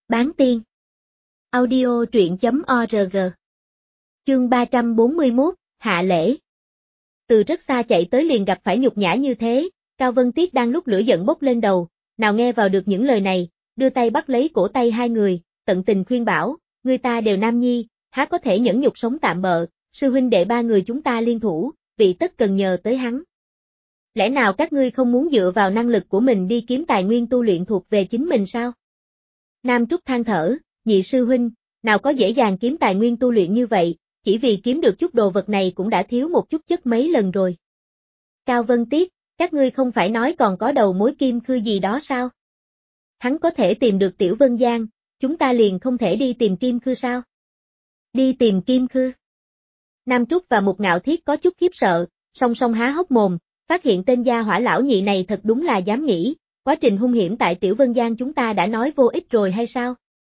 Bán tiên. Audio truyện.org. Chương 341, Hạ lễ. Từ rất xa chạy tới liền gặp phải nhục nhã như thế, Cao Vân Tiết đang lúc lửa giận bốc lên đầu, nào nghe vào được những lời này, đưa tay bắt lấy cổ tay hai người, tận tình khuyên bảo, người ta đều nam nhi, há có thể nhẫn nhục sống tạm bợ, sư huynh đệ ba người chúng ta liên thủ, vị tất cần nhờ tới hắn. Lẽ nào các ngươi không muốn dựa vào năng lực của mình đi kiếm tài nguyên tu luyện thuộc về chính mình sao? Nam Trúc than thở, nhị sư huynh, nào có dễ dàng kiếm tài nguyên tu luyện như vậy, chỉ vì kiếm được chút đồ vật này cũng đã thiếu một chút chất mấy lần rồi. Cao Vân Tiết, các ngươi không phải nói còn có đầu mối kim khư gì đó sao? Hắn có thể tìm được Tiểu Vân Giang, chúng ta liền không thể đi tìm kim khư sao? Đi tìm kim khư. Nam Trúc và Mục Ngạo Thiết có chút khiếp sợ, song song há hốc mồm, phát hiện tên gia hỏa lão nhị này thật đúng là dám nghĩ, quá trình hung hiểm tại Tiểu Vân Giang chúng ta đã nói vô ích rồi hay sao?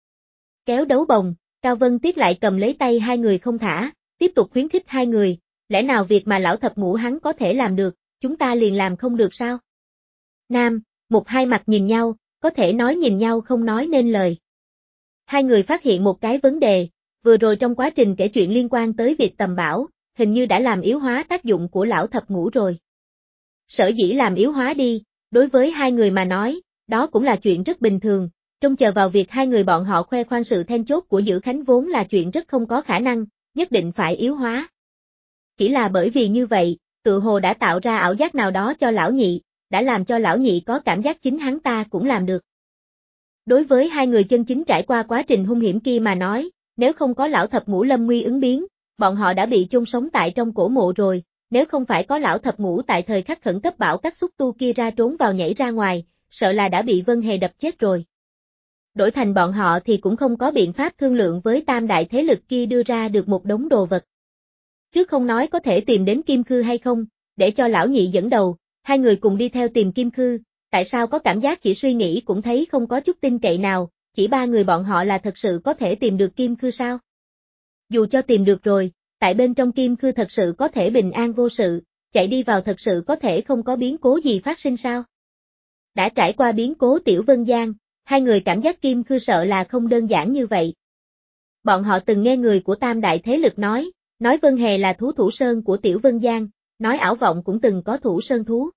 Kéo đấu bồng, Cao Vân Tiết lại cầm lấy tay hai người không thả, tiếp tục khuyến khích hai người, lẽ nào việc mà lão thập ngũ hắn có thể làm được, chúng ta liền làm không được sao? Nam, Mục hai mặt nhìn nhau, có thể nói nhìn nhau không nói nên lời. Hai người phát hiện một cái vấn đề, vừa rồi trong quá trình kể chuyện liên quan tới việc tầm bảo, hình như đã làm yếu hóa tác dụng của lão thập ngũ rồi. Sở dĩ làm yếu hóa đi, đối với hai người mà nói, đó cũng là chuyện rất bình thường, trông chờ vào việc hai người bọn họ khoe khoang sự then chốt của Dữ Khánh vốn là chuyện rất không có khả năng, nhất định phải yếu hóa. Chỉ là bởi vì như vậy, tự hồ đã tạo ra ảo giác nào đó cho lão nhị, đã làm cho lão nhị có cảm giác chính hắn ta cũng làm được. Đối với hai người chân chính trải qua quá trình hung hiểm kia mà nói, nếu không có lão thập ngũ lâm nguy ứng biến, bọn họ đã bị chôn sống tại trong cổ mộ rồi, nếu không phải có lão thập ngũ tại thời khắc khẩn cấp bảo các xúc tu kia ra trốn vào nhảy ra ngoài, sợ là đã bị Vân Hề đập chết rồi. Đổi thành bọn họ thì cũng không có biện pháp thương lượng với tam đại thế lực kia đưa ra được một đống đồ vật. Trước không nói có thể tìm đến kim khư hay không, để cho lão nhị dẫn đầu, hai người cùng đi theo tìm kim khư, tại sao có cảm giác chỉ suy nghĩ cũng thấy không có chút tin cậy nào, chỉ ba người bọn họ là thật sự có thể tìm được kim khư sao? Dù cho tìm được rồi, tại bên trong kim khư thật sự có thể bình an vô sự, chạy đi vào thật sự có thể không có biến cố gì phát sinh sao? Đã trải qua biến cố Tiểu Vân Giang, hai người cảm giác kim khư sợ là không đơn giản như vậy. Bọn họ từng nghe người của tam đại thế lực nói Vân Hề là thú thủ sơn của Tiểu Vân Giang, nói ảo vọng cũng từng có thủ sơn thú.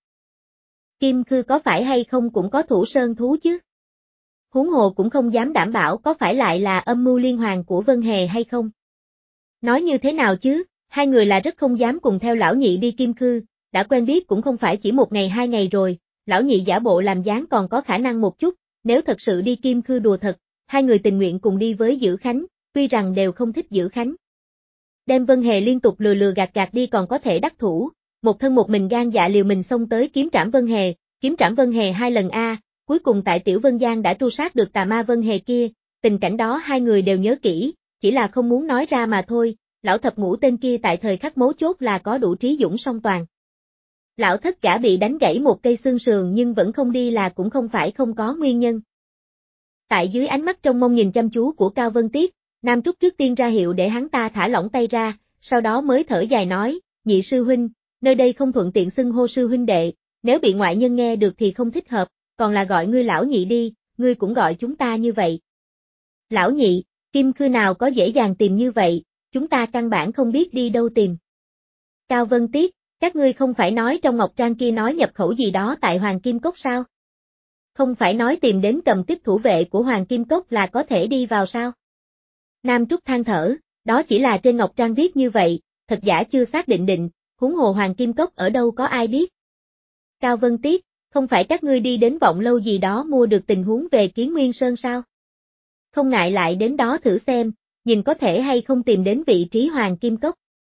Kim khư có phải hay không cũng có thủ sơn thú chứ? Huống hồ cũng không dám đảm bảo có phải lại là âm mưu liên hoàn của Vân Hề hay không. Nói như thế nào chứ, hai người là rất không dám cùng theo lão nhị đi kim khư, đã quen biết cũng không phải chỉ một ngày hai ngày rồi, lão nhị giả bộ làm dáng còn có khả năng một chút, nếu thật sự đi kim khư đùa thật, hai người tình nguyện cùng đi với Dữ Khánh, tuy rằng đều không thích Dữ Khánh. Đem Vân Hề liên tục lừa gạt đi còn có thể đắc thủ, một thân một mình gan dạ liều mình xông tới kiếm trảm Vân Hề hai lần cuối cùng tại Tiểu Vân Giang đã tru sát được tà ma Vân Hề kia, tình cảnh đó hai người đều nhớ kỹ, chỉ là không muốn nói ra mà thôi, lão thập ngũ tên kia tại thời khắc mấu chốt là có đủ trí dũng song toàn. Lão thất cả bị đánh gãy một cây xương sườn nhưng vẫn không đi là cũng không phải không có nguyên nhân. Tại dưới ánh mắt trông mong nhìn chăm chú của Cao Vân Tiết, Nam Trúc trước tiên ra hiệu để hắn ta thả lỏng tay ra, sau đó mới thở dài nói, nhị sư huynh, nơi đây không thuận tiện xưng hô sư huynh đệ, nếu bị ngoại nhân nghe được thì không thích hợp, còn là gọi ngươi lão nhị đi, ngươi cũng gọi chúng ta như vậy. Lão nhị, kim khư nào có dễ dàng tìm như vậy, chúng ta căn bản không biết đi đâu tìm. Cao Vân Tiết, các ngươi không phải nói trong ngọc trang kia nói nhập khẩu gì đó tại Hoàng Kim Cốc sao? Không phải nói tìm đến cầm tiếp thủ vệ của Hoàng Kim Cốc là có thể đi vào sao? Nam Trúc than thở, đó chỉ là trên ngọc trang viết như vậy, thật giả chưa xác định, huống hồ Hoàng Kim Cốc ở đâu có ai biết. Cao Vân Tiết, không phải các ngươi đi đến vọng lâu gì đó mua được tình huống về Kiến Nguyên Sơn sao? Không ngại lại đến đó thử xem, nhìn có thể hay không tìm đến vị trí Hoàng Kim Cốc.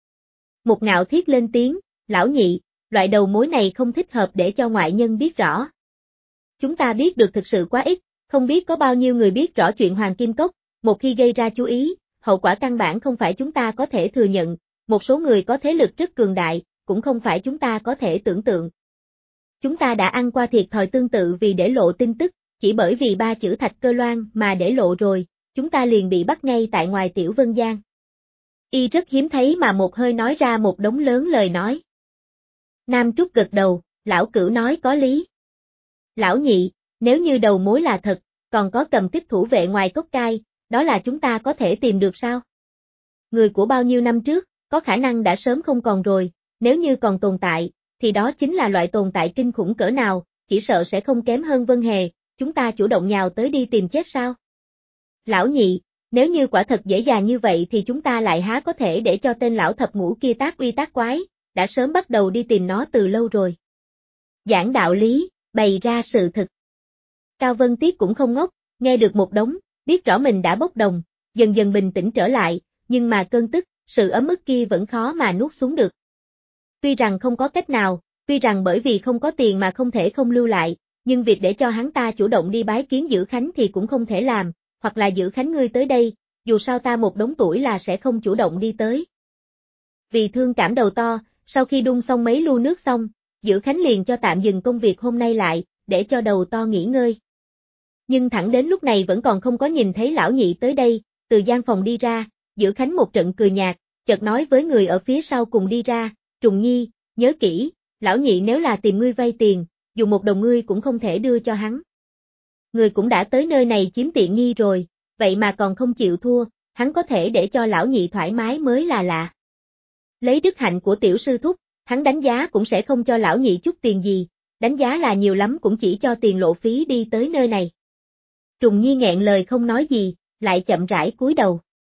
Mục Ngạo Thiết lên tiếng, lão nhị, loại đầu mối này không thích hợp để cho ngoại nhân biết rõ. Chúng ta biết được thực sự quá ít, không biết có bao nhiêu người biết rõ chuyện Hoàng Kim Cốc, một khi gây ra chú ý, hậu quả căn bản không phải chúng ta có thể thừa nhận, một số người có thế lực rất cường đại, cũng không phải chúng ta có thể tưởng tượng. Chúng ta đã ăn qua thiệt thòi tương tự vì để lộ tin tức, chỉ bởi vì ba chữ Thạch Cơ Loan mà để lộ rồi, chúng ta liền bị bắt ngay tại ngoài Tiểu Vân Giang. Y rất hiếm thấy mà một hơi nói ra một đống lớn lời nói. Nam Trúc gật đầu, lão Cửu nói có lý. Lão nhị, nếu như đầu mối là thật, còn có cầm tích thủ vệ ngoài cốc cai, đó là chúng ta có thể tìm được sao? Người của bao nhiêu năm trước, có khả năng đã sớm không còn rồi, nếu như còn tồn tại, thì đó chính là loại tồn tại kinh khủng cỡ nào, chỉ sợ sẽ không kém hơn Vân Hề, chúng ta chủ động nhào tới đi tìm chết sao? Lão nhị, nếu như quả thật dễ dàng như vậy thì chúng ta lại há có thể để cho tên lão thập ngũ kia tác uy tác quái, đã sớm bắt đầu đi tìm nó từ lâu rồi. Giảng đạo lý, bày ra sự thực. Cao Vân Tiết cũng không ngốc, nghe được một đống, biết rõ mình đã bốc đồng, dần dần bình tĩnh trở lại, nhưng mà cơn tức, sự ấm ức kia vẫn khó mà nuốt xuống được. Tuy rằng không có cách nào, tuy rằng bởi vì không có tiền mà không thể không lưu lại, nhưng việc để cho hắn ta chủ động đi bái kiến Dữ Khánh thì cũng không thể làm, hoặc là Dữ Khánh ngươi tới đây, dù sao ta một đống tuổi là sẽ không chủ động đi tới. Vì thương cảm đầu to, sau khi đun xong mấy lu nước xong, Dữ Khánh liền cho tạm dừng công việc hôm nay lại, để cho đầu to nghỉ ngơi. Nhưng thẳng đến lúc này vẫn còn không có nhìn thấy lão nhị tới đây, từ gian phòng đi ra, Dữ Khánh một trận cười nhạt, chợt nói với người ở phía sau cùng đi ra, Trùng Nhi, nhớ kỹ, lão nhị nếu là tìm ngươi vay tiền, dù một đồng ngươi cũng không thể đưa cho hắn. Người cũng đã tới nơi này chiếm tiện nghi rồi, vậy mà còn không chịu thua, hắn có thể để cho lão nhị thoải mái mới là lạ. Lấy đức hạnh của tiểu sư thúc, hắn đánh giá cũng sẽ không cho lão nhị chút tiền gì, đánh giá là nhiều lắm cũng chỉ cho tiền lộ phí đi tới nơi này. Trùng Nhi nghẹn lời không nói gì, lại chậm rãi cúi đầu.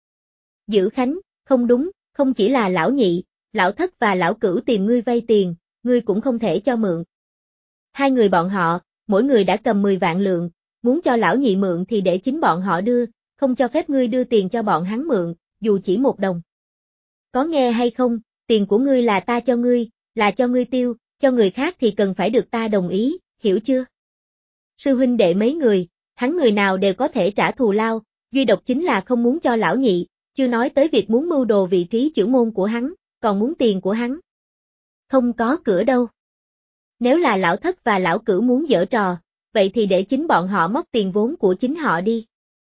Dữ Khánh, không đúng, không chỉ là lão nhị, lão thất và lão cửu tìm ngươi vay tiền, ngươi cũng không thể cho mượn. Hai người bọn họ, mỗi người đã cầm 10 vạn lượng, muốn cho lão nhị mượn thì để chính bọn họ đưa, không cho phép ngươi đưa tiền cho bọn hắn mượn, dù chỉ 1 đồng. Có nghe hay không, tiền của ngươi là ta cho ngươi, là cho ngươi tiêu, cho người khác thì cần phải được ta đồng ý, hiểu chưa? Sư huynh đệ mấy người, hắn người nào đều có thể trả thù lao, duy độc chính là không muốn cho lão nhị, chưa nói tới việc muốn mưu đồ vị trí chưởng môn của hắn, còn muốn tiền của hắn. Không có cửa đâu. Nếu là lão thất và lão cửu muốn giở trò, vậy thì để chính bọn họ móc tiền vốn của chính họ đi.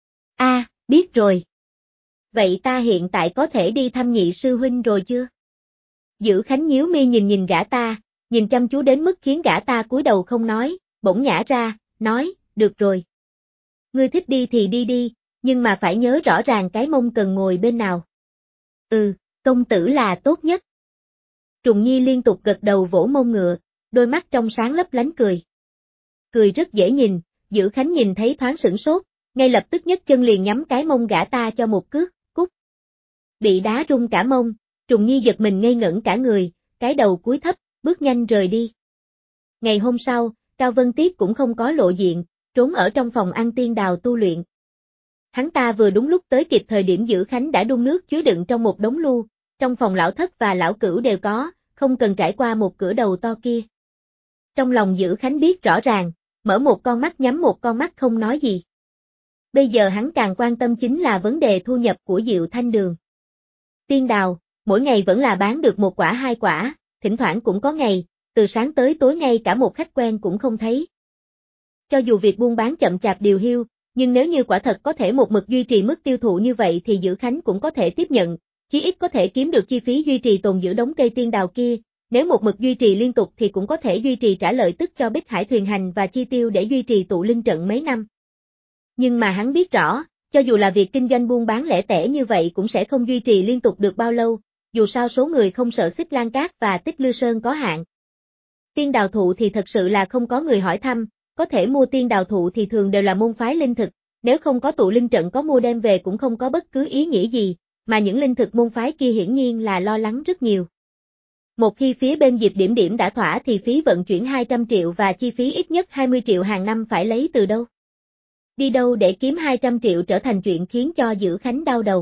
Biết rồi. Vậy ta hiện tại có thể đi thăm nhị sư huynh rồi chưa? Dữ Khánh nhíu mi nhìn gã ta, nhìn chăm chú đến mức khiến gã ta cúi đầu không nói, bỗng nhả ra, nói, được rồi. Ngươi thích đi thì đi đi, nhưng mà phải nhớ rõ ràng cái mông cần ngồi bên nào. Công tử là tốt nhất. Trùng Nhi liên tục gật đầu vỗ mông ngựa, đôi mắt trong sáng lấp lánh cười. Cười rất dễ nhìn, Dữ Khánh nhìn thấy thoáng sửng sốt, ngay lập tức nhấc chân liền nhắm cái mông gã ta cho một cước, cút. Bị đá rung cả mông, Trùng Nhi giật mình ngây ngẩn cả người, cái đầu cúi thấp, bước nhanh rời đi. Ngày hôm sau, Cao Vân Tiết cũng không có lộ diện, trốn ở trong phòng ăn tiên đào tu luyện. Hắn ta vừa đúng lúc tới kịp thời điểm Dữ Khánh đã đun nước chứa đựng trong một đống lu, trong phòng lão thất và lão cửu đều có, không cần trải qua một cửa đầu to kia. Trong lòng Dữ Khánh biết rõ ràng, mở một con mắt nhắm một con mắt không nói gì. Bây giờ hắn càng quan tâm chính là vấn đề thu nhập của Diệu Thanh Đường. Tiên đào, mỗi ngày vẫn là bán được 1 quả 2 quả, thỉnh thoảng cũng có ngày, từ sáng tới tối ngay cả một khách quen cũng không thấy. Cho dù việc buôn bán chậm chạp điều hiu, nhưng nếu như quả thật có thể một mực duy trì mức tiêu thụ như vậy thì Dữ Khánh cũng có thể tiếp nhận, chí ít có thể kiếm được chi phí duy trì tồn giữ đống cây tiên đào kia, nếu một mực duy trì liên tục thì cũng có thể duy trì trả lợi tức cho Bích Hải Thuyền Hành và chi tiêu để duy trì tụ linh trận mấy năm. Nhưng mà hắn biết rõ, cho dù là việc kinh doanh buôn bán lẻ tẻ như vậy cũng sẽ không duy trì liên tục được bao lâu, dù sao số người không sợ Xích Lan Cát và Tích Lư Sơn có hạn. Tiên đào thụ thì thật sự là không có người hỏi thăm, có thể mua tiên đào thụ thì thường đều là môn phái linh thực, nếu không có tụ linh trận có mua đem về cũng không có bất cứ ý nghĩa gì, mà những linh thực môn phái kia hiển nhiên là lo lắng rất nhiều. Một khi phía bên Diệp Điểm Điểm đã thỏa thì phí vận chuyển 200 triệu và chi phí ít nhất 20 triệu hàng năm phải lấy từ đâu? Đi đâu để kiếm 200 triệu trở thành chuyện khiến cho Dữ Khánh đau đầu.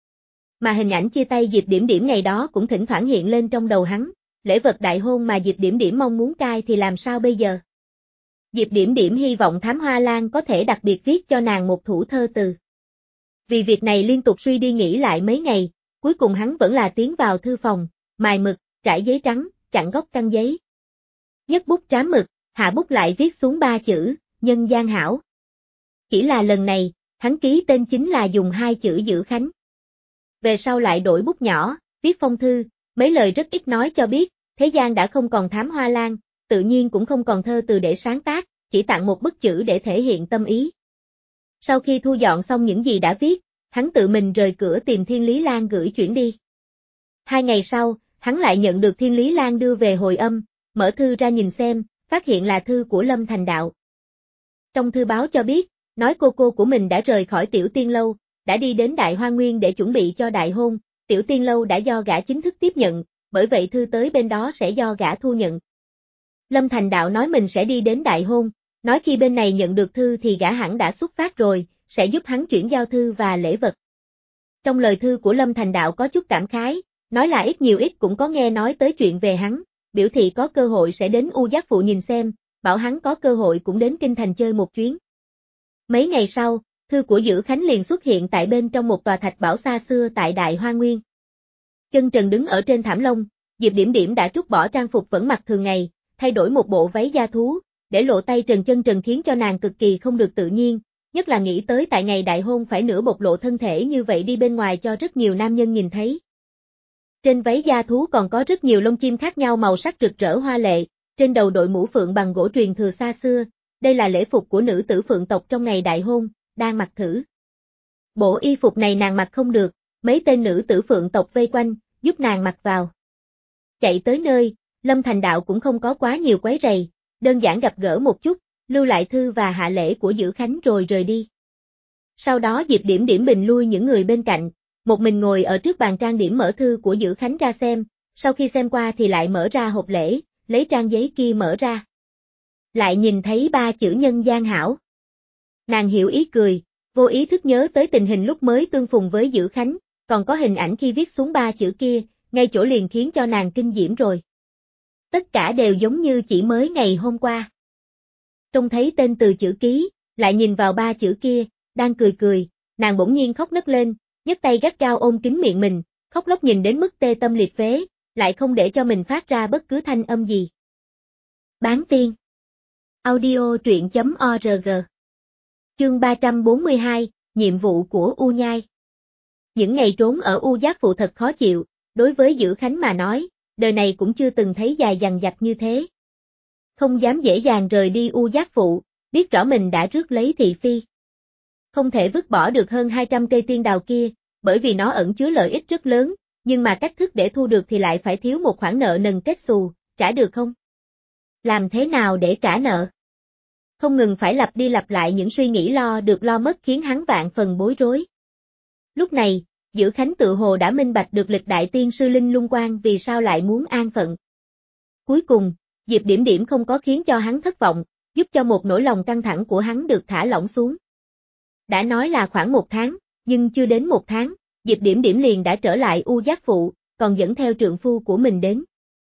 Mà hình ảnh chia tay Diệp Điểm Điểm ngày đó cũng thỉnh thoảng hiện lên trong đầu hắn, lễ vật đại hôn mà Diệp Điểm Điểm mong muốn cai thì làm sao bây giờ? Diệp Điểm Điểm hy vọng Thám Hoa Lan có thể đặc biệt viết cho nàng một thủ thơ từ. Vì việc này liên tục suy đi nghĩ lại mấy ngày, cuối cùng hắn vẫn là tiến vào thư phòng, mài mực, trải giấy trắng, chặn góc căng giấy. Nhấc bút trám mực, hạ bút lại viết xuống 3 chữ, Nhân Gian Hảo. Chỉ là lần này, hắn ký tên chính là dùng 2 chữ Dữ Khánh. Về sau lại đổi bút nhỏ, viết phong thư, mấy lời rất ít nói cho biết, thế gian đã không còn Thám Hoa Lan, tự nhiên cũng không còn thơ từ để sáng tác, chỉ tặng một bức chữ để thể hiện tâm ý. Sau khi thu dọn xong những gì đã viết, hắn tự mình rời cửa tìm Thiên Lý Lan gửi chuyển đi. 2 ngày sau, hắn lại nhận được Thiên Lý Lan đưa về hồi âm, mở thư ra nhìn xem, phát hiện là thư của Lâm Thành Đạo. Trong thư báo cho biết, nói cô của mình đã rời khỏi Tiểu Tiên Lâu, đã đi đến Đại Hoa Nguyên để chuẩn bị cho đại hôn, Tiểu Tiên Lâu đã do gã chính thức tiếp nhận, bởi vậy thư tới bên đó sẽ do gã thu nhận. Lâm Thành Đạo nói mình sẽ đi đến đại hôn, nói khi bên này nhận được thư thì gã hẳn đã xuất phát rồi, sẽ giúp hắn chuyển giao thư và lễ vật. Trong lời thư của Lâm Thành Đạo có chút cảm khái, nói là ít nhiều ít cũng có nghe nói tới chuyện về hắn, biểu thị có cơ hội sẽ đến U Giác Phụ nhìn xem, bảo hắn có cơ hội cũng đến Kinh Thành chơi một chuyến. Mấy ngày sau, thư của Dữ Khánh liền xuất hiện tại bên trong một tòa thạch bảo xa xưa tại Đại Hoa Nguyên. Chân trần đứng ở trên thảm lông, Diệp Điểm Điểm đã trút bỏ trang phục vẫn mặc thường ngày, thay đổi một bộ váy da thú, để lộ tay trần chân trần khiến cho nàng cực kỳ không được tự nhiên, nhất là nghĩ tới tại ngày đại hôn phải nửa bộc lộ thân thể như vậy đi bên ngoài cho rất nhiều nam nhân nhìn thấy. Trên váy da thú còn có rất nhiều lông chim khác nhau màu sắc rực rỡ hoa lệ, trên đầu đội mũ phượng bằng gỗ truyền thừa xa xưa, đây là lễ phục của nữ tử phượng tộc trong ngày đại hôn, đang mặc thử. Bộ y phục này nàng mặc không được, mấy tên nữ tử phượng tộc vây quanh, giúp nàng mặc vào. Chạy tới nơi, Lâm Thành Đạo cũng không có quá nhiều quấy rầy, đơn giản gặp gỡ một chút, lưu lại thư và hạ lễ của Dữ Khánh rồi rời đi. Sau đó Diệp Điểm Điểm bình lui những người bên cạnh, một mình ngồi ở trước bàn trang điểm mở thư của Dữ Khánh ra xem, sau khi xem qua thì lại mở ra hộp lễ, lấy trang giấy kia mở ra. Lại nhìn thấy 3 chữ nhân gian hảo. Nàng hiểu ý cười, vô ý thức nhớ tới tình hình lúc mới tương phùng với Dữ Khánh, còn có hình ảnh khi viết xuống 3 chữ kia, ngay chỗ liền khiến cho nàng kinh diễm rồi. Tất cả đều giống như chỉ mới ngày hôm qua. Trông thấy tên từ chữ ký, lại nhìn vào 3 chữ kia, đang cười, nàng bỗng nhiên khóc nấc lên, nhấc tay gắt gao ôm kín miệng mình, khóc lóc nhìn đến mức tê tâm liệt phế, lại không để cho mình phát ra bất cứ thanh âm gì. Bán tiên. Audio truyện.org. Chương 342, nhiệm vụ của U Nhai. Những ngày trốn ở U Giác Phụ thật khó chịu, đối với Dữ Khánh mà nói, đời này cũng chưa từng thấy dài dằng dặc như thế. Không dám dễ dàng rời đi U Giác Phụ, biết rõ mình đã rước lấy thị phi. Không thể vứt bỏ được hơn 200 cây tiên đào kia, bởi vì nó ẩn chứa lợi ích rất lớn, nhưng mà cách thức để thu được thì lại phải thiếu một khoản nợ nần kết xù, trả được không? Làm thế nào để trả nợ? Không ngừng phải lặp đi lặp lại những suy nghĩ lo được lo mất khiến hắn vạn phần bối rối. Lúc này, Dữ Khánh tự hồ đã minh bạch được lịch đại tiên sư Linh Lung Quan vì sao lại muốn an phận. Cuối cùng, Diệp Điểm Điểm không có khiến cho hắn thất vọng, giúp cho một nỗi lòng căng thẳng của hắn được thả lỏng xuống. Đã nói là khoảng 1 tháng, nhưng chưa đến 1 tháng, Diệp Điểm Điểm liền đã trở lại U Giác Phụ, còn dẫn theo trượng phu của mình đến.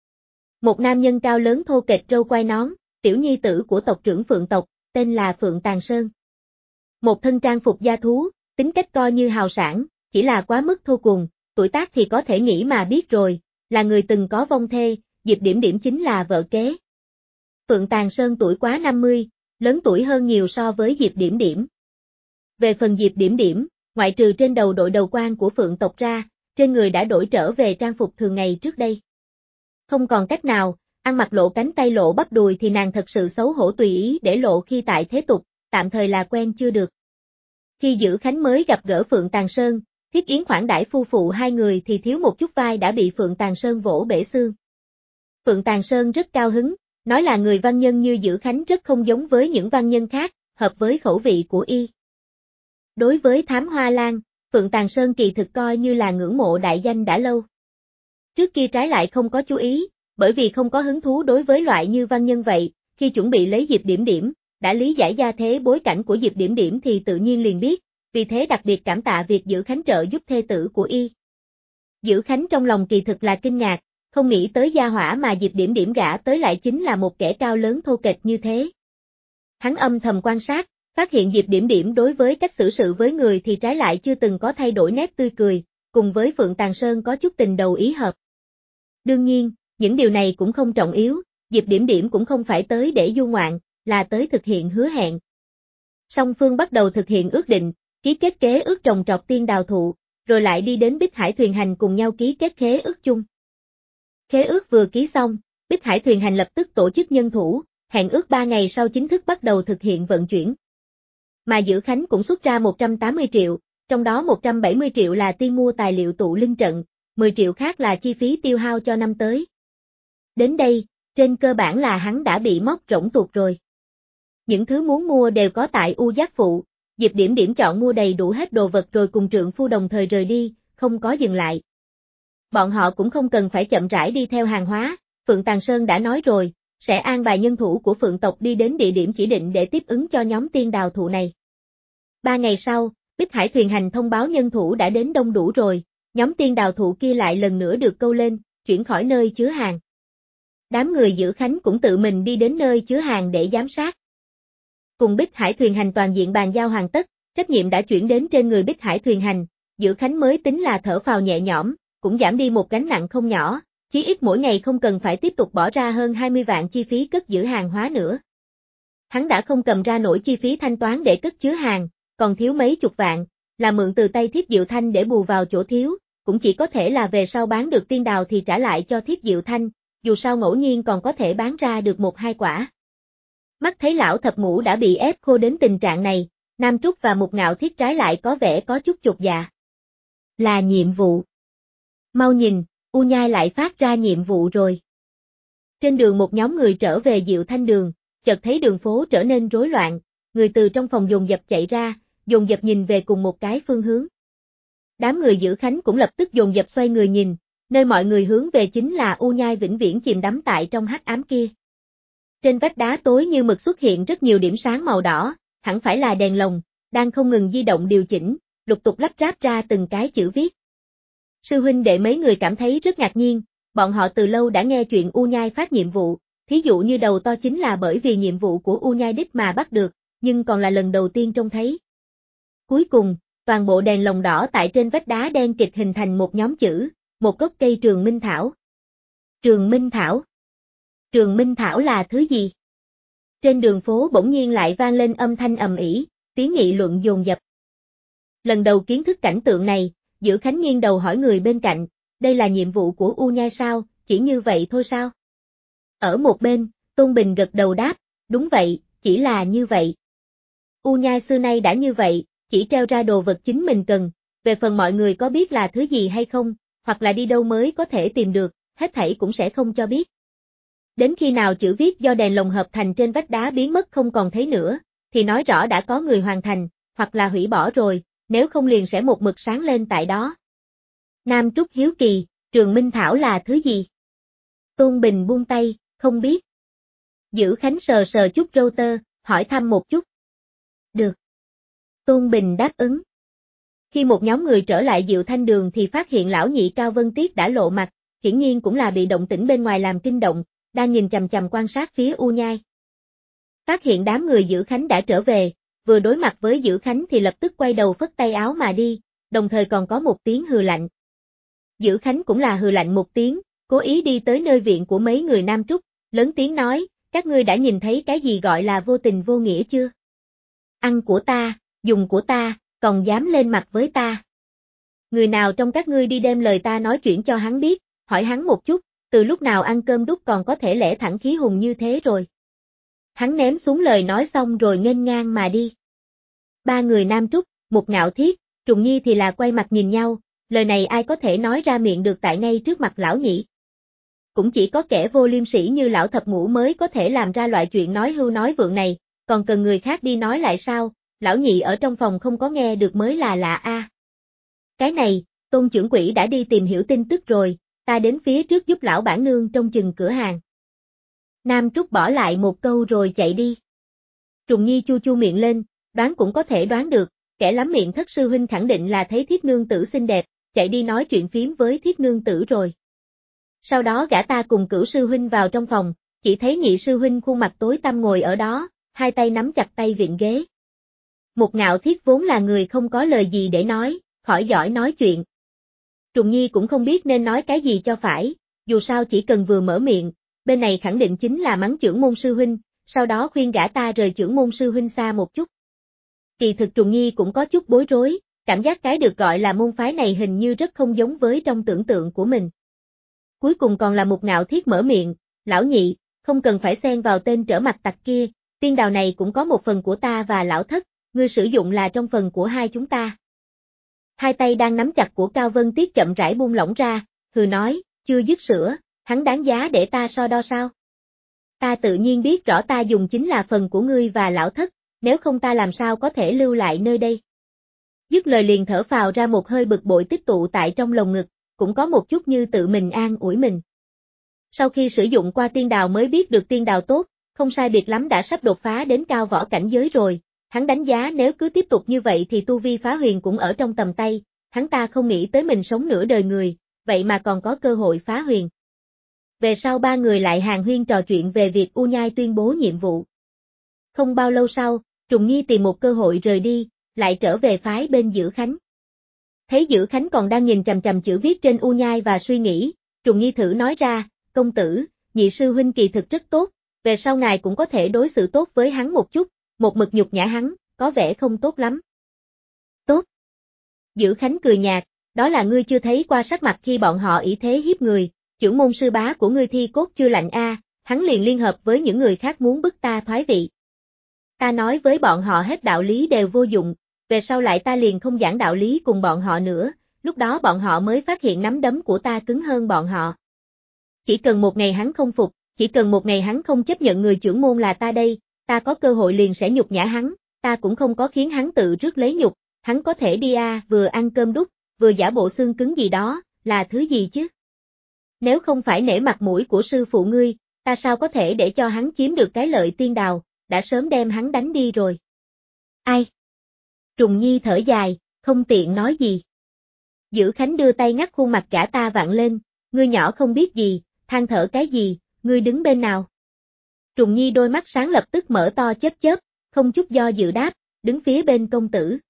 Một nam nhân cao lớn thô kệch râu quai nón, tiểu nhi tử của tộc trưởng Phượng tộc, tên là Phượng Tàn Sơn. Một thân trang phục da thú, tính cách coi như hào sảng, chỉ là quá mức thô cùng, tuổi tác thì có thể nghĩ mà biết rồi, là người từng có vong thê, Diệp Điểm Điểm chính là vợ kế. Phượng Tàn Sơn tuổi quá 50, lớn tuổi hơn nhiều so với Diệp Điểm Điểm. Về phần Diệp Điểm Điểm, ngoại trừ trên đầu đội đầu quan của Phượng tộc ra, trên người đã đổi trở về trang phục thường ngày trước đây. Không còn cách nào, ăn mặc lộ cánh tay lộ bắp đùi thì nàng thật sự xấu hổ tùy ý để lộ khi tại thế tục, tạm thời là quen chưa được. Khi Dữ Khánh mới gặp gỡ Phượng Tàn Sơn, thiết yến khoản đãi phu phụ hai người thì thiếu một chút vai đã bị Phượng Tàn Sơn vỗ bể xương. Phượng Tàn Sơn rất cao hứng, nói là người văn nhân như Dữ Khánh rất không giống với những văn nhân khác, hợp với khẩu vị của y. Đối với Thám Hoa Lan, Phượng Tàn Sơn kỳ thực coi như là ngưỡng mộ đại danh đã lâu. Trước kia trái lại không có chú ý, bởi vì không có hứng thú đối với loại như văn nhân vậy, khi chuẩn bị lấy Diệp Điểm Điểm, đã lý giải gia thế bối cảnh của Diệp Điểm Điểm thì tự nhiên liền biết, vì thế đặc biệt cảm tạ việc Dữ Khánh trợ giúp thê tử của y. Dữ Khánh trong lòng kỳ thực là kinh ngạc, không nghĩ tới gia hỏa mà Diệp Điểm Điểm gả tới lại chính là một kẻ cao lớn thô kệch như thế. Hắn âm thầm quan sát, phát hiện Diệp Điểm Điểm đối với cách xử sự với người thì trái lại chưa từng có thay đổi nét tươi cười, cùng với Phượng Tàn Sơn có chút tình đầu ý hợp. Đương nhiên, những điều này cũng không trọng yếu, Diệp Điểm Điểm cũng không phải tới để du ngoạn, là tới thực hiện hứa hẹn. Song phương bắt đầu thực hiện ước định, ký kết khế ước trồng trọt tiên đào thụ, rồi lại đi đến Bích Hải Thuyền Hành cùng nhau ký kết khế ước chung. Khế ước vừa ký xong, Bích Hải Thuyền Hành lập tức tổ chức nhân thủ, hẹn ước 3 ngày sau chính thức bắt đầu thực hiện vận chuyển. Mà Dữ Khánh cũng xuất ra 180 triệu, trong đó 170 triệu là tiền mua tài liệu tụ linh trận, 10 triệu khác là chi phí tiêu hao cho năm tới. Đến đây, trên cơ bản là hắn đã bị móc rỗng tuột rồi. Những thứ muốn mua đều có tại U Giác Phụ, Diệp Điểm Điểm chọn mua đầy đủ hết đồ vật rồi cùng trượng phu đồng thời rời đi, không có dừng lại. Bọn họ cũng không cần phải chậm rãi đi theo hàng hóa, Phượng Tàng Sơn đã nói rồi, sẽ an bài nhân thủ của Phượng tộc đi đến địa điểm chỉ định để tiếp ứng cho nhóm tiên đào thụ này. 3 ngày sau, Bích Hải Thuyền Hành thông báo nhân thủ đã đến đông đủ rồi, nhóm tiên đào thụ kia lại lần nữa được câu lên, chuyển khỏi nơi chứa hàng. Đám người Dữ Khánh cũng tự mình đi đến nơi chứa hàng để giám sát. Cùng Bích Hải Thuyền Hành toàn diện bàn giao hoàn tất, trách nhiệm đã chuyển đến trên người Bích Hải Thuyền Hành, Dữ Khánh mới tính là thở phào nhẹ nhõm, cũng giảm đi một gánh nặng không nhỏ, chí ít mỗi ngày không cần phải tiếp tục bỏ ra hơn 20 vạn chi phí cất giữ hàng hóa nữa. Hắn đã không cầm ra nổi chi phí thanh toán để cất chứa hàng, còn thiếu mấy chục vạn, là mượn từ tay Thiết Diệu Thanh để bù vào chỗ thiếu, cũng chỉ có thể là về sau bán được tiên đào thì trả lại cho Thiết Diệu Thanh, dù sao ngẫu nhiên còn có thể bán ra được 1-2 quả. Mắt thấy lão thập ngũ đã bị ép khô đến tình trạng này, Nam Trúc và Mục Ngạo Thiết trái lại có vẻ có chút chột dạ. Là nhiệm vụ. Mau nhìn, U Nhai lại phát ra nhiệm vụ rồi. Trên đường một nhóm người trở về Diệu Thanh đường, chợt thấy đường phố trở nên rối loạn, người từ trong phòng dồn dập chạy ra, dồn dập nhìn về cùng một cái phương hướng. Đám người Dữ Khánh cũng lập tức dồn dập xoay người nhìn, nơi mọi người hướng về chính là U Nhai vĩnh viễn chìm đắm tại trong hắc ám kia. Trên vách đá tối như mực xuất hiện rất nhiều điểm sáng màu đỏ, hẳn phải là đèn lồng, đang không ngừng di động điều chỉnh, lục tục lắp ráp ra từng cái chữ viết. Sư huynh đệ mấy người cảm thấy rất ngạc nhiên, bọn họ từ lâu đã nghe chuyện U Nhai phát nhiệm vụ, thí dụ như đầu to chính là bởi vì nhiệm vụ của U Nhai đích mà bắt được, nhưng còn là lần đầu tiên trông thấy. Cuối cùng, toàn bộ đèn lồng đỏ tại trên vách đá đen kịt hình thành một nhóm chữ, một gốc cây trường minh thảo. Trường minh thảo? Trường minh thảo là thứ gì? Trên đường phố bỗng nhiên lại vang lên âm thanh ầm ĩ, tiếng nghị luận dồn dập. Lần đầu kiến thức cảnh tượng này, Dữ Khánh nghiêng đầu hỏi người bên cạnh, đây là nhiệm vụ của U Nhai sao, chỉ như vậy thôi sao? Ở một bên, Tôn Bình gật đầu đáp, đúng vậy, chỉ là như vậy. U Nhai xưa nay đã như vậy, chỉ treo ra đồ vật chính mình cần, về phần mọi người có biết là thứ gì hay không, hoặc là đi đâu mới có thể tìm được, hết thảy cũng sẽ không cho biết. Đến khi nào chữ viết do đèn lồng hợp thành trên vách đá biến mất không còn thấy nữa, thì nói rõ đã có người hoàn thành, hoặc là hủy bỏ rồi, nếu không liền sẽ một mực sáng lên tại đó. Nam Trúc hiếu kỳ, trường minh thảo là thứ gì? Tôn Bình buông tay, không biết. Dữ Khánh sờ sờ chút râu tơ, hỏi thăm một chút. Được. Tôn Bình đáp ứng. Khi một nhóm người trở lại Diệu Thanh đường thì phát hiện lão nhị Cao Vân Tiết đã lộ mặt, hiển nhiên cũng là bị động tĩnh bên ngoài làm kinh động, đang nhìn chằm chằm quan sát phía U Nhai. Phát hiện đám người Dữ Khánh đã trở về, vừa đối mặt với Dữ Khánh thì lập tức quay đầu phất tay áo mà đi, đồng thời còn có một tiếng hừ lạnh. Dữ Khánh cũng là hừ lạnh một tiếng, cố ý đi tới nơi viện của mấy người Nam Trúc, lớn tiếng nói, các ngươi đã nhìn thấy cái gì gọi là vô tình vô nghĩa chưa? Ăn của ta, dùng của ta, còn dám lên mặt với ta. Người nào trong các ngươi đi đem lời ta nói chuyện cho hắn biết, hỏi hắn một chút, từ lúc nào ăn cơm đút còn có thể lẽ thẳng khí hùng như thế rồi. Hắn ném xuống lời nói xong rồi nghênh ngang mà đi. Ba người Nam Trúc, Mục Ngạo Thiết, Trùng Nhi thì là quay mặt nhìn nhau, lời này ai có thể nói ra miệng được tại ngay trước mặt lão nhị. Cũng chỉ có kẻ vô liêm sỉ như lão thập ngũ mới có thể làm ra loại chuyện nói hưu nói vượng này, còn cần người khác đi nói lại sao, lão nhị ở trong phòng không có nghe được mới là lạ a. Cái này, Tôn trưởng quỹ đã đi tìm hiểu tin tức rồi, ta đến phía trước giúp lão bản nương trông chừng cửa hàng. Nam Trúc bỏ lại một câu rồi chạy đi. Trùng Nhi chu chu miệng lên, đoán cũng có thể đoán được, kẻ lắm miệng Thất sư huynh khẳng định là thấy Thiết nương tử xinh đẹp, chạy đi nói chuyện phím với Thiết nương tử rồi. Sau đó gã ta cùng Cửu sư huynh vào trong phòng, chỉ thấy Nhị sư huynh khuôn mặt tối tăm ngồi ở đó, hai tay nắm chặt tay vịn ghế. Mục Ngạo Thiết vốn là người không có lời gì để nói, khỏi giỏi nói chuyện. Trùng Nhi cũng không biết nên nói cái gì cho phải, dù sao chỉ cần vừa mở miệng, bên này khẳng định chính là mắng chưởng môn sư huynh, sau đó khuyên gã ta rời chưởng môn sư huynh xa một chút. Kỳ thực Trùng Nhi cũng có chút bối rối, cảm giác cái được gọi là môn phái này hình như rất không giống với trong tưởng tượng của mình. Cuối cùng còn là Mục Ngạo Thiết mở miệng, lão nhị, không cần phải xen vào tên trở mặt tặc kia, tiên đào này cũng có một phần của ta và lão thất, ngươi sử dụng là trong phần của hai chúng ta. Hai tay đang nắm chặt của Cao Vân Tiết chậm rãi buông lỏng ra, hừ nói, chưa dứt sữa, hắn đáng giá để ta so đo sao? Ta tự nhiên biết rõ ta dùng chính là phần của ngươi và lão thất, nếu không ta làm sao có thể lưu lại nơi đây. Dứt lời liền thở phào ra một hơi bực bội tích tụ tại trong lồng ngực, cũng có một chút như tự mình an ủi mình. Sau khi sử dụng qua tiên đào mới biết được tiên đào tốt, không sai biệt lắm đã sắp đột phá đến cao võ cảnh giới rồi, hắn đánh giá nếu cứ tiếp tục như vậy thì tu vi phá huyền cũng ở trong tầm tay, hắn ta không nghĩ tới mình sống nửa đời người, vậy mà còn có cơ hội phá huyền. Về sau ba người lại hàn huyên trò chuyện về việc U Nhai tuyên bố nhiệm vụ. Không bao lâu sau, Trùng Nhi tìm một cơ hội rời đi, lại trở về phái bên Dữ Khánh. Thấy Dữ Khánh còn đang nhìn chằm chằm chữ viết trên U Nhai và suy nghĩ, Trùng Nhi thử nói ra, công tử, nhị sư huynh kỳ thực rất tốt, về sau ngài cũng có thể đối xử tốt với hắn một chút, một mực nhục nhã hắn, có vẻ không tốt lắm. Tốt. Dữ Khánh cười nhạt, đó là ngươi chưa thấy qua sắc mặt khi bọn họ ỷ thế hiếp người, chưởng môn sư bá của ngươi thi cốt chưa lạnh a, hắn liền liên hợp với những người khác muốn bức ta thoái vị. Ta nói với bọn họ hết đạo lý đều vô dụng, về sau lại ta liền không giảng đạo lý cùng bọn họ nữa, lúc đó bọn họ mới phát hiện nắm đấm của ta cứng hơn bọn họ. Chỉ cần một ngày hắn không phục, chỉ cần một ngày hắn không chấp nhận người chưởng môn là ta đây, ta có cơ hội liền sẽ nhục nhã hắn, ta cũng không có khiến hắn tự rước lấy nhục, hắn có thể đi vừa ăn cơm đút, vừa giả bộ xương cứng gì đó, là thứ gì chứ? Nếu không phải nể mặt mũi của sư phụ ngươi, ta sao có thể để cho hắn chiếm được cái lợi tiên đào, đã sớm đem hắn đánh đi rồi. Ai? Trùng Nhi thở dài, không tiện nói gì. Dữ Khánh đưa tay ngắt khuôn mặt gã ta vặn lên, ngươi nhỏ không biết gì, than thở cái gì, ngươi đứng bên nào? Trùng Nhi đôi mắt sáng lập tức mở to chớp chớp, không chút do dự đáp, đứng phía bên công tử.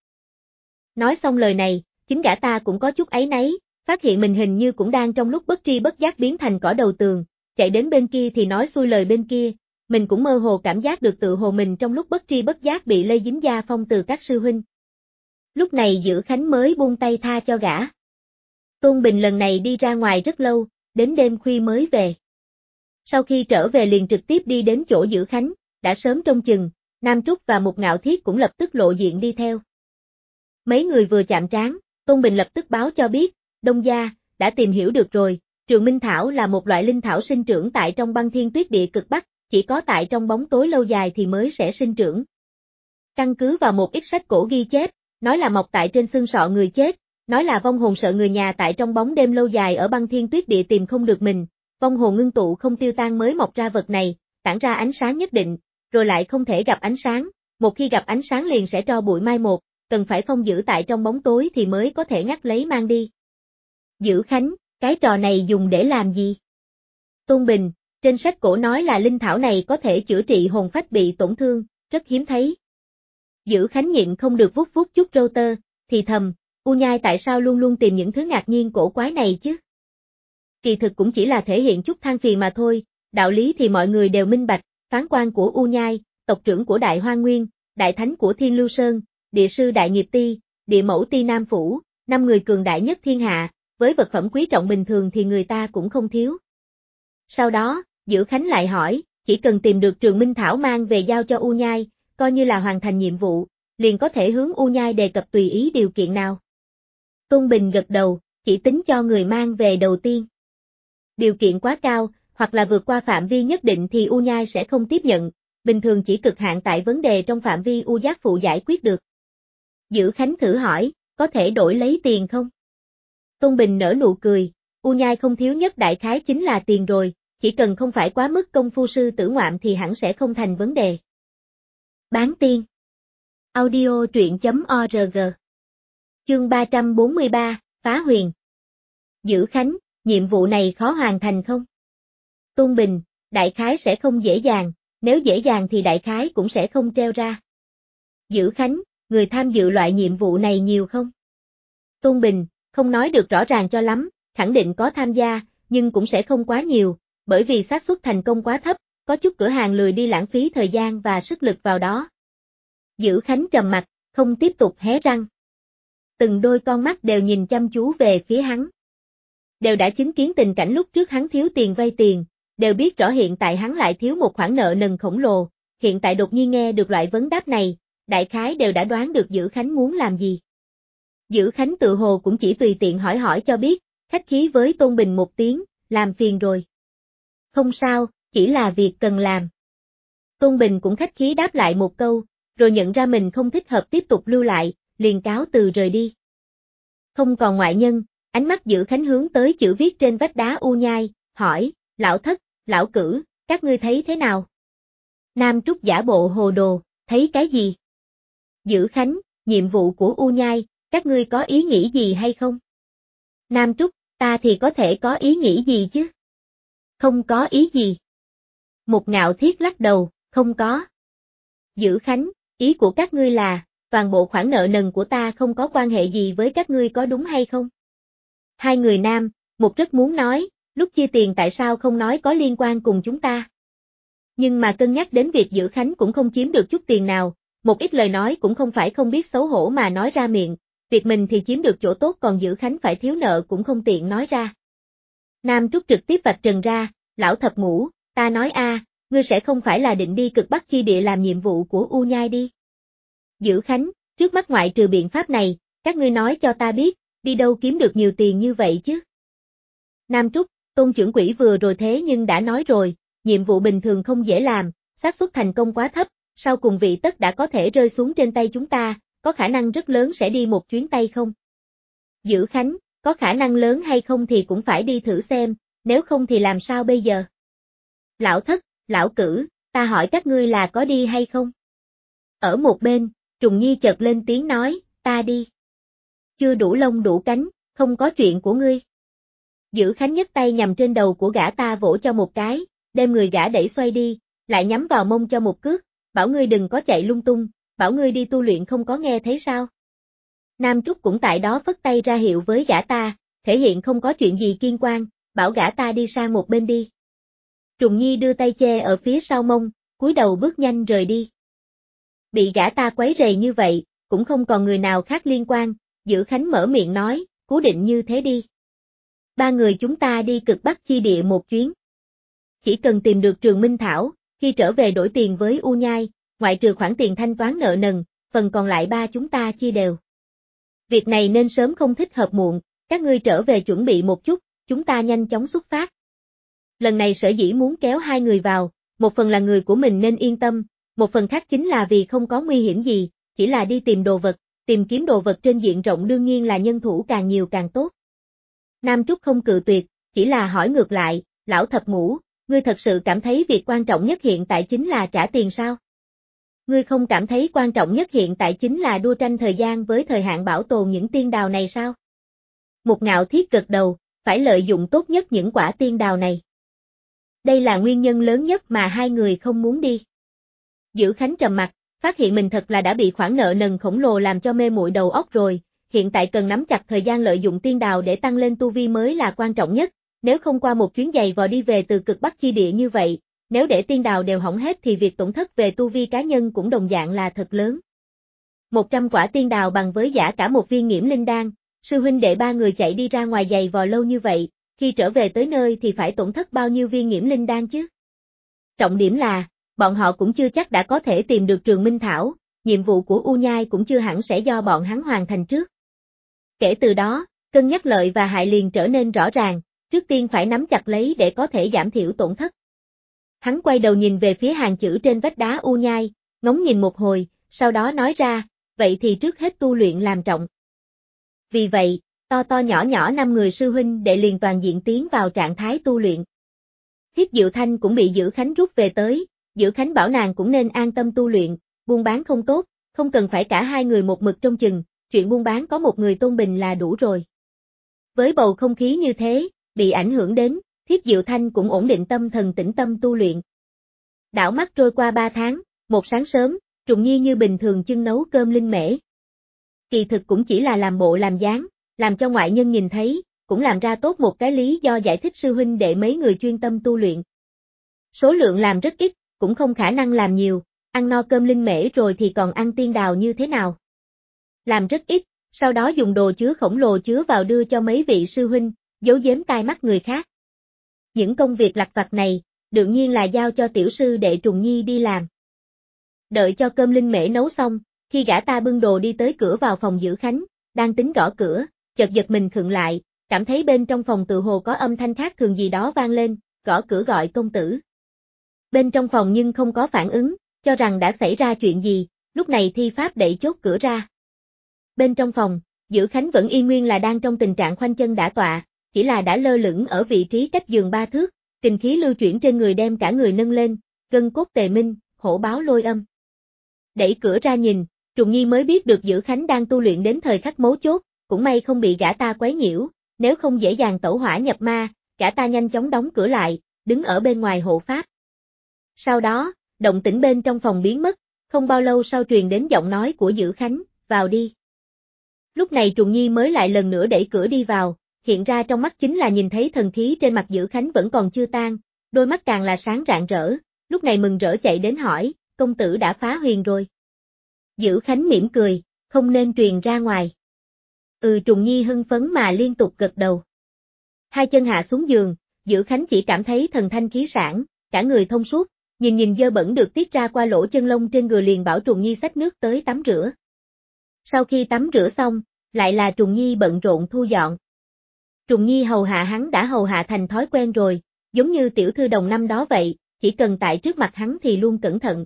Nói xong lời này, chính gã ta cũng có chút áy náy, phát hiện mình hình như cũng đang trong lúc bất tri bất giác biến thành cỏ đầu tường, chạy đến bên kia thì nói xuôi lời bên kia, mình cũng mơ hồ cảm giác được tự hồ mình trong lúc bất tri bất giác bị lây dính gia phong từ các sư huynh. Lúc này Dữ Khánh mới buông tay tha cho gã. Tôn Bình lần này đi ra ngoài rất lâu, đến đêm khuya mới về. Sau khi trở về liền trực tiếp đi đến chỗ Dữ Khánh, đã sớm trông chừng, Nam Trúc và Mục Ngạo Thiết cũng lập tức lộ diện đi theo. Mấy người vừa chạm trán, Tôn Bình lập tức báo cho biết, Đông gia, đã tìm hiểu được rồi, Trường Minh Thảo là một loại linh thảo sinh trưởng tại trong băng thiên tuyết địa cực Bắc, chỉ có tại trong bóng tối lâu dài thì mới sẽ sinh trưởng. Căn cứ vào một ít sách cổ ghi chép, nói là mọc tại trên xương sọ người chết, nói là vong hồn sợ người nhà tại trong bóng đêm lâu dài ở băng thiên tuyết địa tìm không được mình, vong hồn ngưng tụ không tiêu tan mới mọc ra vật này, tản ra ánh sáng nhất định, rồi lại không thể gặp ánh sáng, một khi gặp ánh sáng liền sẽ tro bụi mai một, cần phải phong giữ tại trong bóng tối thì mới có thể ngắt lấy mang đi. Dữ Khánh, cái trò này dùng để làm gì? Tôn Bình, trên sách cổ nói là linh thảo này có thể chữa trị hồn phách bị tổn thương, rất hiếm thấy. Dữ Khánh nhịn không được vuốt vuốt chút râu tơ, thì thầm, U Nhai tại sao luôn luôn tìm những thứ ngạc nhiên cổ quái này chứ? Kỳ thực cũng chỉ là thể hiện chút than phiền mà thôi, đạo lý thì mọi người đều minh bạch, phán quan của U Nhai, tộc trưởng của Đại Hoa Nguyên, đại thánh của Thiên Lưu Sơn, địa sư Đại Nghiệp Ti, địa mẫu Ti Nam Phủ, 5 người cường đại nhất thiên hạ, với vật phẩm quý trọng bình thường thì người ta cũng không thiếu. Sau đó, Dữ Khánh lại hỏi, chỉ cần tìm được Trường Minh Thảo mang về giao cho U Nhai, coi như là hoàn thành nhiệm vụ, liền có thể hướng U Nhai đề cập tùy ý điều kiện nào. Tôn Bình gật đầu, chỉ tính cho người mang về đầu tiên. Điều kiện quá cao, hoặc là vượt qua phạm vi nhất định thì U Nhai sẽ không tiếp nhận, bình thường chỉ cực hạn tại vấn đề trong phạm vi U Giác Phụ giải quyết được. Dữ Khánh thử hỏi, có thể đổi lấy tiền không? Tôn Bình nở nụ cười, U Nhai không thiếu nhất đại khái chính là tiền rồi, chỉ cần không phải quá mức công phu sư tử ngoạm thì hẳn sẽ không thành vấn đề. Bán tiên. Audio truyện.org. Chương 343, Phá Huyền. Dữ Khánh, nhiệm vụ này khó hoàn thành không? Tôn Bình, đại khái sẽ không dễ dàng, nếu dễ dàng thì đại khái cũng sẽ không treo ra. Dữ Khánh, người tham dự loại nhiệm vụ này nhiều không? Tôn Bình, không nói được rõ ràng cho lắm, khẳng định có tham gia, nhưng cũng sẽ không quá nhiều, bởi vì xác suất thành công quá thấp, có chút cửa hàng lười đi lãng phí thời gian và sức lực vào đó. Dữ Khánh trầm mặt, không tiếp tục hé răng. Từng đôi con mắt đều nhìn chăm chú về phía hắn. Đều đã chứng kiến tình cảnh lúc trước hắn thiếu tiền vay tiền, đều biết rõ hiện tại hắn lại thiếu một khoản nợ nần khổng lồ, hiện tại đột nhiên nghe được loại vấn đáp này, đại khái đều đã đoán được Dữ Khánh muốn làm gì. Dữ Khánh tự hồ cũng chỉ tùy tiện hỏi hỏi cho biết, khách khí với Tôn Bình một tiếng, làm phiền rồi. Không sao, chỉ là việc cần làm. Tôn Bình cũng khách khí đáp lại một câu, rồi nhận ra mình không thích hợp tiếp tục lưu lại, liền cáo từ rời đi. Không còn ngoại nhân, ánh mắt Dữ Khánh hướng tới chữ viết trên vách đá u nhai, hỏi, lão thất, lão cử, các ngươi thấy thế nào? Nam Trúc giả bộ hồ đồ, thấy cái gì? Dữ Khánh, nhiệm vụ của u nhai, các ngươi có ý nghĩ gì hay không? Nam Trúc, ta thì có thể có ý nghĩ gì chứ? Không có ý gì. Một Ngạo Thiết lắc đầu, không có. Dữ Khánh, ý của các ngươi là, toàn bộ khoản nợ nần của ta không có quan hệ gì với các ngươi có đúng hay không? Hai người nam, một rất muốn nói, lúc chia tiền tại sao không nói có liên quan cùng chúng ta? Nhưng mà cân nhắc đến việc Dữ Khánh cũng không chiếm được chút tiền nào, một ít lời nói cũng không phải không biết xấu hổ mà nói ra miệng, việc mình thì chiếm được chỗ tốt còn Dữ Khánh phải thiếu nợ cũng không tiện nói ra. Nam Trúc trực tiếp vạch trần ra, lão thập ngũ, ta nói ngươi sẽ không phải là định đi cực Bắc chi địa làm nhiệm vụ của U Nhai đi. Dữ Khánh, trước mắt ngoại trừ biện pháp này, các ngươi nói cho ta biết, đi đâu kiếm được nhiều tiền như vậy chứ? Nam Trúc, Tôn trưởng quỹ vừa rồi thế nhưng đã nói rồi, nhiệm vụ bình thường không dễ làm, xác suất thành công quá thấp, sau cùng vị tất đã có thể rơi xuống trên tay chúng ta, có khả năng rất lớn sẽ đi một chuyến tay không? Dữ Khánh, có khả năng lớn hay không thì cũng phải đi thử xem, nếu không thì làm sao bây giờ? Lão thất, lão cử, ta hỏi các ngươi là có đi hay không? Ở một bên, Trùng Nhi chợt lên tiếng nói, ta đi. Chưa đủ lông đủ cánh, không có chuyện của ngươi. Dữ Khánh nhấc tay nhằm trên đầu của gã ta vỗ cho một cái, đem người gã đẩy xoay đi, lại nhắm vào mông cho một cước, bảo ngươi đừng có chạy lung tung, bảo ngươi đi tu luyện không có nghe thấy sao? Nam Trúc cũng tại đó phất tay ra hiệu với gã ta, thể hiện không có chuyện gì kiên quan, bảo gã ta đi sang một bên đi. Trùng Nhi đưa tay che ở phía sau mông, cúi đầu bước nhanh rời đi. Bị gã ta quấy rầy như vậy, cũng không còn người nào khác liên quan, Dữ Khánh mở miệng nói, cố định như thế đi. Ba người chúng ta đi cực Bắc chi địa một chuyến. Chỉ cần tìm được Trường Minh Thảo, khi trở về đổi tiền với U Nhai, ngoại trừ khoản tiền thanh toán nợ nần, phần còn lại ba chúng ta chia đều. Việc này nên sớm không thích hợp muộn, các ngươi trở về chuẩn bị một chút, chúng ta nhanh chóng xuất phát. Lần này Sở Dĩ muốn kéo hai người vào, một phần là người của mình nên yên tâm, một phần khác chính là vì không có nguy hiểm gì, chỉ là đi tìm đồ vật, tìm kiếm đồ vật trên diện rộng đương nhiên là nhân thủ càng nhiều càng tốt. Nam Trúc không cự tuyệt, chỉ là hỏi ngược lại, lão thập ngũ, ngươi thật sự cảm thấy việc quan trọng nhất hiện tại chính là trả tiền sao? Ngươi không cảm thấy quan trọng nhất hiện tại chính là đua tranh thời gian với thời hạn bảo tồn những tiên đào này sao? Một Ngạo Thiết gật đầu, phải lợi dụng tốt nhất những quả tiên đào này. Đây là nguyên nhân lớn nhất mà hai người không muốn đi. Dữ Khánh trầm mặt, phát hiện mình thật là đã bị khoản nợ nần khổng lồ làm cho mê muội đầu óc rồi, hiện tại cần nắm chặt thời gian lợi dụng tiên đào để tăng lên tu vi mới là quan trọng nhất, nếu không qua một chuyến giày vò đi về từ cực Bắc chi địa như vậy, nếu để tiên đào đều hỏng hết thì việc tổn thất về tu vi cá nhân cũng đồng dạng là thật lớn. 100 quả tiên đào bằng với giá cả một viên nghiễm linh đan, sư huynh đệ ba người chạy đi ra ngoài giày vò lâu như vậy, khi trở về tới nơi thì phải tổn thất bao nhiêu viên nghiễm linh đan chứ? Trọng điểm là, bọn họ cũng chưa chắc đã có thể tìm được Trường Minh Thảo, nhiệm vụ của U Nhai cũng chưa hẳn sẽ do bọn hắn hoàn thành trước. Kể từ đó, cân nhắc lợi và hại liền trở nên rõ ràng, trước tiên phải nắm chặt lấy để có thể giảm thiểu tổn thất. Hắn quay đầu nhìn về phía hàng chữ trên vách đá U Nhai, ngóng nhìn một hồi, sau đó nói ra, vậy thì trước hết tu luyện làm trọng. Vì vậy, to to nhỏ nhỏ 5 người sư huynh đệ liền toàn diện tiến vào trạng thái tu luyện. Thiết Diệu Thanh cũng bị Dữ Khánh rút về tới, Dữ Khánh bảo nàng cũng nên an tâm tu luyện, buôn bán không tốt, không cần phải cả hai người một mực trông chừng, chuyện buôn bán có một người Tôn Bình là đủ rồi. Với bầu không khí như thế, bị ảnh hưởng đến, Thiết Diệu Thanh cũng ổn định tâm thần tĩnh tâm tu luyện. Đảo mắt trôi qua 3 tháng, một sáng sớm, Trùng Nhi như bình thường chưng nấu cơm linh mễ. Kỳ thực cũng chỉ là làm bộ làm dáng, làm cho ngoại nhân nhìn thấy, cũng làm ra tốt một cái lý do giải thích sư huynh đệ mấy người chuyên tâm tu luyện. Số lượng làm rất ít, cũng không khả năng làm nhiều, ăn no cơm linh mễ rồi thì còn ăn tiên đào như thế nào. Làm rất ít, sau đó dùng đồ chứa khổng lồ chứa vào đưa cho mấy vị sư huynh, giấu giếm tai mắt người khác. Những công việc lặt vặt này, đương nhiên là giao cho tiểu sư đệ Trùng Nhi đi làm. Đợi cho cơm linh mễ nấu xong, Khi gã ta bưng đồ đi tới cửa vào phòng Dữ Khánh, đang tính gõ cửa, chợt giật mình khựng lại, cảm thấy bên trong phòng tự hồ có âm thanh khác thường gì đó vang lên, gõ cửa gọi công tử. Bên trong phòng nhưng không có phản ứng, cho rằng đã xảy ra chuyện gì, lúc này thi pháp đẩy chốt cửa ra. Bên trong phòng, Dữ Khánh vẫn y nguyên là đang trong tình trạng khoanh chân đả tọa, chỉ là đã lơ lửng ở vị trí cách giường 3 thước, kình khí lưu chuyển trên người đem cả người nâng lên, gân cốt tề minh, hổ báo lôi âm. Đẩy cửa ra nhìn, Trùng Nhi mới biết được Dữ Khánh đang tu luyện đến thời khắc mấu chốt, cũng may không bị gã ta quấy nhiễu, nếu không dễ dàng tẩu hỏa nhập ma, gã ta nhanh chóng đóng cửa lại, đứng ở bên ngoài hộ pháp. Sau đó, động tĩnh bên trong phòng biến mất, không bao lâu sau truyền đến giọng nói của Dữ Khánh, vào đi. Lúc này Trùng Nhi mới lại lần nữa đẩy cửa đi vào, hiện ra trong mắt chính là nhìn thấy thần khí trên mặt Dữ Khánh vẫn còn chưa tan, đôi mắt càng là sáng rạng rỡ, lúc này mừng rỡ chạy đến hỏi, công tử đã phá huyền rồi. Dữ Khánh mỉm cười, không nên truyền ra ngoài. Trùng Nhi hưng phấn mà liên tục gật đầu. Hai chân hạ xuống giường, Dữ Khánh chỉ cảm thấy thần thanh khí sảng, cả người thông suốt, nhìn dơ bẩn được tiết ra qua lỗ chân lông trên người liền bảo Trùng Nhi xách nước tới tắm rửa. Sau khi tắm rửa xong, lại là Trùng Nhi bận rộn thu dọn. Trùng Nhi hầu hạ hắn đã hầu hạ thành thói quen rồi, giống như tiểu thư đồng năm đó vậy, chỉ cần tại trước mặt hắn thì luôn cẩn thận.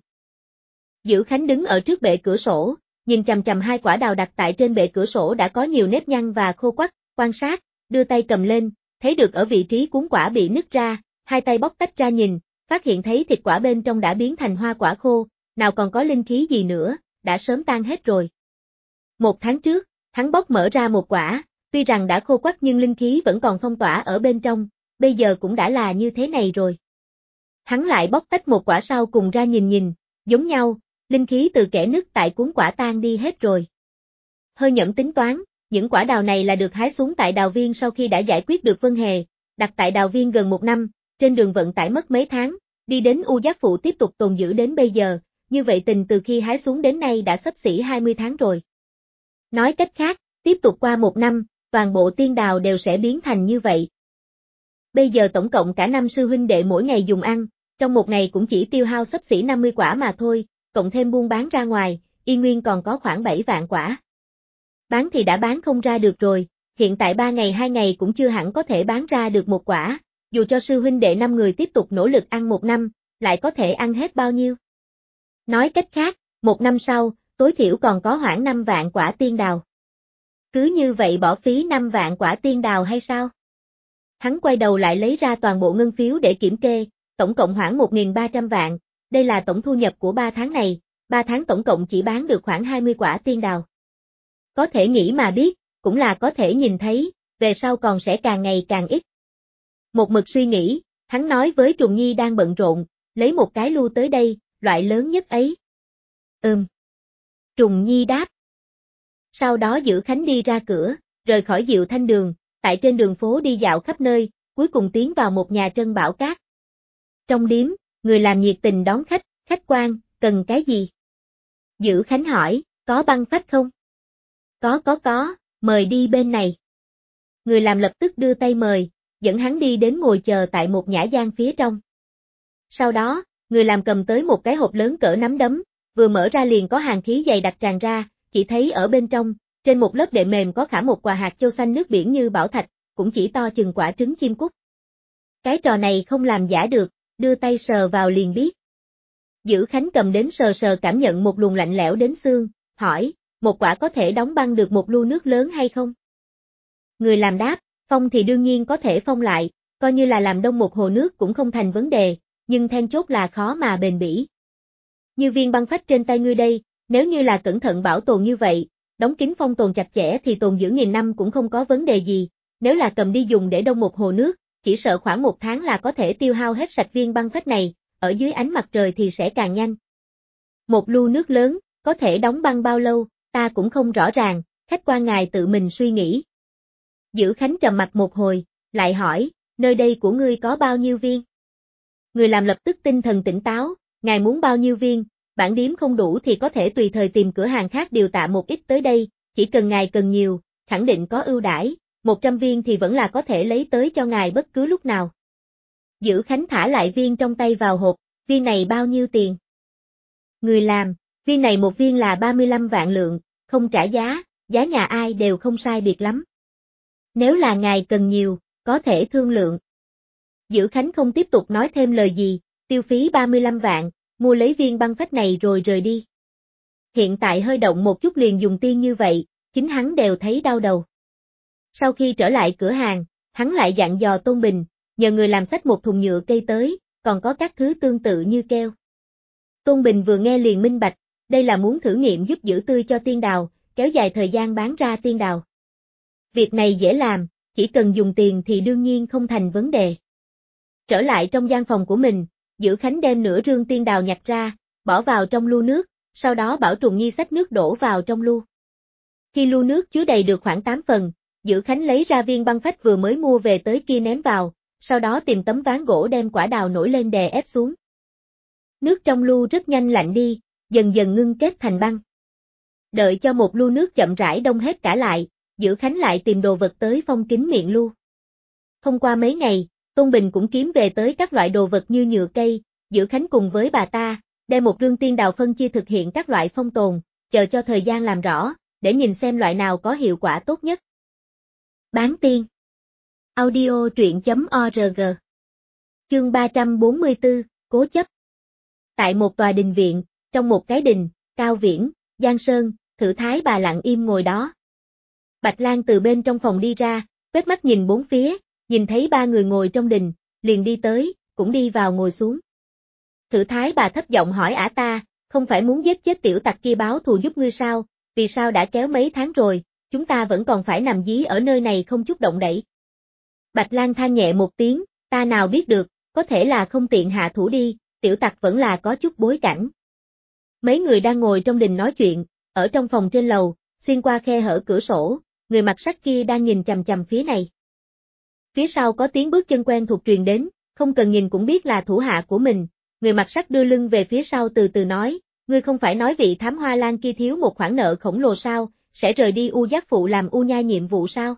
Dữ Khánh đứng ở trước bệ cửa sổ, nhìn chằm chằm hai quả đào đặt tại trên bệ cửa sổ đã có nhiều nếp nhăn và khô quắt, quan sát, đưa tay cầm lên, thấy được ở vị trí cuốn quả bị nứt ra, hai tay bóc tách ra nhìn, phát hiện thấy thịt quả bên trong đã biến thành hoa quả khô, nào còn có linh khí gì nữa, đã sớm tan hết rồi. 1 tháng trước, hắn bóc mở ra một quả, tuy rằng đã khô quắt nhưng linh khí vẫn còn phong tỏa ở bên trong, bây giờ cũng đã là như thế này rồi. Hắn lại bóc tách một quả sau cùng ra nhìn, giống nhau, linh khí từ kẽ nứt tại cuốn quả tan đi hết rồi. Hơi nhẩm tính toán, những quả đào này là được hái xuống tại đào viên sau khi đã giải quyết được Vân Hề, đặt tại đào viên gần 1 năm, trên đường vận tải mất mấy tháng, đi đến U Giác Phụ tiếp tục tồn giữ đến bây giờ, như vậy tình từ khi hái xuống đến nay đã xấp xỉ 20 tháng rồi. Nói cách khác, tiếp tục qua 1 năm, toàn bộ tiên đào đều sẽ biến thành như vậy. Bây giờ tổng cộng cả 5 sư huynh đệ mỗi ngày dùng ăn, trong một ngày cũng chỉ tiêu hao xấp xỉ 50 quả mà thôi, cộng thêm buôn bán ra ngoài, y nguyên còn có khoảng 7 vạn quả. Bán thì đã bán không ra được rồi, hiện tại 3 ngày 2 ngày cũng chưa hẳn có thể bán ra được một quả, dù cho sư huynh đệ 5 người tiếp tục nỗ lực ăn 1 năm, lại có thể ăn hết bao nhiêu. Nói cách khác, 1 năm sau, tối thiểu còn có khoảng 5 vạn quả tiên đào. Cứ như vậy bỏ phí 5 vạn quả tiên đào hay sao? Hắn quay đầu lại lấy ra toàn bộ ngân phiếu để kiểm kê, tổng cộng khoảng 1.300 vạn, đây là tổng thu nhập của 3 tháng này, 3 tháng tổng cộng chỉ bán được khoảng 20 quả tiên đào. Có thể nghĩ mà biết, cũng là có thể nhìn thấy, về sau còn sẽ càng ngày càng ít. Một mực suy nghĩ, hắn nói với Trùng Nhi đang bận rộn, lấy một cái lu tới đây, loại lớn nhất ấy. Trùng Nhi đáp. Sau đó Dữ Khánh đi ra cửa, rời khỏi Diệu Thanh Đường, tại trên đường phố đi dạo khắp nơi, cuối cùng tiến vào một nhà trân bảo cát. Trong điếm, người làm nhiệt tình đón khách, khách quan, cần cái gì? Dữ Khánh hỏi, có băng phách không? Có, mời đi bên này. Người làm lập tức đưa tay mời, dẫn hắn đi đến ngồi chờ tại một nhã gian phía trong. Sau đó, người làm cầm tới một cái hộp lớn cỡ nắm đấm, vừa mở ra liền có hàn khí dày đặc tràn ra, chỉ thấy ở bên trong, trên một lớp đệm mềm có khả một quả hạt châu xanh nước biển như bảo thạch, cũng chỉ to chừng quả trứng chim cút. Cái trò này không làm giả được, đưa tay sờ vào liền biết. Dữ Khánh cầm đến sờ sờ cảm nhận một luồng lạnh lẽo đến xương, hỏi, một quả có thể đóng băng được một lu nước lớn hay không? Người làm đáp, phong thì đương nhiên có thể phong lại, coi như là làm đông một hồ nước cũng không thành vấn đề, nhưng then chốt là khó mà bền bỉ. Như viên băng phách trên tay ngươi đây, nếu như là cẩn thận bảo tồn như vậy, đóng kín phong tồn chặt chẽ thì tồn giữ nghìn năm cũng không có vấn đề gì, nếu là cầm đi dùng để đông một hồ nước, chỉ sợ khoảng 1 tháng là có thể tiêu hao hết sạch viên băng phách này, ở dưới ánh mặt trời thì sẽ càng nhanh. Một lu nước lớn, có thể đóng băng bao lâu, ta cũng không rõ ràng, khách quan ngài tự mình suy nghĩ. Dữ Khánh trầm mặt một hồi, lại hỏi, nơi đây của ngươi có bao nhiêu viên? Người làm lập tức tinh thần tỉnh táo, ngài muốn bao nhiêu viên, bản điếm không đủ thì có thể tùy thời tìm cửa hàng khác điều tạ một ít tới đây, chỉ cần ngài cần nhiều, khẳng định có ưu đãi, 100 viên thì vẫn là có thể lấy tới cho ngài bất cứ lúc nào. Dữ Khánh thả lại viên trong tay vào hộp, viên này bao nhiêu tiền? Người làm, Viên này một viên là 35 vạn lượng, không trả giá, giá nhà ai đều không sai biệt lắm. Nếu là ngài cần nhiều, có thể thương lượng. Dữ Khánh không tiếp tục nói thêm lời gì, tiêu phí 35 vạn, mua lấy viên băng phách này rồi rời đi. Hiện tại hơi động một chút liền dùng tiền như vậy, chính hắn đều thấy đau đầu. Sau khi trở lại cửa hàng, hắn lại dặn dò Tôn Bình, nhờ người làm xách một thùng nhựa cây tới, còn có các thứ tương tự như keo. Tôn Bình vừa nghe liền minh bạch, đây là muốn thử nghiệm giúp giữ tươi cho tiên đào, kéo dài thời gian bán ra tiên đào. Việc này dễ làm, chỉ cần dùng tiền thì đương nhiên không thành vấn đề. Trở lại trong gian phòng của mình, Dữ Khánh đem nửa rương tiên đào nhặt ra, bỏ vào trong lu nước, sau đó bảo Trùng Nhi xách nước đổ vào trong lu. Khi lu nước chứa đầy được khoảng 8 phần, Dữ Khánh lấy ra viên băng phách vừa mới mua về tới kia ném vào, sau đó tìm tấm ván gỗ đem quả đào nổi lên đè ép xuống. Nước trong lu rất nhanh lạnh đi, dần dần ngưng kết thành băng. Đợi cho một lu nước chậm rãi đông hết cả lại, Dữ Khánh lại tìm đồ vật tới phong kín miệng lu. Không qua mấy ngày, Tôn Bình cũng kiếm về tới các loại đồ vật như nhựa cây, Dữ Khánh cùng với bà ta, đem một rương tiên đào phân chia thực hiện các loại phong tồn, chờ cho thời gian làm rõ, để nhìn xem loại nào có hiệu quả tốt nhất. Bán tiên. Audio truyện.org. Chương 344, Cố chấp. Tại một tòa đình viện, trong một cái đình, Cao Viễn, Giang Sơn, Thử Thái bà lặng im ngồi đó. Bạch Lan từ bên trong phòng đi ra, quét mắt nhìn bốn phía, nhìn thấy ba người ngồi trong đình, liền đi tới, cũng đi vào ngồi xuống. Thử Thái bà thấp giọng hỏi ả ta, không phải muốn giết chết tiểu tặc kia báo thù giúp ngươi sao, vì sao đã kéo mấy tháng rồi, chúng ta vẫn còn phải nằm dí ở nơi này không chút động đậy. Bạch Lan than nhẹ một tiếng, ta nào biết được, có thể là không tiện hạ thủ đi, tiểu tặc vẫn là có chút bối cảnh. Mấy người đang ngồi trong đình nói chuyện, ở trong phòng trên lầu, xuyên qua khe hở cửa sổ, người mặc sắt kia đang nhìn chằm chằm phía này. Phía sau có tiếng bước chân quen thuộc truyền đến, không cần nhìn cũng biết là thủ hạ của mình, người mặc sắt đưa lưng về phía sau từ từ nói, ngươi không phải nói vị thám hoa lan kia thiếu một khoản nợ khổng lồ sao, sẽ rời đi U Giác Phụ làm U Nha nhiệm vụ sao?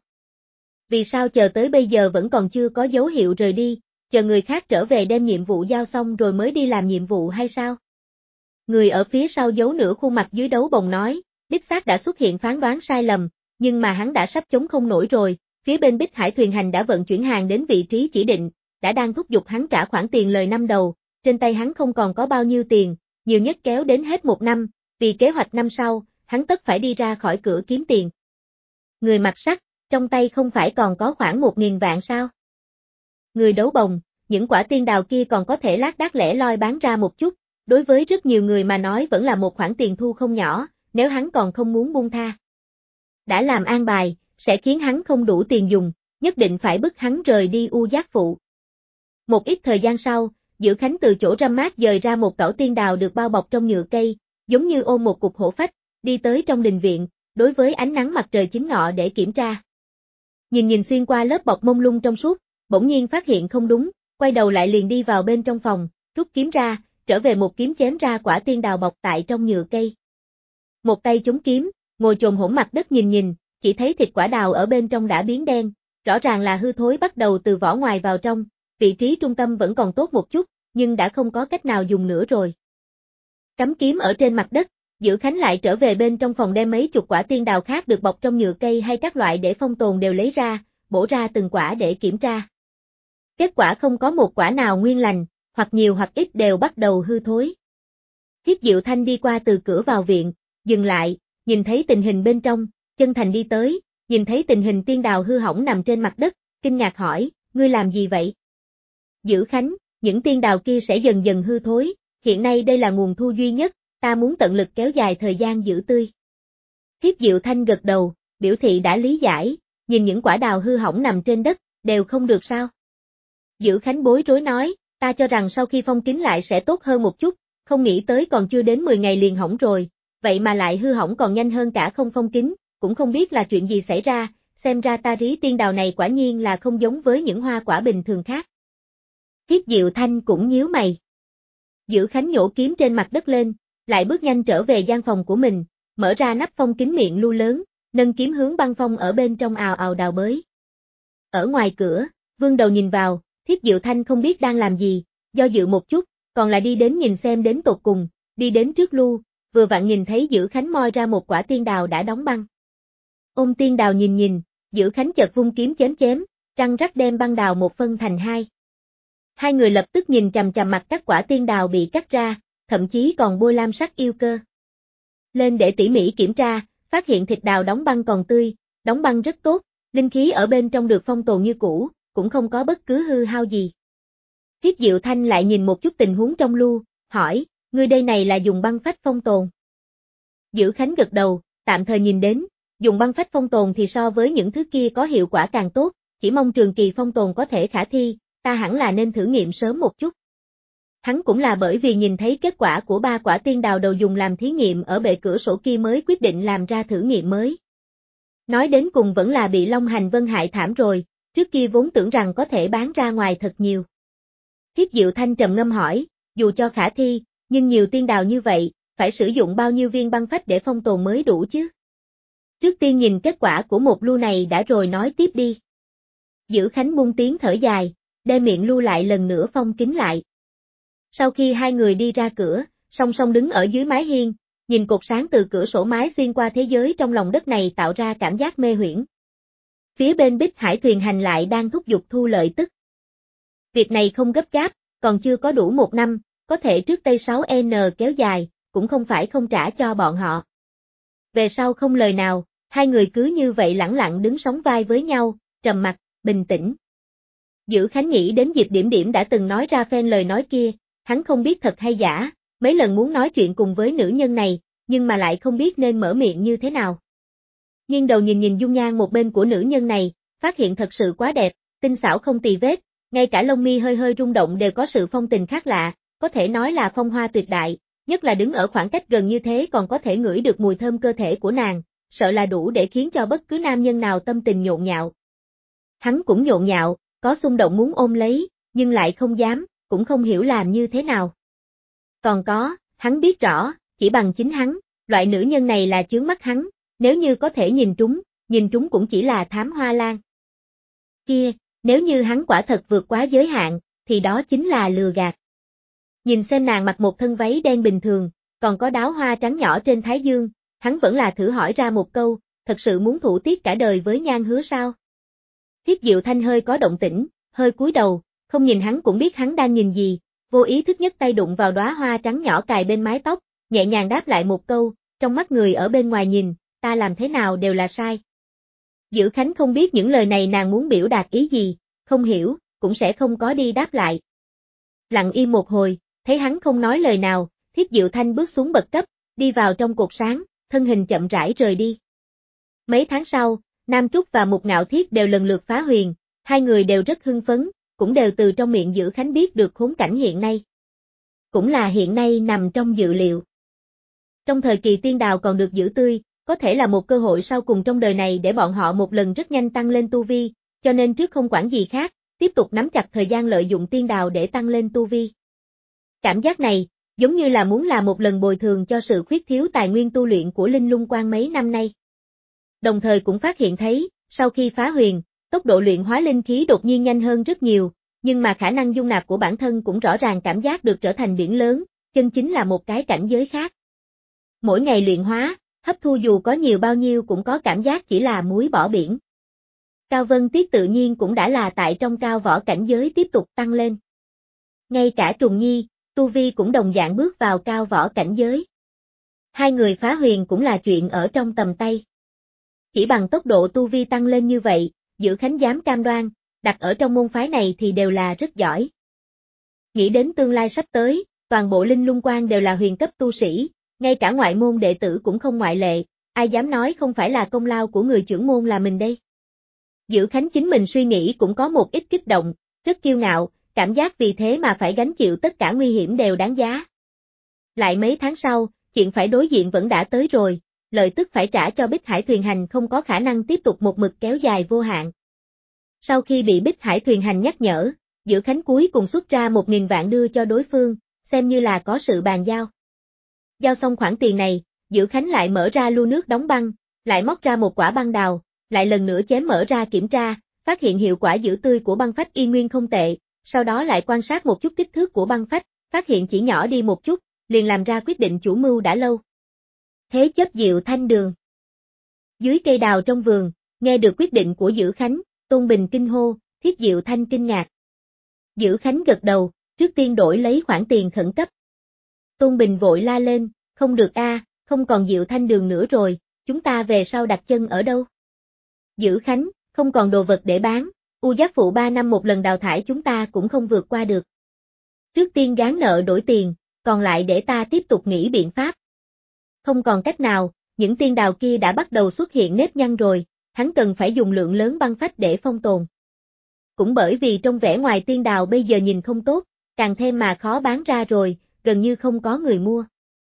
Vì sao chờ tới bây giờ vẫn còn chưa có dấu hiệu rời đi, chờ người khác trở về đem nhiệm vụ giao xong rồi mới đi làm nhiệm vụ hay sao? Người ở phía sau giấu nửa khuôn mặt dưới đấu bồng nói, đích xác đã xuất hiện phán đoán sai lầm, nhưng mà hắn đã sắp chống không nổi rồi, phía bên Bích Hải thuyền hành đã vận chuyển hàng đến vị trí chỉ định, đã đang thúc giục hắn trả khoản tiền lời năm đầu, trên tay hắn không còn có bao nhiêu tiền, nhiều nhất kéo đến hết một năm, vì kế hoạch năm sau, hắn tất phải đi ra khỏi cửa kiếm tiền. Người mặc sắt, trong tay không phải còn có khoảng 1.000 vạn sao? Người đấu bồng, những quả tiên đào kia còn có thể lác đác lẻ loi bán ra một chút, đối với rất nhiều người mà nói vẫn là một khoản tiền thu không nhỏ, nếu hắn còn không muốn buông tha. Đã làm an bài, sẽ khiến hắn không đủ tiền dùng, nhất định phải bức hắn rời đi U Giác Phụ. Một ít thời gian sau, Dữ Khánh từ chỗ râm mát dời ra một cẩu tiên đào được bao bọc trong nhựa cây, giống như ôm một cục hổ phách, đi tới trong đình viện, đối với ánh nắng mặt trời chính ngọ để kiểm tra. Nhìn xuyên qua lớp bọc mông lung trong suốt, bỗng nhiên phát hiện không đúng, quay đầu lại liền đi vào bên trong phòng, rút kiếm ra, trở về một kiếm chém ra quả tiên đào bọc tại trong nhựa cây. Một tay chống kiếm, ngồi chồm hổm mặt đất nhìn, chỉ thấy thịt quả đào ở bên trong đã biến đen, rõ ràng là hư thối bắt đầu từ vỏ ngoài vào trong, vị trí trung tâm vẫn còn tốt một chút, nhưng đã không có cách nào dùng nữa rồi. Cắm kiếm ở trên mặt đất, Dữ Khánh lại trở về bên trong phòng đem mấy chục quả tiên đào khác được bọc trong nhựa cây hay các loại để phong tồn đều lấy ra, bổ ra từng quả để kiểm tra. Kết quả không có một quả nào nguyên lành, hoặc nhiều hoặc ít đều bắt đầu hư thối. Thiết Diệu Thanh đi qua từ cửa vào viện, dừng lại, nhìn thấy tình hình bên trong, chân thành đi tới, nhìn thấy tình hình tiên đào hư hỏng nằm trên mặt đất, kinh ngạc hỏi, ngươi làm gì vậy? Dữ Khánh, những tiên đào kia sẽ dần dần hư thối, hiện nay đây là nguồn thu duy nhất, ta muốn tận lực kéo dài thời gian giữ tươi. Thiết Diệu Thanh gật đầu, biểu thị đã lý giải, nhìn những quả đào hư hỏng nằm trên đất, đều không được sao? Dữ Khánh bối rối nói, ta cho rằng sau khi phong kín lại sẽ tốt hơn một chút, không nghĩ tới còn chưa đến 10 ngày liền hỏng rồi, vậy mà lại hư hỏng còn nhanh hơn cả không phong kín, cũng không biết là chuyện gì xảy ra, xem ra ta rí tiên đào này quả nhiên là không giống với những hoa quả bình thường khác. Thiết Diệu Thanh cũng nhíu mày. Dữ Khánh nhổ kiếm trên mặt đất lên, lại bước nhanh trở về gian phòng của mình, mở ra nắp phong kín miệng lu lớn, nâng kiếm hướng băng phong ở bên trong ào ào đào bới. Ở ngoài cửa, Vương Đầu nhìn vào, Thiết Diệu Thanh không biết đang làm gì, do dự một chút, còn là đi đến nhìn xem đến tột cùng, đi đến trước lu, vừa vặn nhìn thấy Dữ Khánh moi ra một quả tiên đào đã đóng băng. Ôm tiên đào nhìn, Dữ Khánh chợt vung kiếm chém, răng rắc đem băng đào một phân thành hai. Hai người lập tức nhìn chằm chằm mặt các quả tiên đào bị cắt ra, thậm chí còn bôi lam sắc yêu cơ. Lên để tỉ mỉ kiểm tra, phát hiện thịt đào đóng băng còn tươi, đóng băng rất tốt, linh khí ở bên trong được phong tồn như cũ, cũng không có bất cứ hư hao gì. Thiết Diệu Thanh lại nhìn một chút tình huống trong lu, hỏi, ngươi đây này là dùng băng phách phong tồn. Dữ Khánh gật đầu, tạm thời nhìn đến, dùng băng phách phong tồn thì so với những thứ kia có hiệu quả càng tốt, chỉ mong trường kỳ phong tồn có thể khả thi, ta hẳn là nên thử nghiệm sớm một chút. Hắn cũng là bởi vì nhìn thấy kết quả của 3 quả tiên đào đầu dùng làm thí nghiệm ở bệ cửa sổ kia mới quyết định làm ra thử nghiệm mới. Nói đến cùng vẫn là bị Long Hành Vân hại thảm rồi, trước kia vốn tưởng rằng có thể bán ra ngoài thật nhiều. Thiết Diệu Thanh trầm ngâm hỏi, dù cho khả thi, nhưng nhiều tiên đào như vậy, phải sử dụng bao nhiêu viên băng phách để phong tồn mới đủ chứ? Trước tiên nhìn kết quả của một lu này đã rồi nói tiếp đi. Dữ Khánh buông tiếng thở dài, đem miệng lu lại lần nữa phong kín lại. Sau khi hai người đi ra cửa, song song đứng ở dưới mái hiên, nhìn cột sáng từ cửa sổ mái xuyên qua thế giới trong lòng đất này tạo ra cảm giác mê huyễn. Phía bên Bích Hải thuyền hành lại đang thúc giục thu lợi tức. Việc này không gấp gáp, còn chưa có đủ 1 năm, có thể trước Tây 6N kéo dài, cũng không phải không trả cho bọn họ. Về sau không lời nào, hai người cứ như vậy lẳng lặng đứng sóng vai với nhau, trầm mặc, bình tĩnh. Dữ Khánh nghĩ đến Diệp Điểm Điểm đã từng nói ra phen lời nói kia, hắn không biết thật hay giả, mấy lần muốn nói chuyện cùng với nữ nhân này, nhưng mà lại không biết nên mở miệng như thế nào. Nhưng đầu nhìn dung nhan một bên của nữ nhân này, phát hiện thật sự quá đẹp, tinh xảo không tì vết, ngay cả lông mi hơi hơi rung động đều có sự phong tình khác lạ, có thể nói là phong hoa tuyệt đại, nhất là đứng ở khoảng cách gần như thế còn có thể ngửi được mùi thơm cơ thể của nàng, sợ là đủ để khiến cho bất cứ nam nhân nào tâm tình nhộn nhạo. Hắn cũng nhộn nhạo, có xung động muốn ôm lấy, nhưng lại không dám, cũng không hiểu làm như thế nào. Còn có, hắn biết rõ, chỉ bằng chính hắn, loại nữ nhân này là chướng mắt hắn, nếu như có thể nhìn trúng cũng chỉ là thám hoa lan. Kia, nếu như hắn quả thật vượt quá giới hạn, thì đó chính là lừa gạt. Nhìn xem nàng mặc một thân váy đen bình thường, còn có đóa hoa trắng nhỏ trên thái dương, hắn vẫn là thử hỏi ra một câu, thật sự muốn thủ tiết cả đời với Nhan Hứa sao? Thiết Diệu Thanh hơi có động tĩnh, hơi cúi đầu, không nhìn hắn cũng biết hắn đang nhìn gì, vô ý thức nhất tay đụng vào đóa hoa trắng nhỏ cài bên mái tóc, nhẹ nhàng đáp lại một câu, trong mắt người ở bên ngoài nhìn, ta làm thế nào đều là sai. Dữ Khánh không biết những lời này nàng muốn biểu đạt ý gì, không hiểu, cũng sẽ không có đi đáp lại. Lặng im một hồi, thấy hắn không nói lời nào, Thiết Diệu Thanh bước xuống bậc cấp, đi vào trong cột sáng, thân hình chậm rãi rời đi. Mấy tháng sau, Nam Trúc và Mục Ngạo Thiết đều lần lượt phá huyền, hai người đều rất hưng phấn, cũng đều từ trong miệng Dữ Khánh biết được khốn cảnh hiện nay. Cũng là hiện nay nằm trong dự liệu. Trong thời kỳ tiên đào còn được giữ tươi, có thể là một cơ hội sau cùng trong đời này để bọn họ một lần rất nhanh tăng lên tu vi, cho nên trước không quản gì khác, tiếp tục nắm chặt thời gian lợi dụng tiên đào để tăng lên tu vi. Cảm giác này, giống như là muốn làm một lần bồi thường cho sự khuyết thiếu tài nguyên tu luyện của Linh Lung Quan mấy năm nay. Đồng thời cũng phát hiện thấy, sau khi phá huyền, tốc độ luyện hóa linh khí đột nhiên nhanh hơn rất nhiều, nhưng mà khả năng dung nạp của bản thân cũng rõ ràng cảm giác được trở thành biển lớn, chân chính là một cái cảnh giới khác. Mỗi ngày luyện hóa, hấp thu dù có nhiều bao nhiêu cũng có cảm giác chỉ là muối bỏ biển. Cao Vân Tiết tự nhiên cũng đã là tại trong cao võ cảnh giới tiếp tục tăng lên. Ngay cả Trùng Nhi, tu vi cũng đồng dạng bước vào cao võ cảnh giới. Hai người phá huyền cũng là chuyện ở trong tầm tay. Chỉ bằng tốc độ tu vi tăng lên như vậy, Dữ Khánh dám cam đoan, đặt ở trong môn phái này thì đều là rất giỏi. Nghĩ đến tương lai sắp tới, toàn bộ Linh Lung Quan đều là huyền cấp tu sĩ, ngay cả ngoại môn đệ tử cũng không ngoại lệ, ai dám nói không phải là công lao của người trưởng môn là mình đây. Dữ Khánh chính mình suy nghĩ cũng có một ít kích động, rất kiêu ngạo, cảm giác vì thế mà phải gánh chịu tất cả nguy hiểm đều đáng giá. Lại mấy tháng sau, chuyện phải đối diện vẫn đã tới rồi, lợi tức phải trả cho Bích Hải thuyền hành không có khả năng tiếp tục một mực kéo dài vô hạn. Sau khi bị Bích Hải thuyền hành nhắc nhở, Dữ Khánh cuối cùng xuất ra 1.000 vạn đưa cho đối phương, xem như là có sự bàn giao. Giao xong khoản tiền này, Dữ Khánh lại mở ra lu nước đóng băng, lại móc ra một quả băng đào, lại lần nữa chém mở ra kiểm tra, phát hiện hiệu quả giữ tươi của băng phách y nguyên không tệ, sau đó lại quan sát một chút kích thước của băng phách, phát hiện chỉ nhỏ đi một chút, liền làm ra quyết định chủ mưu đã lâu. Thế chấp Diệu Thanh Đường. Dưới cây đào trong vườn, nghe được quyết định của Dữ Khánh, Tôn Bình kinh hô, Thiết Diệu Thanh kinh ngạc. Dữ Khánh gật đầu, trước tiên đổi lấy khoản tiền khẩn cấp. Tôn Bình vội la lên, không được không còn Diệu Thanh Đường nữa rồi, chúng ta về sau đặt chân ở đâu? Dữ Khánh, không còn đồ vật để bán, U Giác Phụ 3 năm một lần đào thải chúng ta cũng không vượt qua được. Trước tiên gán nợ đổi tiền, còn lại để ta tiếp tục nghĩ biện pháp. Không còn cách nào, những tiên đào kia đã bắt đầu xuất hiện nếp nhăn rồi, hắn cần phải dùng lượng lớn băng phách để phong tồn. Cũng bởi vì trong vẻ ngoài tiên đào bây giờ nhìn không tốt, càng thêm mà khó bán ra rồi, gần như không có người mua.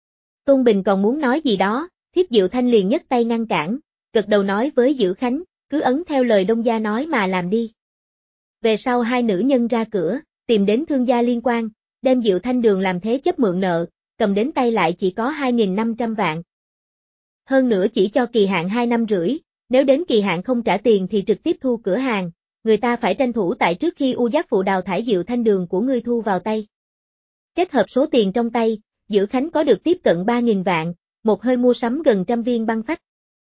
Tôn Bình còn muốn nói gì đó, Thiết Diệu Thanh liền nhấc tay ngăn cản, gật đầu nói với Dữ Khánh, cứ ấn theo lời Đông gia nói mà làm đi. Về sau hai nữ nhân ra cửa, tìm đến thương gia liên quan, đem Diệu Thanh Đường làm thế chấp mượn nợ, cầm đến tay lại chỉ có 2.500 vạn. Hơn nữa chỉ cho kỳ hạn 2 năm rưỡi, nếu đến kỳ hạn không trả tiền thì trực tiếp thu cửa hàng, người ta phải tranh thủ tại trước khi U Giác Phụ đào thải Diệu Thanh Đường của ngươi thu vào tay. Kết hợp số tiền trong tay, Dữ Khánh có được tiếp cận 3.000 vạn, một hơi mua sắm gần 100 viên băng phách.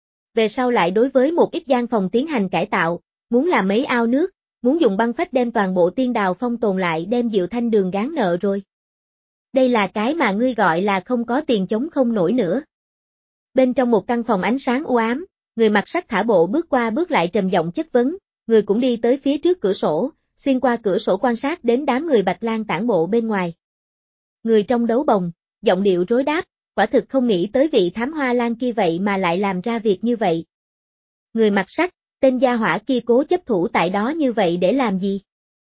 Về sau lại đối với một ít gian phòng tiến hành cải tạo, muốn làm mấy ao nước, muốn dùng băng phách đem toàn bộ tiên đào phong tồn lại đem Diệu Thanh Đường gán nợ rồi. Đây là cái mà ngươi gọi là không có tiền chống không nổi nữa. Bên trong một căn phòng ánh sáng u ám, người mặc sắc thả bộ bước qua bước lại trầm giọng chất vấn, người cũng đi tới phía trước cửa sổ, xuyên qua cửa sổ quan sát đến đám người Bạch Lang tản bộ bên ngoài. Người trong đấu bồng, giọng điệu rối đáp, quả thực không nghĩ tới vị thám hoa lang kia vậy mà lại làm ra việc như vậy. Người mặc sắc, tên gia hỏa kia cố chấp thủ tại đó như vậy để làm gì?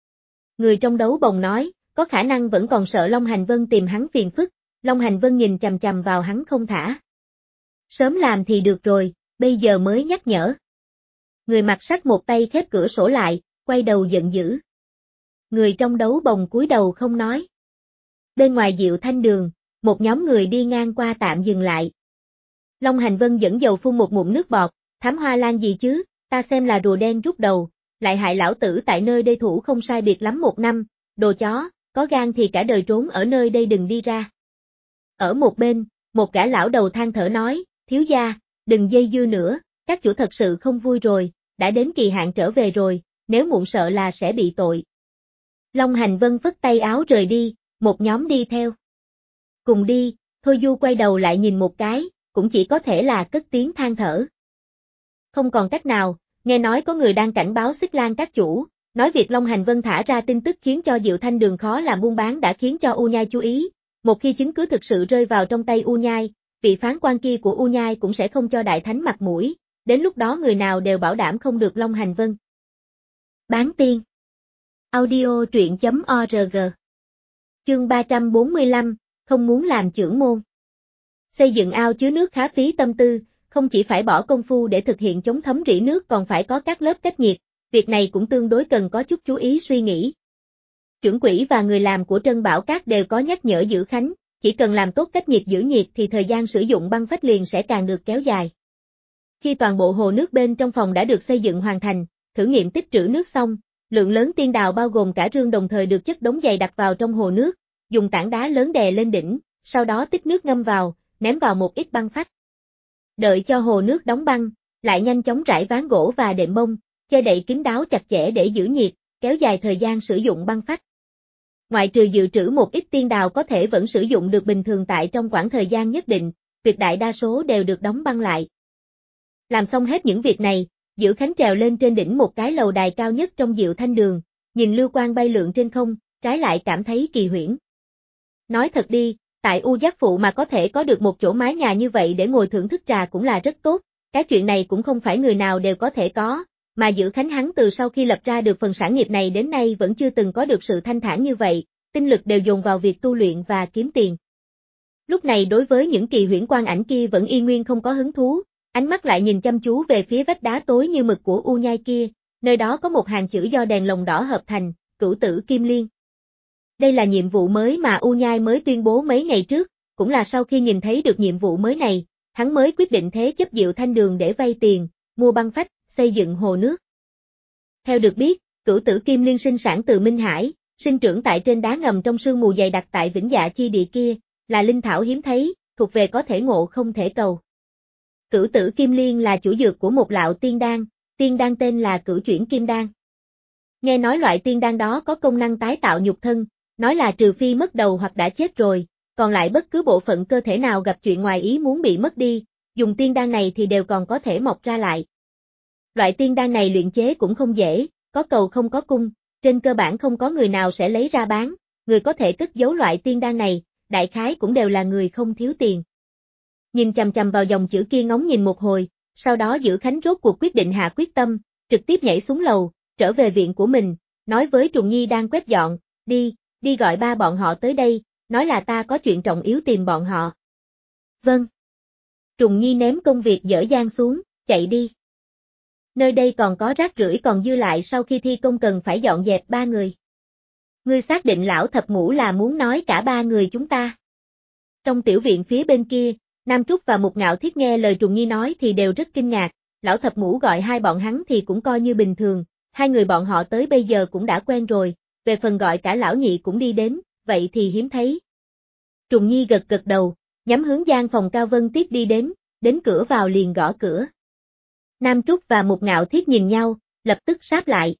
Người trong đấu bồng nói, có khả năng vẫn còn sợ Long Hành Vân tìm hắn phiền phức, Long Hành Vân nhìn chằm chằm vào hắn không thả. Sớm làm thì được rồi, bây giờ mới nhắc nhở. Người mặc sắc một tay khép cửa sổ lại, quay đầu giận dữ. Người trong đấu bồng cúi đầu không nói. Bên ngoài Diệu Thanh Đường, một nhóm người đi ngang qua tạm dừng lại. Long Hành Vân dẫn dầu phun một ngụm nước bọt, thám hoa lan gì chứ, ta xem là rùa đen rút đầu, lại hại lão tử tại nơi đây thủ không sai biệt lắm 1 năm, đồ chó, có gan thì cả đời trốn ở nơi đây đừng đi ra. Ở một bên, một gã lão đầu than thở nói, thiếu gia, đừng dây dưa nữa, các chủ thật sự không vui rồi, đã đến kỳ hạn trở về rồi, nếu muộn sợ là sẽ bị tội. Long Hành Vân phất tay áo rời đi, một nhóm đi theo. Cùng đi, Thôi Du quay đầu lại nhìn một cái, cũng chỉ có thể là cất tiếng than thở. Không còn cách nào, nghe nói có người đang cảnh báo Xích Lan các chủ, nói việc Long Hành Vân thả ra tin tức khiến cho Diệu Thanh Đường khó làm buôn bán đã khiến cho U Nhai chú ý, một khi chứng cứ thực sự rơi vào trong tay U Nhai, vị phán quan kia của U Nhai cũng sẽ không cho Đại Thánh mặt mũi, đến lúc đó người nào đều bảo đảm không được Long Hành Vân. Bán tiên. Audio truyện.org. Chương 345, không muốn làm trưởng môn. Xây dựng ao chứa nước khá phí tâm tư, không chỉ phải bỏ công phu để thực hiện chống thấm rỉ nước còn phải có các lớp cách nhiệt, việc này cũng tương đối cần có chút chú ý suy nghĩ. Chuẩn quỹ và người làm của Trân Bảo Các đều có nhắc nhở Dữ Khánh, chỉ cần làm tốt cách nhiệt giữ nhiệt thì thời gian sử dụng băng phách liền sẽ càng được kéo dài. Khi toàn bộ hồ nước bên trong phòng đã được xây dựng hoàn thành, thử nghiệm tích trữ nước xong, lượng lớn tiên đào bao gồm cả rương đồng thời được chất đống dày đặt vào trong hồ nước, dùng tảng đá lớn đè lên đỉnh, sau đó tích nước ngâm vào, ném vào một ít băng phách. Đợi cho hồ nước đóng băng, lại nhanh chóng rải ván gỗ và đệm bông, che đậy kín đáo chặt chẽ để giữ nhiệt, kéo dài thời gian sử dụng băng phách. Ngoại trừ dự trữ một ít tiên đào có thể vẫn sử dụng được bình thường tại trong khoảng thời gian nhất định, tuyệt đại đa số đều được đóng băng lại. Làm xong hết những việc này, Dữ Khánh trèo lên trên đỉnh một cái lầu đài cao nhất trong Diệu Thanh Đường, nhìn lưu quang bay lượn trên không, trái lại cảm thấy kỳ huyễn. Nói thật đi, tại U Giác Phụ mà có thể có được một chỗ mái nhà như vậy để ngồi thưởng thức trà cũng là rất tốt, cái chuyện này cũng không phải người nào đều có thể có, mà Dữ Khánh hắn từ sau khi lập ra được phần sản nghiệp này đến nay vẫn chưa từng có được sự thanh thản như vậy, tinh lực đều dồn vào việc tu luyện và kiếm tiền. Lúc này đối với những kỳ huyễn quang ảnh kia vẫn y nguyên không có hứng thú, ánh mắt lại nhìn chăm chú về phía vách đá tối như mực của U Nhai kia, nơi đó có một hàng chữ do đèn lồng đỏ hợp thành, Cửu Tử Kim Liên. Đây là nhiệm vụ mới mà U Nhai mới tuyên bố mấy ngày trước, cũng là sau khi nhìn thấy được nhiệm vụ mới này, hắn mới quyết định thế chấp Diệu Thanh Đường để vay tiền, mua băng phách, xây dựng hồ nước. Theo được biết, Cửu Tử Kim Liên sinh sản từ Minh Hải, sinh trưởng tại trên đá ngầm trong sương mù dày đặc tại Vĩnh Dạ chi địa kia, là linh thảo hiếm thấy, thuộc về có thể ngộ không thể cầu. Cửu tử kim liên là chủ dược của một lạo tiên đan tên là cửu chuyển kim đan. Nghe nói loại tiên đan đó có công năng tái tạo nhục thân, nói là trừ phi mất đầu hoặc đã chết rồi, còn lại bất cứ bộ phận cơ thể nào gặp chuyện ngoài ý muốn bị mất đi, dùng tiên đan này thì đều còn có thể mọc ra lại. Loại tiên đan này luyện chế cũng không dễ, có cầu không có cung, trên cơ bản không có người nào sẽ lấy ra bán, người có thể cất giấu loại tiên đan này, đại khái cũng đều là người không thiếu tiền. Nhìn chằm chằm vào dòng chữ kia ngóng nhìn một hồi, sau đó Dữ Khánh rốt cuộc quyết định hạ quyết tâm, trực tiếp nhảy xuống lầu, trở về viện của mình, nói với Trùng Nhi đang quét dọn, đi gọi ba bọn họ tới đây, nói là ta có chuyện trọng yếu tìm bọn họ. Vâng. Trùng Nhi ném công việc dở dang xuống, chạy đi. Nơi đây còn có rác rưởi còn dư lại sau khi thi công cần phải dọn dẹp ba người. Ngươi xác định lão thập ngũ là muốn nói cả ba người chúng ta. Trong tiểu viện phía bên kia, Nam Trúc và Mục Ngạo Thiết nghe lời Trùng Nhi nói thì đều rất kinh ngạc, lão thập ngũ gọi hai bọn hắn thì cũng coi như bình thường, hai người bọn họ tới bây giờ cũng đã quen rồi, về phần gọi cả lão nhị cũng đi đến, vậy thì hiếm thấy. Trùng Nhi gật gật đầu, nhắm hướng gian phòng Cao Vân Tiết đi đến cửa vào liền gõ cửa. Nam Trúc và Mục Ngạo Thiết nhìn nhau, lập tức sáp lại.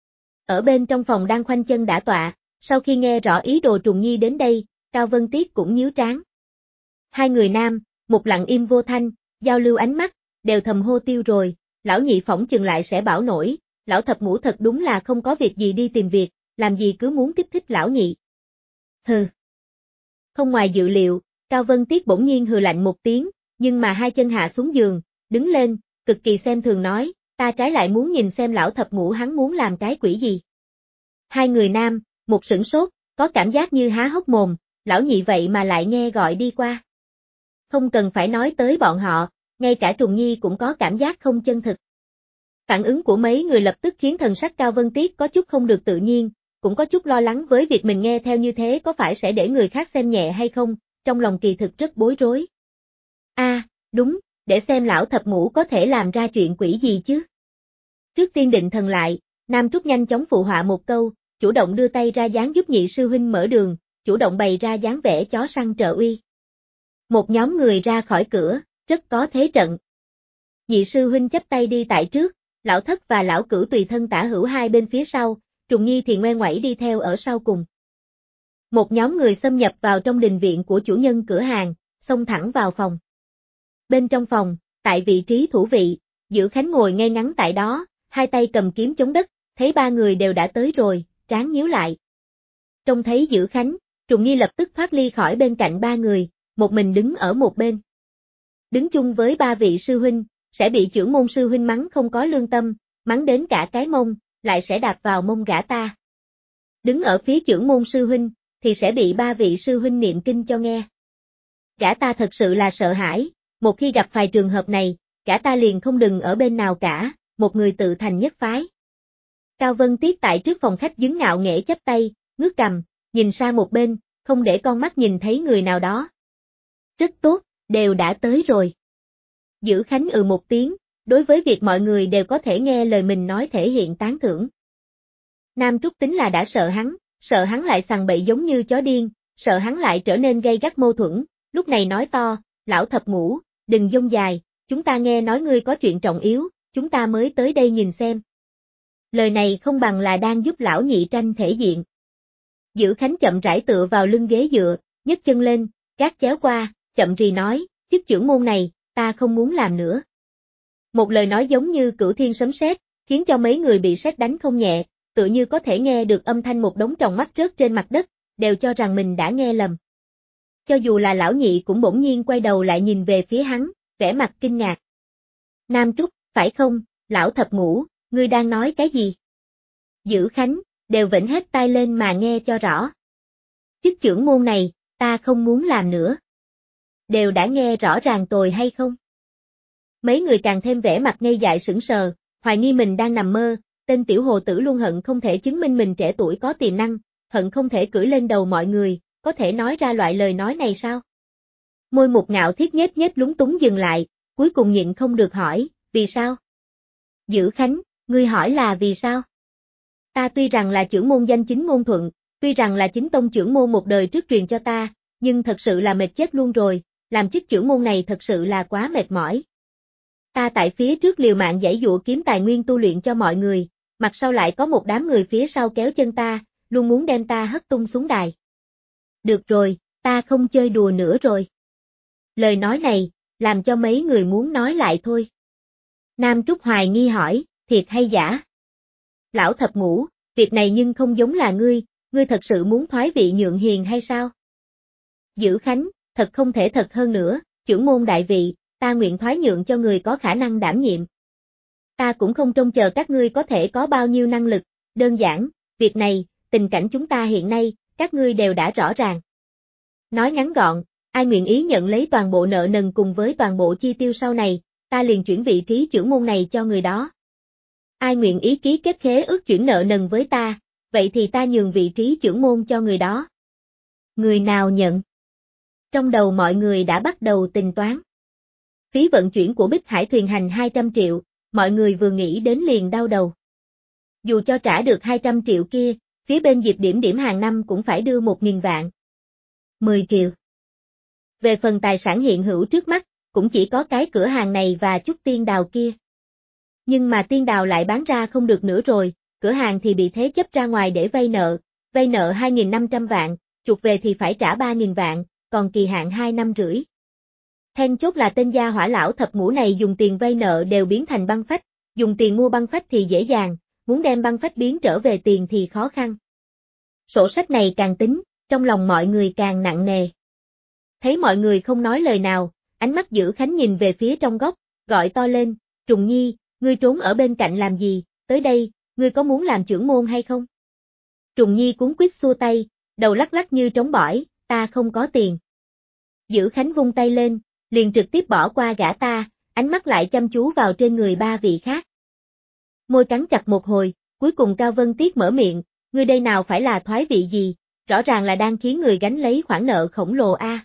Ở bên trong phòng đang khoanh chân đả tọa, sau khi nghe rõ ý đồ Trùng Nhi đến đây, Cao Vân Tiết cũng nhíu trán. Hai người nam, Mục lặng im vô thanh, giao lưu ánh mắt, đều thầm hô tiêu rồi, lão nhị phỏng chừng lại sẽ bảo nổi, lão thập ngũ thật đúng là không có việc gì đi tìm việc, làm gì cứ muốn kích thích lão nhị. Hừ. Không ngoài dự liệu, Cao Vân Tiết bỗng nhiên hừ lạnh một tiếng, nhưng mà hai chân hạ xuống giường, đứng lên, cực kỳ xem thường nói, ta trái lại muốn nhìn xem lão thập ngũ hắn muốn làm cái quỷ gì. Hai người nam, Mục sửng sốt, có cảm giác như há hốc mồm, lão nhị vậy mà lại nghe gọi đi qua. Không cần phải nói tới bọn họ, ngay cả Trùng Nhi cũng có cảm giác không chân thực. Phản ứng của mấy người lập tức khiến thần sắc Cao Vân Tiết có chút không được tự nhiên, cũng có chút lo lắng với việc mình nghe theo như thế có phải sẽ để người khác xem nhẹ hay không, trong lòng kỳ thực rất bối rối. Đúng, để xem lão thập ngũ có thể làm ra chuyện quỷ gì chứ. Trước tiên định thần lại, Nam Trúc nhanh chóng phụ họa một câu, chủ động đưa tay ra dáng giúp nhị sư huynh mở đường, chủ động bày ra dáng vẻ chó săn trợ uy. Một nhóm người ra khỏi cửa, rất có thế trận. Nhị sư huynh chắp tay đi tại trước, lão thất và lão cửu tùy thân tả hữu hai bên phía sau, Trùng Nhi thì ngoe ngoẩy đi theo ở sau cùng. Một nhóm người xâm nhập vào trong đình viện của chủ nhân cửa hàng, xông thẳng vào phòng. Bên trong phòng, tại vị trí thủ vị, Dữ Khánh ngồi ngay ngắn tại đó, hai tay cầm kiếm chống đất, thấy ba người đều đã tới rồi, trán nhíu lại. Trông thấy Dữ Khánh, Trùng Nhi lập tức thoát ly khỏi bên cạnh ba người, một mình đứng ở một bên. Đứng chung với ba vị sư huynh, sẽ bị chưởng môn sư huynh mắng không có lương tâm, mắng đến cả cái mông, lại sẽ đạp vào mông gã ta. Đứng ở phía chưởng môn sư huynh, thì sẽ bị ba vị sư huynh niệm kinh cho nghe. Gã ta thật sự là sợ hãi, một khi gặp phải trường hợp này, gã ta liền không đừng ở bên nào cả, một người tự thành nhất phái. Cao Vân Tiết tại trước phòng khách đứng ngạo nghễ chắp tay, ngước cằm, nhìn sang một bên, không để con mắt nhìn thấy người nào đó. Rất tốt, đều đã tới rồi. Dữ Khánh một tiếng, đối với việc mọi người đều có thể nghe lời mình nói thể hiện tán thưởng. Nam Trúc tính là đã sợ hắn lại sằng bậy giống như chó điên, sợ hắn lại trở nên gay gắt mâu thuẫn, lúc này nói to, lão thập ngũ, đừng dông dài, chúng ta nghe nói ngươi có chuyện trọng yếu, chúng ta mới tới đây nhìn xem. Lời này không bằng là đang giúp lão nhị tranh thể diện. Dữ Khánh chậm rãi tựa vào lưng ghế dựa, nhấc chân lên, gác chéo qua, chậm rì nói, chức chưởng môn này, ta không muốn làm nữa. Một lời nói giống như cửu thiên sấm sét, khiến cho mấy người bị sét đánh không nhẹ, tựa như có thể nghe được âm thanh một đống tròng mắt rớt trên mặt đất, đều cho rằng mình đã nghe lầm. Cho dù là lão nhị cũng bỗng nhiên quay đầu lại nhìn về phía hắn, vẻ mặt kinh ngạc. Nam Trúc, phải không, lão thập ngũ, ngươi đang nói cái gì? Dữ Khánh, đều vểnh hết tai lên mà nghe cho rõ. Chức chưởng môn này, ta không muốn làm nữa. Đều đã nghe rõ ràng tồi hay không? Mấy người càng thêm vẻ mặt ngây dại sững sờ, hoài nghi mình đang nằm mơ, tên tiểu hồ tử luôn hận không thể chứng minh mình trẻ tuổi có tiềm năng, hận không thể cưỡi lên đầu mọi người, có thể nói ra loại lời nói này sao? Môi Mục Ngạo Thiết nhếch lúng túng dừng lại, cuối cùng nhịn không được hỏi, vì sao? Dữ Khánh, ngươi hỏi là vì sao? Ta tuy rằng là chưởng môn danh chính ngôn thuận, tuy rằng là chính tông chưởng môn một đời trước truyền cho ta, nhưng thật sự là mệt chết luôn rồi, làm chức chưởng môn này thật sự là quá mệt mỏi. Ta tại phía trước liều mạng giãy giụa kiếm tài nguyên tu luyện cho mọi người, mặt sau lại có một đám người phía sau kéo chân ta, luôn muốn đem ta hất tung xuống đài. Được rồi, ta không chơi đùa nữa rồi. Lời nói này, làm cho mấy người muốn nói lại thôi. Nam Trúc hoài nghi hỏi, thiệt hay giả? Lão thập ngũ, việc này nhưng không giống là ngươi thật sự muốn thoái vị nhượng hiền hay sao? Dữ Khánh, thật không thể thật hơn nữa, chưởng môn đại vị, ta nguyện thoái nhượng cho người có khả năng đảm nhiệm. Ta cũng không trông chờ các ngươi có thể có bao nhiêu năng lực, đơn giản, việc này, tình cảnh chúng ta hiện nay, các ngươi đều đã rõ ràng. Nói ngắn gọn, ai nguyện ý nhận lấy toàn bộ nợ nần cùng với toàn bộ chi tiêu sau này, ta liền chuyển vị trí chưởng môn này cho người đó. Ai nguyện ý ký kết khế ước chuyển nợ nần với ta, vậy thì ta nhường vị trí chưởng môn cho người đó. Người nào nhận? Trong đầu mọi người đã bắt đầu tính toán. Phí vận chuyển của Bích Hải thuyền hành 200 triệu, mọi người vừa nghĩ đến liền đau đầu. Dù cho trả được 200 triệu kia, phía bên Diệp Điểm Điểm hàng năm cũng phải đưa 1.000 vạn. 10 triệu. Về phần tài sản hiện hữu trước mắt, cũng chỉ có cái cửa hàng này và chút tiên đào kia. Nhưng mà tiên đào lại bán ra không được nữa rồi, cửa hàng thì bị thế chấp ra ngoài để vay nợ 2.500 vạn, chuộc về thì phải trả 3.000 vạn, còn kỳ hạn 2 năm rưỡi. Then chốt là tên gia hỏa lão thập ngũ này dùng tiền vay nợ đều biến thành băng phách, dùng tiền mua băng phách thì dễ dàng, muốn đem băng phách biến trở về tiền thì khó khăn. Sổ sách này càng tính, trong lòng mọi người càng nặng nề. Thấy mọi người không nói lời nào, ánh mắt Dữ Khánh nhìn về phía trong góc, gọi to lên, Trùng Nhi, ngươi trốn ở bên cạnh làm gì, tới đây, ngươi có muốn làm chưởng môn hay không? Trùng Nhi cuống quýt xua tay, đầu lắc lắc như trống bỏi, ta không có tiền. Dữ Khánh vung tay lên, liền trực tiếp bỏ qua gã ta, ánh mắt lại chăm chú vào trên người ba vị khác. Môi cắn chặt một hồi, cuối cùng Cao Vân Tiết mở miệng, ngươi đây nào phải là thoái vị gì, rõ ràng là đang khiến người gánh lấy khoản nợ khổng lồ a.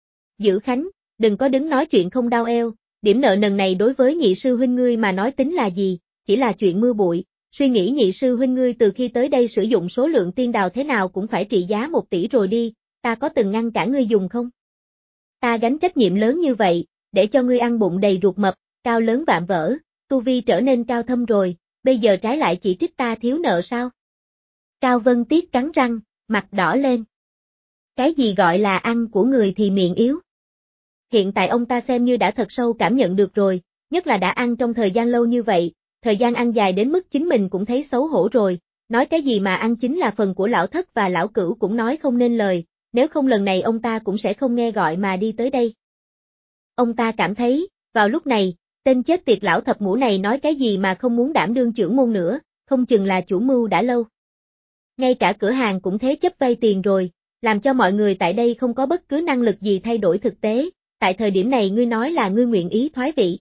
Dữ Khánh, đừng có đứng nói chuyện không đau eo, điểm nợ nần này đối với nhị sư huynh ngươi mà nói tính là gì, chỉ là chuyện mưa bụi, suy nghĩ nhị sư huynh ngươi từ khi tới đây sử dụng số lượng tiên đào thế nào cũng phải trị giá 1 tỷ rồi đi, ta có từng ngăn cản ngươi dùng không? Ta gánh trách nhiệm lớn như vậy, để cho ngươi ăn bụng đầy ruột mập, cao lớn vạm vỡ, tu vi trở nên cao thâm rồi, bây giờ trái lại chỉ trích ta thiếu nợ sao? Cao Vân Tiết cắn răng, mặt đỏ lên. Cái gì gọi là ăn của người thì miệng yếu? Hiện tại ông ta xem như đã thật sâu cảm nhận được rồi, nhất là đã ăn trong thời gian lâu như vậy, thời gian ăn dài đến mức chính mình cũng thấy xấu hổ rồi, nói cái gì mà ăn chính là phần của lão thất và lão cửu cũng nói không nên lời, nếu không lần này ông ta cũng sẽ không nghe gọi mà đi tới đây. Ông ta cảm thấy, vào lúc này, tên chết tiệt lão thập ngũ này nói cái gì mà không muốn đảm đương chưởng môn nữa, không chừng là chủ mưu đã lâu. Ngay cả cửa hàng cũng thế chấp vay tiền rồi, làm cho mọi người tại đây không có bất cứ năng lực gì thay đổi thực tế, tại thời điểm này ngươi nói là ngươi nguyện ý thoái vị.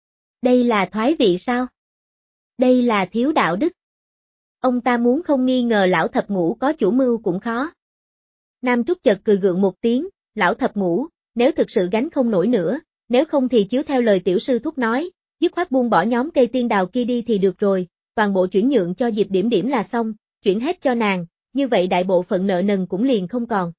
Đây là thoái vị sao? Đây là thiếu đạo đức. Ông ta muốn không nghi ngờ lão thập ngũ có chủ mưu cũng khó. Nam Trúc chợt cười gượng một tiếng, lão thập ngũ, nếu thực sự gánh không nổi nữa, nếu không thì chiếu theo lời tiểu sư thúc nói, dứt khoát buông bỏ nhóm cây tiên đào kia đi thì được rồi, toàn bộ chuyển nhượng cho Diệp Điểm Điểm là xong, chuyển hết cho nàng, như vậy đại bộ phận nợ nần cũng liền không còn.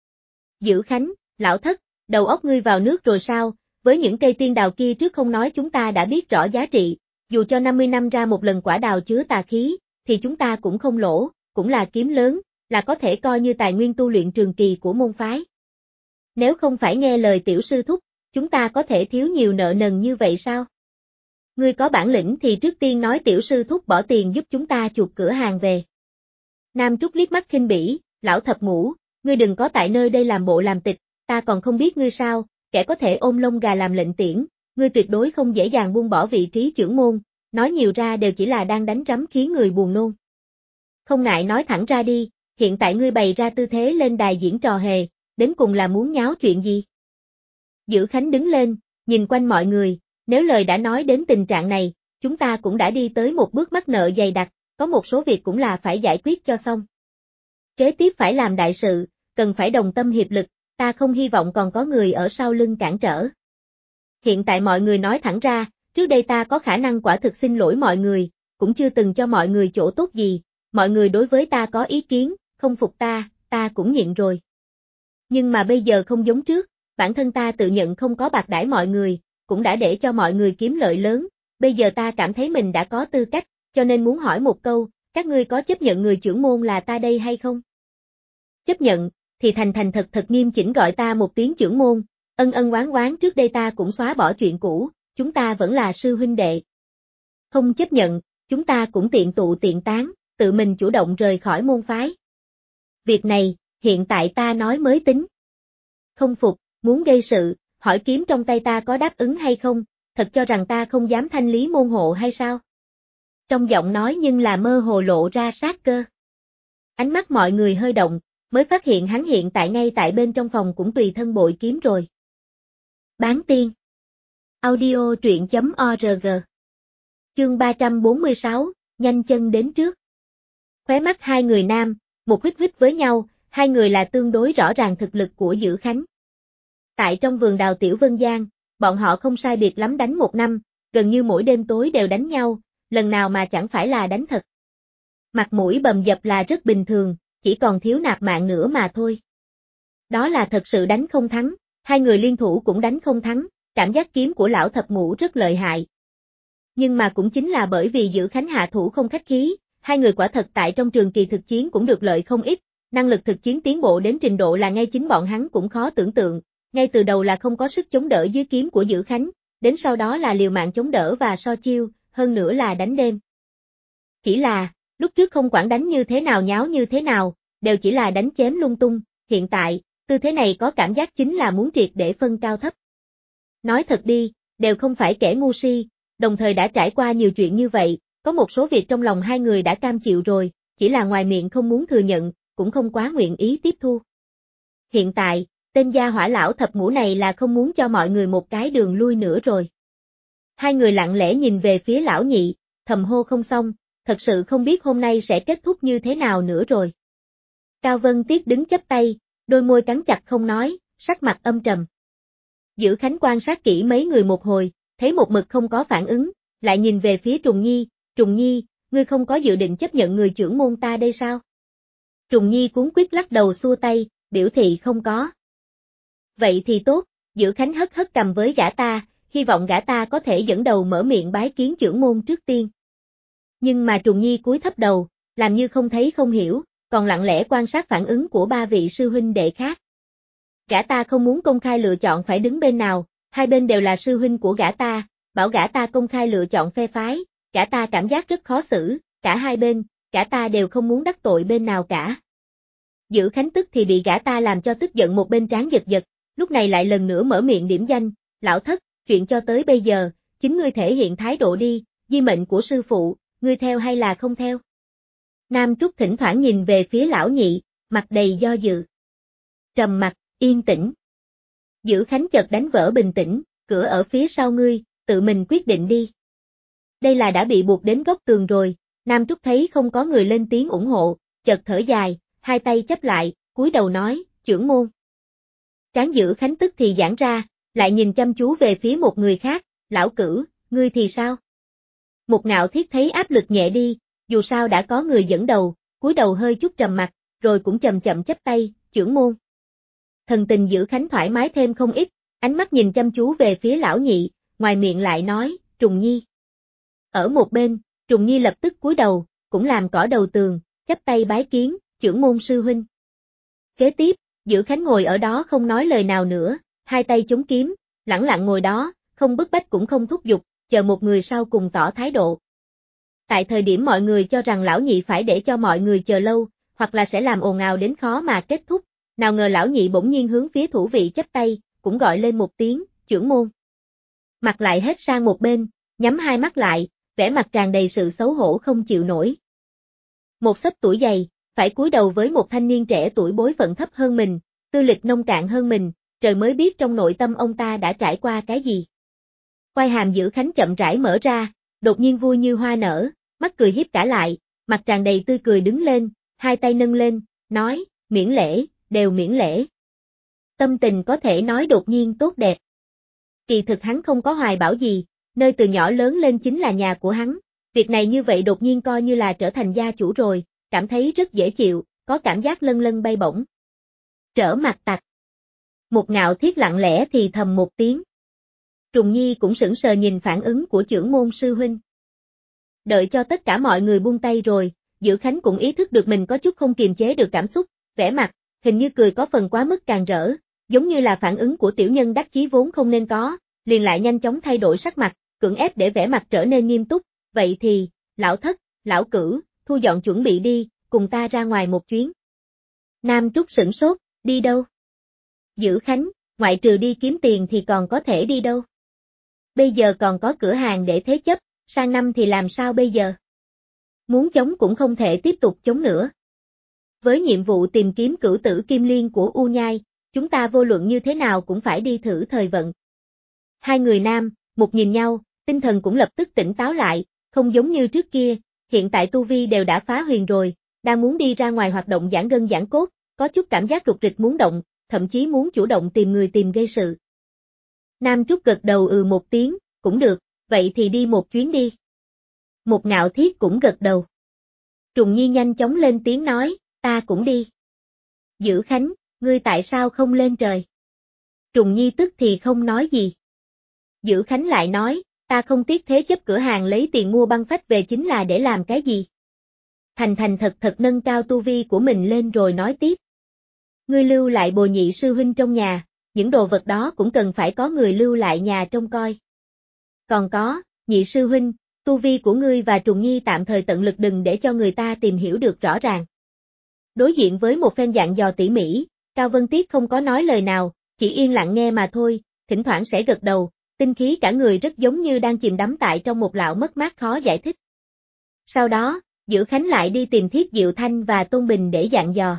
Dữ Khánh, lão thất, đầu óc ngươi vào nước rồi sao, với những cây tiên đào kia trước không nói chúng ta đã biết rõ giá trị, dù cho 50 năm ra một lần quả đào chứa tà khí, thì chúng ta cũng không lỗ, cũng là kiếm lớn, là có thể coi như tài nguyên tu luyện trường kỳ của môn phái. Nếu không phải nghe lời tiểu sư thúc, chúng ta có thể thiếu nhiều nợ nần như vậy sao? Ngươi có bản lĩnh thì trước tiên nói tiểu sư thúc bỏ tiền giúp chúng ta chuộc cửa hàng về. Nam Trúc liếc mắt khinh bỉ, lão thập ngũ, ngươi đừng có tại nơi đây làm bộ làm tịch, ta còn không biết ngươi sao, kẻ có thể ôm lông gà làm lệnh tiễn, ngươi tuyệt đối không dễ dàng buông bỏ vị trí chưởng môn, nói nhiều ra đều chỉ là đang đánh rắm khiến người buồn nôn. Không ngại nói thẳng ra đi, hiện tại ngươi bày ra tư thế lên đài diễn trò hề, đến cùng là muốn nháo chuyện gì? Dữ Khánh đứng lên, nhìn quanh mọi người, nếu lời đã nói đến tình trạng này, chúng ta cũng đã đi tới một bước mắc nợ dày đặc, có một số việc cũng là phải giải quyết cho xong. Kế tiếp phải làm đại sự, cần phải đồng tâm hiệp lực, ta không hy vọng còn có người ở sau lưng cản trở. Hiện tại mọi người nói thẳng ra, trước đây ta có khả năng quả thực xin lỗi mọi người, cũng chưa từng cho mọi người chỗ tốt gì, mọi người đối với ta có ý kiến, không phục ta cũng nhịn rồi. Nhưng mà bây giờ không giống trước, bản thân ta tự nhận không có bạc đãi mọi người, cũng đã để cho mọi người kiếm lợi lớn, bây giờ ta cảm thấy mình đã có tư cách, cho nên muốn hỏi một câu, các ngươi có chấp nhận người trưởng môn là ta đây hay không? Chấp nhận, thì thành thành thật nghiêm chỉnh gọi ta một tiếng trưởng môn, ân ân oán oán trước đây ta cũng xóa bỏ chuyện cũ, chúng ta vẫn là sư huynh đệ. Không chấp nhận, chúng ta cũng tiện tụ tiện tán, tự mình chủ động rời khỏi môn phái. Việc này, hiện tại ta nói mới tính. Không phục, muốn gây sự, hỏi kiếm trong tay ta có đáp ứng hay không, thật cho rằng ta không dám thanh lý môn hộ hay sao? Trong giọng nói nhưng là mơ hồ lộ ra sát cơ. Ánh mắt mọi người hơi động, mới phát hiện hắn hiện tại ngay tại bên trong phòng cũng tùy thân bội kiếm rồi. Bán tiên. Audio truyện.org. Chương 346, nhanh chân đến trước. Khóe mắt hai người nam, một hít với nhau, hai người là tương đối rõ ràng thực lực của Dữ Khánh. Tại trong vườn đào Tiểu Vân Giang, bọn họ không sai biệt lắm đánh một năm, gần như mỗi đêm tối đều đánh nhau, lần nào mà chẳng phải là đánh thật. Mặt mũi bầm dập là rất bình thường, chỉ còn thiếu nạp mạng nữa mà thôi. Đó là thật sự đánh không thắng, hai người liên thủ cũng đánh không thắng, cảm giác kiếm của lão thập ngũ rất lợi hại. Nhưng mà cũng chính là bởi vì Dữ Khánh hạ thủ không khách khí, hai người quả thật tại trong trường kỳ thực chiến cũng được lợi không ít, năng lực thực chiến tiến bộ đến trình độ là ngay chính bọn hắn cũng khó tưởng tượng, ngay từ đầu là không có sức chống đỡ dưới kiếm của Dữ Khánh, đến sau đó là liều mạng chống đỡ và so chiêu, hơn nữa là đánh đêm. Chỉ là, lúc trước không quản đánh như thế nào nháo như thế nào, đều chỉ là đánh chém lung tung, hiện tại, tư thế này có cảm giác chính là muốn triệt để phân cao thấp. Nói thật đi, đều không phải kẻ ngu si, đồng thời đã trải qua nhiều chuyện như vậy, có một số việc trong lòng hai người đã cam chịu rồi, chỉ là ngoài miệng không muốn thừa nhận, cũng không quá nguyện ý tiếp thu. Hiện tại, tên gia hỏa lão thập ngũ này là không muốn cho mọi người một cái đường lui nữa rồi. Hai người lặng lẽ nhìn về phía lão nhị, thầm hô không xong, thật sự không biết hôm nay sẽ kết thúc như thế nào nữa rồi. Cao Vân Tiết đứng chắp tay, đôi môi cắn chặt không nói, sắc mặt âm trầm. Dữ Khánh quan sát kỹ mấy người một hồi, thấy một mực không có phản ứng, lại nhìn về phía Trùng Nhi, ngươi không có dự định chấp nhận người trưởng môn ta đây sao? Trùng Nhi cuống quýt lắc đầu xua tay, biểu thị không có. Vậy thì tốt, Dữ Khánh hất cầm với gã ta, hy vọng gã ta có thể dẫn đầu mở miệng bái kiến trưởng môn trước tiên. Nhưng mà Trùng Nhi cúi thấp đầu, làm như không thấy không hiểu, còn lặng lẽ quan sát phản ứng của ba vị sư huynh đệ khác. Gã ta không muốn công khai lựa chọn phải đứng bên nào, hai bên đều là sư huynh của gã ta, bảo gã ta công khai lựa chọn phe phái, gã ta cảm giác rất khó xử, cả hai bên, gã ta đều không muốn đắc tội bên nào cả. Dữ Khánh tức thì bị gã ta làm cho tức giận một bên trán giật giật, lúc này lại lần nữa mở miệng điểm danh, lão thất, chuyện cho tới bây giờ, chính ngươi thể hiện thái độ đi, di mệnh của sư phụ, ngươi theo hay là không theo? Nam Trúc thỉnh thoảng nhìn về phía lão nhị, mặt đầy do dự. Trầm mặt, yên tĩnh. Dữ Khánh chợt đánh vỡ bình tĩnh, cửa ở phía sau ngươi, tự mình quyết định đi. Đây là đã bị buộc đến góc tường rồi, Nam Trúc thấy không có người lên tiếng ủng hộ, chợt thở dài, hai tay chắp lại, cúi đầu nói, trưởng môn. Trán Dữ Khánh tức thì giãn ra, lại nhìn chăm chú về phía một người khác, lão Cửu, ngươi thì sao? Một Ngạo Thiết thấy áp lực nhẹ đi, dù sao đã có người dẫn đầu, cúi đầu hơi chút trầm mặt, rồi cũng chậm chậm chắp tay, trưởng môn. Thần tình Dữ Khánh thoải mái thêm không ít, ánh mắt nhìn chăm chú về phía lão nhị, ngoài miệng lại nói, Trùng Nhi. Ở một bên, Trùng Nhi lập tức cúi đầu, cũng làm cỏ đầu tường, chắp tay bái kiến, trưởng môn sư huynh. Kế tiếp, Dữ Khánh ngồi ở đó không nói lời nào nữa, hai tay chống kiếm, lẳng lặng ngồi đó, không bức bách cũng không thúc giục, chờ một người sau cùng tỏ thái độ. Tại thời điểm mọi người cho rằng lão nhị phải để cho mọi người chờ lâu, hoặc là sẽ làm ồn ào đến khó mà kết thúc, nào ngờ lão nhị bỗng nhiên hướng phía thủ vị chắp tay, cũng gọi lên một tiếng, trưởng môn. Mặt lại hết sang một bên, nhắm hai mắt lại, vẻ mặt tràn đầy sự xấu hổ không chịu nổi. Một xấp tuổi dày, phải cúi đầu với một thanh niên trẻ tuổi bối phận thấp hơn mình, tư lịch nông cạn hơn mình, trời mới biết trong nội tâm ông ta đã trải qua cái gì. Quai hàm Dữ Khánh chậm rãi mở ra, đột nhiên vui như hoa nở, mắt cười hiếp cả lại, mặt tràn đầy tươi cười đứng lên, hai tay nâng lên, nói, miễn lễ, đều miễn lễ. Tâm tình có thể nói đột nhiên tốt đẹp. Kỳ thực hắn không có hoài bão gì, nơi từ nhỏ lớn lên chính là nhà của hắn, việc này như vậy đột nhiên coi như là trở thành gia chủ rồi, cảm thấy rất dễ chịu, có cảm giác lân lân bay bổng. Trở mặt tặc. Một Ngạo Thiết lặng lẽ thì thầm một tiếng. Trùng Nhi cũng sững sờ nhìn phản ứng của trưởng môn sư huynh. Đợi cho tất cả mọi người buông tay rồi, Dữ Khánh cũng ý thức được mình có chút không kiềm chế được cảm xúc, vẻ mặt, hình như cười có phần quá mức càn rỡ, giống như là phản ứng của tiểu nhân đắc chí vốn không nên có, liền lại nhanh chóng thay đổi sắc mặt, cưỡng ép để vẻ mặt trở nên nghiêm túc, vậy thì, lão thất, lão cửu, thu dọn chuẩn bị đi, cùng ta ra ngoài một chuyến. Nam Trúc sửng sốt, đi đâu? Dữ Khánh, ngoại trừ đi kiếm tiền thì còn có thể đi đâu? Bây giờ còn có cửa hàng để thế chấp, sang năm thì làm sao bây giờ? Muốn chống cũng không thể tiếp tục chống nữa. Với nhiệm vụ tìm kiếm cửu tử kim liên của U Nhai, chúng ta vô luận như thế nào cũng phải đi thử thời vận. Hai người nam, một nhìn nhau, tinh thần cũng lập tức tỉnh táo lại, không giống như trước kia, hiện tại tu vi đều đã phá huyền rồi, đang muốn đi ra ngoài hoạt động giãn gân giãn cốt, có chút cảm giác rục rịch muốn động, thậm chí muốn chủ động tìm người tìm gây sự. Nam Trúc gật đầu một tiếng, cũng được, vậy thì đi một chuyến đi. Một Ngạo Thiết cũng gật đầu. Trùng Nhi nhanh chóng lên tiếng nói, ta cũng đi. Dữ Khánh, ngươi tại sao không lên trời? Trùng Nhi tức thì không nói gì. Dữ Khánh lại nói, ta không tiếc thế chấp cửa hàng lấy tiền mua băng phách về chính là để làm cái gì? Thành thành thật thật nâng cao tu vi của mình lên rồi nói tiếp. Ngươi lưu lại Bồ Nhị sư huynh trong nhà, những đồ vật đó cũng cần phải có người lưu lại nhà trông coi. Còn có, Nhị sư huynh, tu vi của ngươi và Trùng Nhi tạm thời tận lực đừng để cho người ta tìm hiểu được rõ ràng. Đối diện với một phen dặn dò tỉ mỉ, Cao Vân Tiết không có nói lời nào, chỉ yên lặng nghe mà thôi, thỉnh thoảng sẽ gật đầu, tinh khí cả người rất giống như đang chìm đắm tại trong một lạo mất mát khó giải thích. Sau đó, Dữ Khánh lại đi tìm Thiết Diệu Thanh và Tôn Bình để dặn dò.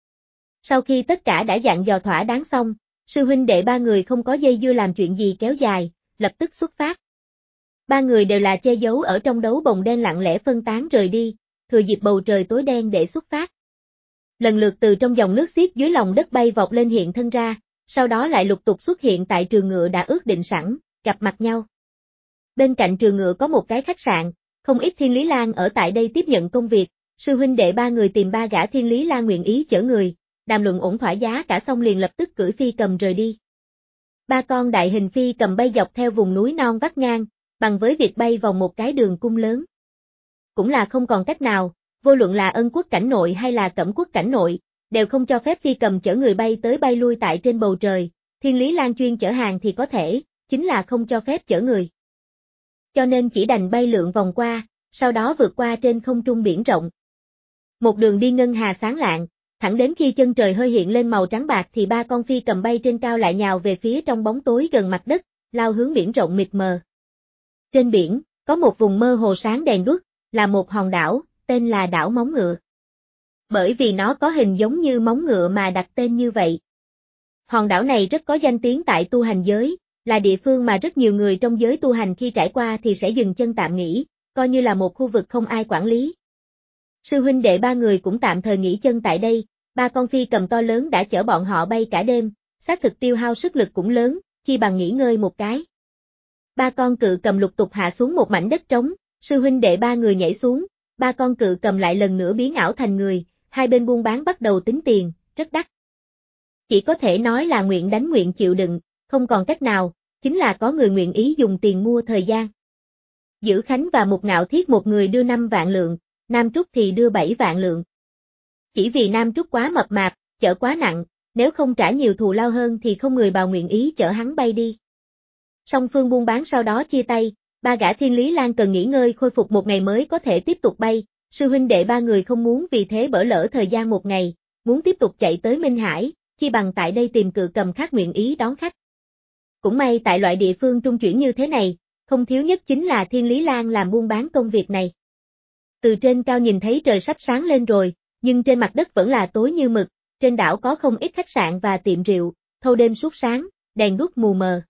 Sau khi tất cả đã dặn dò thỏa đáng xong, sư huynh đệ ba người không có dây dưa làm chuyện gì kéo dài, lập tức xuất phát. Ba người đều là che giấu ở trong đấu bồng đen lặng lẽ phân tán rời đi, thừa dịp bầu trời tối đen để xuất phát. Lần lượt từ trong dòng nước xiết dưới lòng đất bay vọt lên hiện thân ra, sau đó lại lục tục xuất hiện tại trường ngựa đã ước định sẵn, gặp mặt nhau. Bên cạnh trường ngựa có một cái khách sạn, không ít Thiên Lý Lan ở tại đây tiếp nhận công việc, sư huynh đệ ba người tìm ba gã Thiên Lý Lan nguyện ý chở người, đàm luận ổn thỏa giá cả xong liền lập tức cưỡi phi cầm rời đi. Ba con đại hình phi cầm bay dọc theo vùng núi non vắt ngang, bằng với việc bay vòng một cái đường cung lớn. Cũng là không còn cách nào, vô luận là Ân Quốc cảnh nội hay là Cẩm Quốc cảnh nội, đều không cho phép phi cầm chở người bay tới bay lui tại trên bầu trời, Thiên Lý Lan chuyên chở hàng thì có thể, chính là không cho phép chở người. Cho nên chỉ đành bay lượn vòng qua, sau đó vượt qua trên không trung biển rộng. Một đường đi ngân hà sáng lạng, thẳng đến khi chân trời hơi hiện lên màu trắng bạc thì ba con phi cầm bay trên cao lại nhào về phía trong bóng tối gần mặt đất, lao hướng biển rộng mịt mờ. Trên biển, có một vùng mơ hồ sáng đèn đuốc, là một hòn đảo, tên là đảo Móng Ngựa. Bởi vì nó có hình giống như móng ngựa mà đặt tên như vậy. Hòn đảo này rất có danh tiếng tại tu hành giới, là địa phương mà rất nhiều người trong giới tu hành khi trải qua thì sẽ dừng chân tạm nghỉ, coi như là một khu vực không ai quản lý. Sư huynh đệ ba người cũng tạm thời nghỉ chân tại đây, ba con phi cầm to lớn đã chở bọn họ bay cả đêm, xác thực tiêu hao sức lực cũng lớn, chi bằng nghỉ ngơi một cái. Ba con cự cầm lục tục hạ xuống một mảnh đất trống, sư huynh đệ ba người nhảy xuống, ba con cự cầm lại lần nữa biến ảo thành người, hai bên buôn bán bắt đầu tính tiền, rất đắt. Chỉ có thể nói là nguyện đánh nguyện chịu đựng, không còn cách nào, chính là có người nguyện ý dùng tiền mua thời gian. Dữ Khánh và một Ngạo Thiết một người đưa 5 vạn lượng, Nam Trúc thì đưa 7 vạn lượng. Chỉ vì Nam Trúc quá mập mạp, chở quá nặng, nếu không trả nhiều thù lao hơn thì không người bào nguyện ý chở hắn bay đi. Song phương buôn bán sau đó chia tay, ba gã Thiên Lý Lan cần nghỉ ngơi khôi phục một ngày mới có thể tiếp tục bay, sư huynh đệ ba người không muốn vì thế bỡ lỡ thời gian một ngày, muốn tiếp tục chạy tới Minh Hải, chi bằng tại đây tìm cự cầm khác nguyện ý đón khách. Cũng may tại loại địa phương trung chuyển như thế này, không thiếu nhất chính là Thiên Lý Lan làm buôn bán công việc này. Từ trên cao nhìn thấy trời sắp sáng lên rồi, nhưng trên mặt đất vẫn là tối như mực, trên đảo có không ít khách sạn và tiệm rượu, thâu đêm suốt sáng, đèn đuốc mù mờ.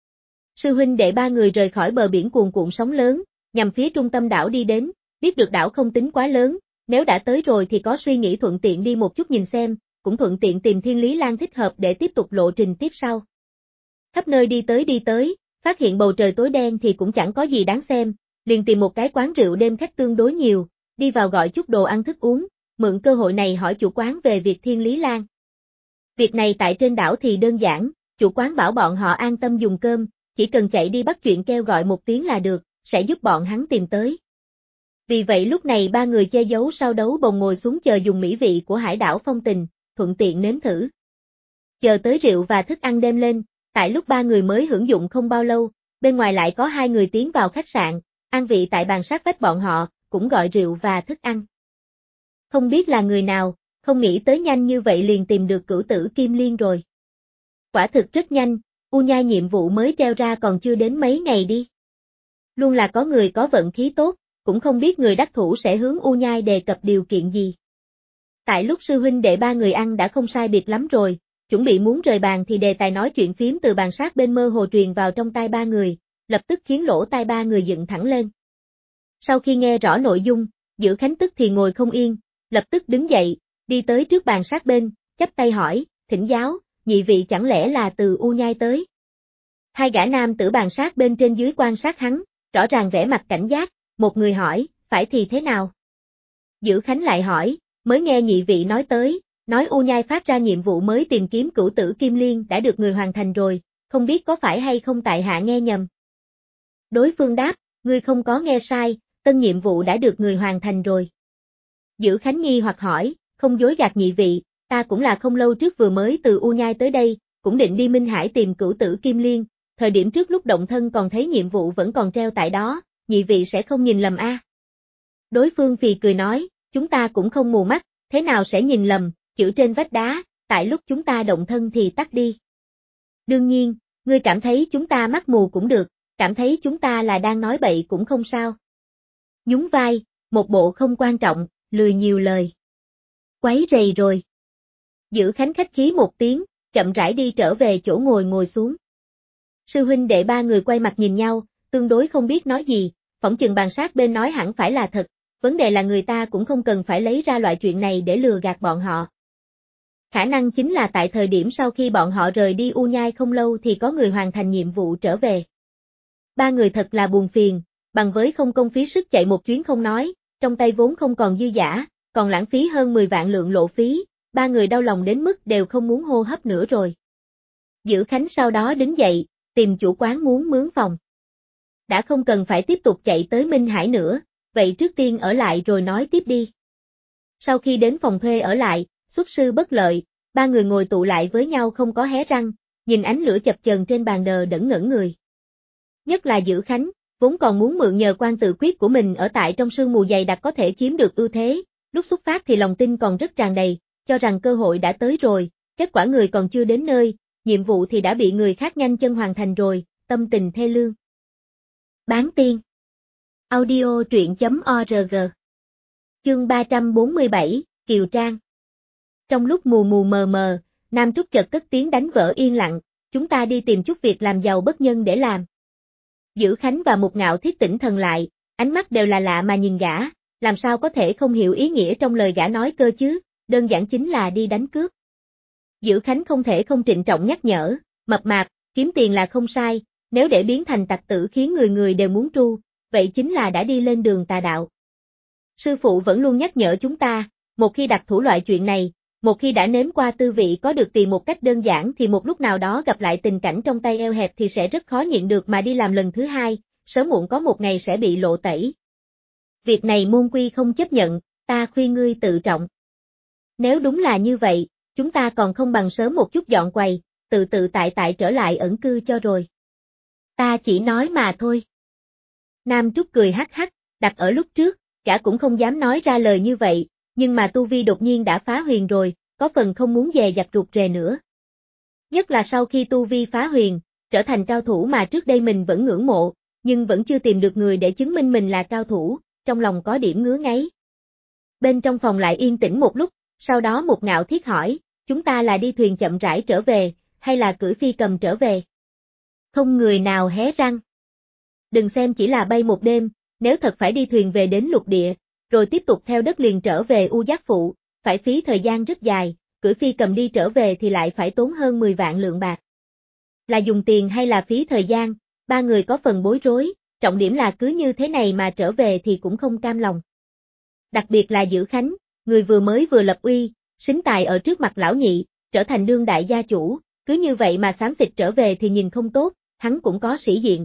Sư huynh đệ ba người rời khỏi bờ biển cuồn cuộn sóng lớn, nhằm phía trung tâm đảo đi đến, biết được đảo không tính quá lớn, nếu đã tới rồi thì có suy nghĩ thuận tiện đi một chút nhìn xem, cũng thuận tiện tìm Thiên Lý Lan thích hợp để tiếp tục lộ trình tiếp sau. Khắp nơi đi tới, phát hiện bầu trời tối đen thì cũng chẳng có gì đáng xem, liền tìm một cái quán rượu đêm khách tương đối nhiều, đi vào gọi chút đồ ăn thức uống, mượn cơ hội này hỏi chủ quán về việc Thiên Lý Lan. Việc này tại trên đảo thì đơn giản, chủ quán bảo bọn họ an tâm dùng cơm, chỉ cần chạy đi bắt chuyện kêu gọi một tiếng là được, sẽ giúp bọn hắn tìm tới. Vì vậy lúc này ba người che giấu sau đấu bồng ngồi xuống chờ dùng mỹ vị của hải đảo Phong Tình, thuận tiện nếm thử. Chờ tới rượu và thức ăn đem lên, tại lúc ba người mới hưởng dụng không bao lâu, bên ngoài lại có hai người tiến vào khách sạn, an vị tại bàn sát vách bọn họ, cũng gọi rượu và thức ăn. Không biết là người nào, không nghĩ tới nhanh như vậy liền tìm được cửu tử Kim Liên rồi. Quả thực rất nhanh, U Nhai nhiệm vụ mới treo ra còn chưa đến mấy ngày đi. Luôn là có người có vận khí tốt, cũng không biết người đắc thủ sẽ hướng U Nhai đề cập điều kiện gì. Tại lúc sư huynh đệ ba người ăn đã không sai biệt lắm rồi, chuẩn bị muốn rời bàn thì đề tài nói chuyện phím từ bàn sát bên mơ hồ truyền vào trong tai ba người, lập tức khiến lỗ tai ba người dựng thẳng lên. Sau khi nghe rõ nội dung, Dữ Khánh tức thì ngồi không yên, lập tức đứng dậy, đi tới trước bàn sát bên, chắp tay hỏi, thỉnh giáo, nhị vị chẳng lẽ là từ U Nhai tới. Hai gã nam tử bàn sát bên trên dưới quan sát hắn, rõ ràng vẻ mặt cảnh giác, một người hỏi, phải thì thế nào? Dữ Khánh lại hỏi, mới nghe nhị vị nói tới, nói U Nhai phát ra nhiệm vụ mới tìm kiếm cửu tử Kim Liên đã được người hoàn thành rồi, không biết có phải hay không tại hạ nghe nhầm. Đối phương đáp, ngươi không có nghe sai, tân nhiệm vụ đã được người hoàn thành rồi. Dữ Khánh nghi hoặc hỏi, không dối gạt nhị vị, ta cũng là không lâu trước vừa mới từ U Nhai tới đây, cũng định đi Minh Hải tìm cửu tử Kim Liên, thời điểm trước lúc động thân còn thấy nhiệm vụ vẫn còn treo tại đó, nhị vị sẽ không nhìn lầm a. Đối phương phì cười nói, chúng ta cũng không mù mắt, thế nào sẽ nhìn lầm, chữ trên vách đá, tại lúc chúng ta động thân thì tắt đi. Đương nhiên, ngươi cảm thấy chúng ta mắt mù cũng được, cảm thấy chúng ta là đang nói bậy cũng không sao. Nhún vai, một bộ không quan trọng, lười nhiều lời. Quấy rầy rồi. Dữ Khánh khách khí một tiếng, chậm rãi đi trở về chỗ ngồi xuống. Sư huynh đệ ba người quay mặt nhìn nhau, tương đối không biết nói gì, phỏng chừng bàn sát bên nói hẳn phải là thật, vấn đề là người ta cũng không cần phải lấy ra loại chuyện này để lừa gạt bọn họ. Khả năng chính là tại thời điểm sau khi bọn họ rời đi U Nhai không lâu thì có người hoàn thành nhiệm vụ trở về. Ba người thật là buồn phiền, bằng với không công phí sức chạy một chuyến không nói, trong tay vốn không còn dư dả, còn lãng phí hơn 10 vạn lượng lộ phí, ba người đau lòng đến mức đều không muốn hô hấp nữa rồi. Dữ Khánh sau đó đứng dậy, tìm chủ quán muốn mướn phòng. Đã không cần phải tiếp tục chạy tới Minh Hải nữa, vậy trước tiên ở lại rồi nói tiếp đi. Sau khi đến phòng thuê ở lại, xuất sư bất lợi, ba người ngồi tụ lại với nhau không có hé răng, nhìn ánh lửa chập chờn trên bàn đờ đẫn ngẩn người. Nhất là Dữ Khánh, vốn còn muốn mượn nhờ quan tự quyết của mình ở tại trong sương mù dày đặc có thể chiếm được ưu thế, lúc xuất phát thì lòng tin còn rất tràn đầy, cho rằng cơ hội đã tới rồi, kết quả người còn chưa đến nơi, nhiệm vụ thì đã bị người khác nhanh chân hoàn thành rồi, tâm tình thê lương. Bán tiên. Audio truyện.org. Chương 347, Kiều Trang. Trong lúc mù mù mờ mờ, Nam Trúc chợt cất tiếng đánh vỡ yên lặng, chúng ta đi tìm chút việc làm giàu bất nhân để làm. Dữ Khánh và Mục Ngạo Thiết tỉnh thần lại, ánh mắt đều là lạ mà nhìn gã, làm sao có thể không hiểu ý nghĩa trong lời gã nói cơ chứ, đơn giản chính là đi đánh cướp. Dữ Khánh không thể không trịnh trọng nhắc nhở, mập mạp, kiếm tiền là không sai, nếu để biến thành tặc tử khiến người người đều muốn tru, vậy chính là đã đi lên đường tà đạo. Sư phụ vẫn luôn nhắc nhở chúng ta, một khi đặt thủ loại chuyện này, một khi đã nếm qua tư vị có được tiền một cách đơn giản thì một lúc nào đó gặp lại tình cảnh trong tay eo hẹp thì sẽ rất khó nhịn được mà đi làm lần thứ hai, sớm muộn có một ngày sẽ bị lộ tẩy. Việc này môn quy không chấp nhận, ta khuyên ngươi tự trọng. Nếu đúng là như vậy, chúng ta còn không bằng sớm một chút dọn quầy, tự tại trở lại ẩn cư cho rồi. Ta chỉ nói mà thôi. Nam Trúc cười hắc hắc, đặt ở lúc trước, gã cũng không dám nói ra lời như vậy, nhưng mà tu vi đột nhiên đã phá huyền rồi, có phần không muốn dè dặt rụt rè nữa. Nhất là sau khi tu vi phá huyền, trở thành cao thủ mà trước đây mình vẫn ngưỡng mộ, nhưng vẫn chưa tìm được người để chứng minh mình là cao thủ, trong lòng có điểm ngứa ngáy. Bên trong phòng lại yên tĩnh một lúc, sau đó Mục Ngạo Thiết hỏi, chúng ta là đi thuyền chậm rãi trở về, hay là cưỡi phi cầm trở về? Không người nào hé răng. Đừng xem chỉ là bay một đêm, nếu thật phải đi thuyền về đến lục địa, rồi tiếp tục theo đất liền trở về U Giác Phụ, phải phí thời gian rất dài, cưỡi phi cầm đi trở về thì lại phải tốn hơn 10 vạn lượng bạc. Là dùng tiền hay là phí thời gian, ba người có phần bối rối, trọng điểm là cứ như thế này mà trở về thì cũng không cam lòng. Đặc biệt là Dữ Khánh, người vừa lập uy, xính tài ở trước mặt lão nhị, trở thành đương đại gia chủ, cứ như vậy mà xám xịt trở về thì nhìn không tốt, hắn cũng có sĩ diện.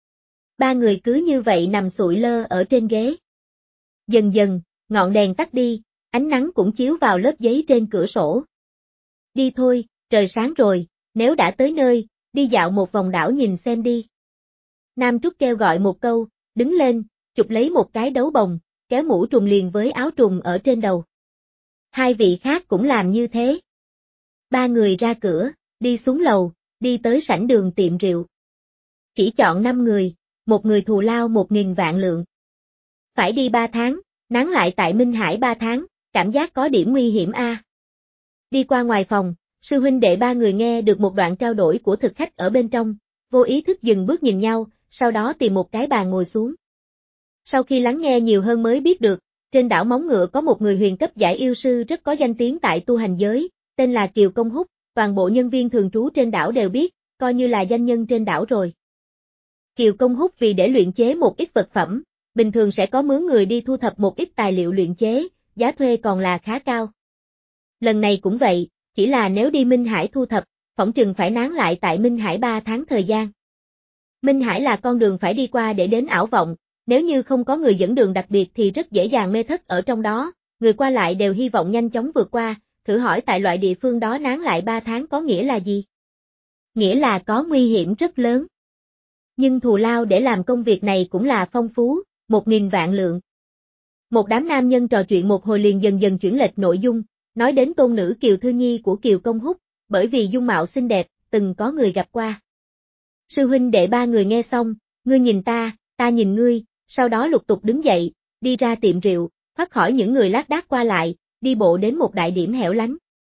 Ba người cứ như vậy nằm sụi lơ ở trên ghế. Dần dần, ngọn đèn tắt đi, ánh nắng cũng chiếu vào lớp giấy trên cửa sổ. Đi thôi, trời sáng rồi, nếu đã tới nơi, đi dạo một vòng đảo nhìn xem đi. Nam Trúc kêu gọi một câu, đứng lên, chụp lấy một cái đấu bồng, kéo mũ trùng liền với áo trùng ở trên đầu. Hai vị khác cũng làm như thế. Ba người ra cửa, đi xuống lầu, đi tới sảnh đường tiệm rượu. Chỉ chọn 5 người, một người thù lao 1.000 vạn lượng. Phải đi 3 tháng, nán lại tại Minh Hải 3 tháng, cảm giác có điểm nguy hiểm a. Đi qua ngoài phòng, sư huynh đệ ba người nghe được một đoạn trao đổi của thực khách ở bên trong, vô ý thức dừng bước nhìn nhau, sau đó tìm một cái bàn ngồi xuống. Sau khi lắng nghe nhiều hơn mới biết được, trên đảo Móng Ngựa có một người huyền cấp giải yêu sư rất có danh tiếng tại tu hành giới, tên là Kiều Công Húc, toàn bộ nhân viên thường trú trên đảo đều biết, coi như là danh nhân trên đảo rồi. Kiều Công Húc vì để luyện chế một ít vật phẩm, bình thường sẽ có mướn người đi thu thập một ít tài liệu luyện chế, giá thuê còn là khá cao. Lần này cũng vậy, chỉ là nếu đi Minh Hải thu thập, phỏng chừng phải nán lại tại Minh Hải 3 tháng thời gian. Minh Hải là con đường phải đi qua để đến ảo vọng, nếu như không có người dẫn đường đặc biệt thì rất dễ dàng mê thất ở trong đó, người qua lại đều hy vọng nhanh chóng vượt qua, thử hỏi tại loại địa phương đó nán lại 3 tháng có nghĩa là gì? Nghĩa là có nguy hiểm rất lớn. Nhưng thù lao để làm công việc này cũng là phong phú, 1.000 vạn lượng. Một đám nam nhân trò chuyện một hồi liền dần dần chuyển lệch nội dung, nói đến tôn nữ Kiều Thư Nhi của Kiều Công Húc, bởi vì dung mạo xinh đẹp, từng có người gặp qua. Sư huynh đệ ba người nghe xong, ngươi nhìn ta nhìn ngươi, sau đó lục tục đứng dậy, đi ra tiệm rượu, thoát khỏi những người lác đác qua lại, đi bộ đến một đại điểm hẻo lánh.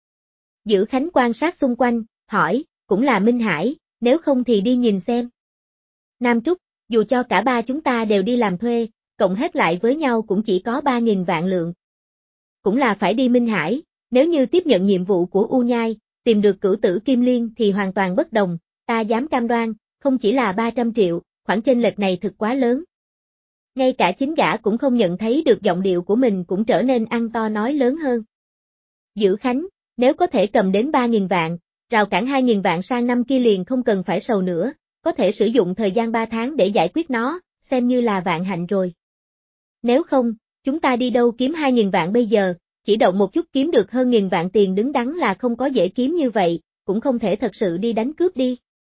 Giữ Khánh quan sát xung quanh, hỏi, cũng là Minh Hải, nếu không thì đi nhìn xem. Nam Trúc, dù cho cả ba chúng ta đều đi làm thuê, cộng hết lại với nhau cũng chỉ có 3.000 vạn lượng. Cũng là phải đi Minh Hải, nếu như tiếp nhận nhiệm vụ của U Nhai, tìm được cửu tử Kim Liên thì hoàn toàn bất đồng, ta dám cam đoan, không chỉ là 300 triệu, khoản chênh lệch này thực quá lớn. Ngay cả chính gã cũng không nhận thấy được giọng điệu của mình cũng trở nên ăn to nói lớn hơn. Giữ Khánh, nếu có thể cầm đến 3.000 vạn, rào cản 2.000 vạn sang năm kia liền không cần phải sầu nữa, có thể sử dụng thời gian 3 tháng để giải quyết nó, xem như là vạn hạnh rồi. Nếu không, chúng ta đi đâu kiếm 2.000 vạn bây giờ, chỉ động một chút kiếm được hơn 1.000 vạn tiền đứng đắn là không có dễ kiếm như vậy, cũng không thể thật sự đi đánh cướp đi.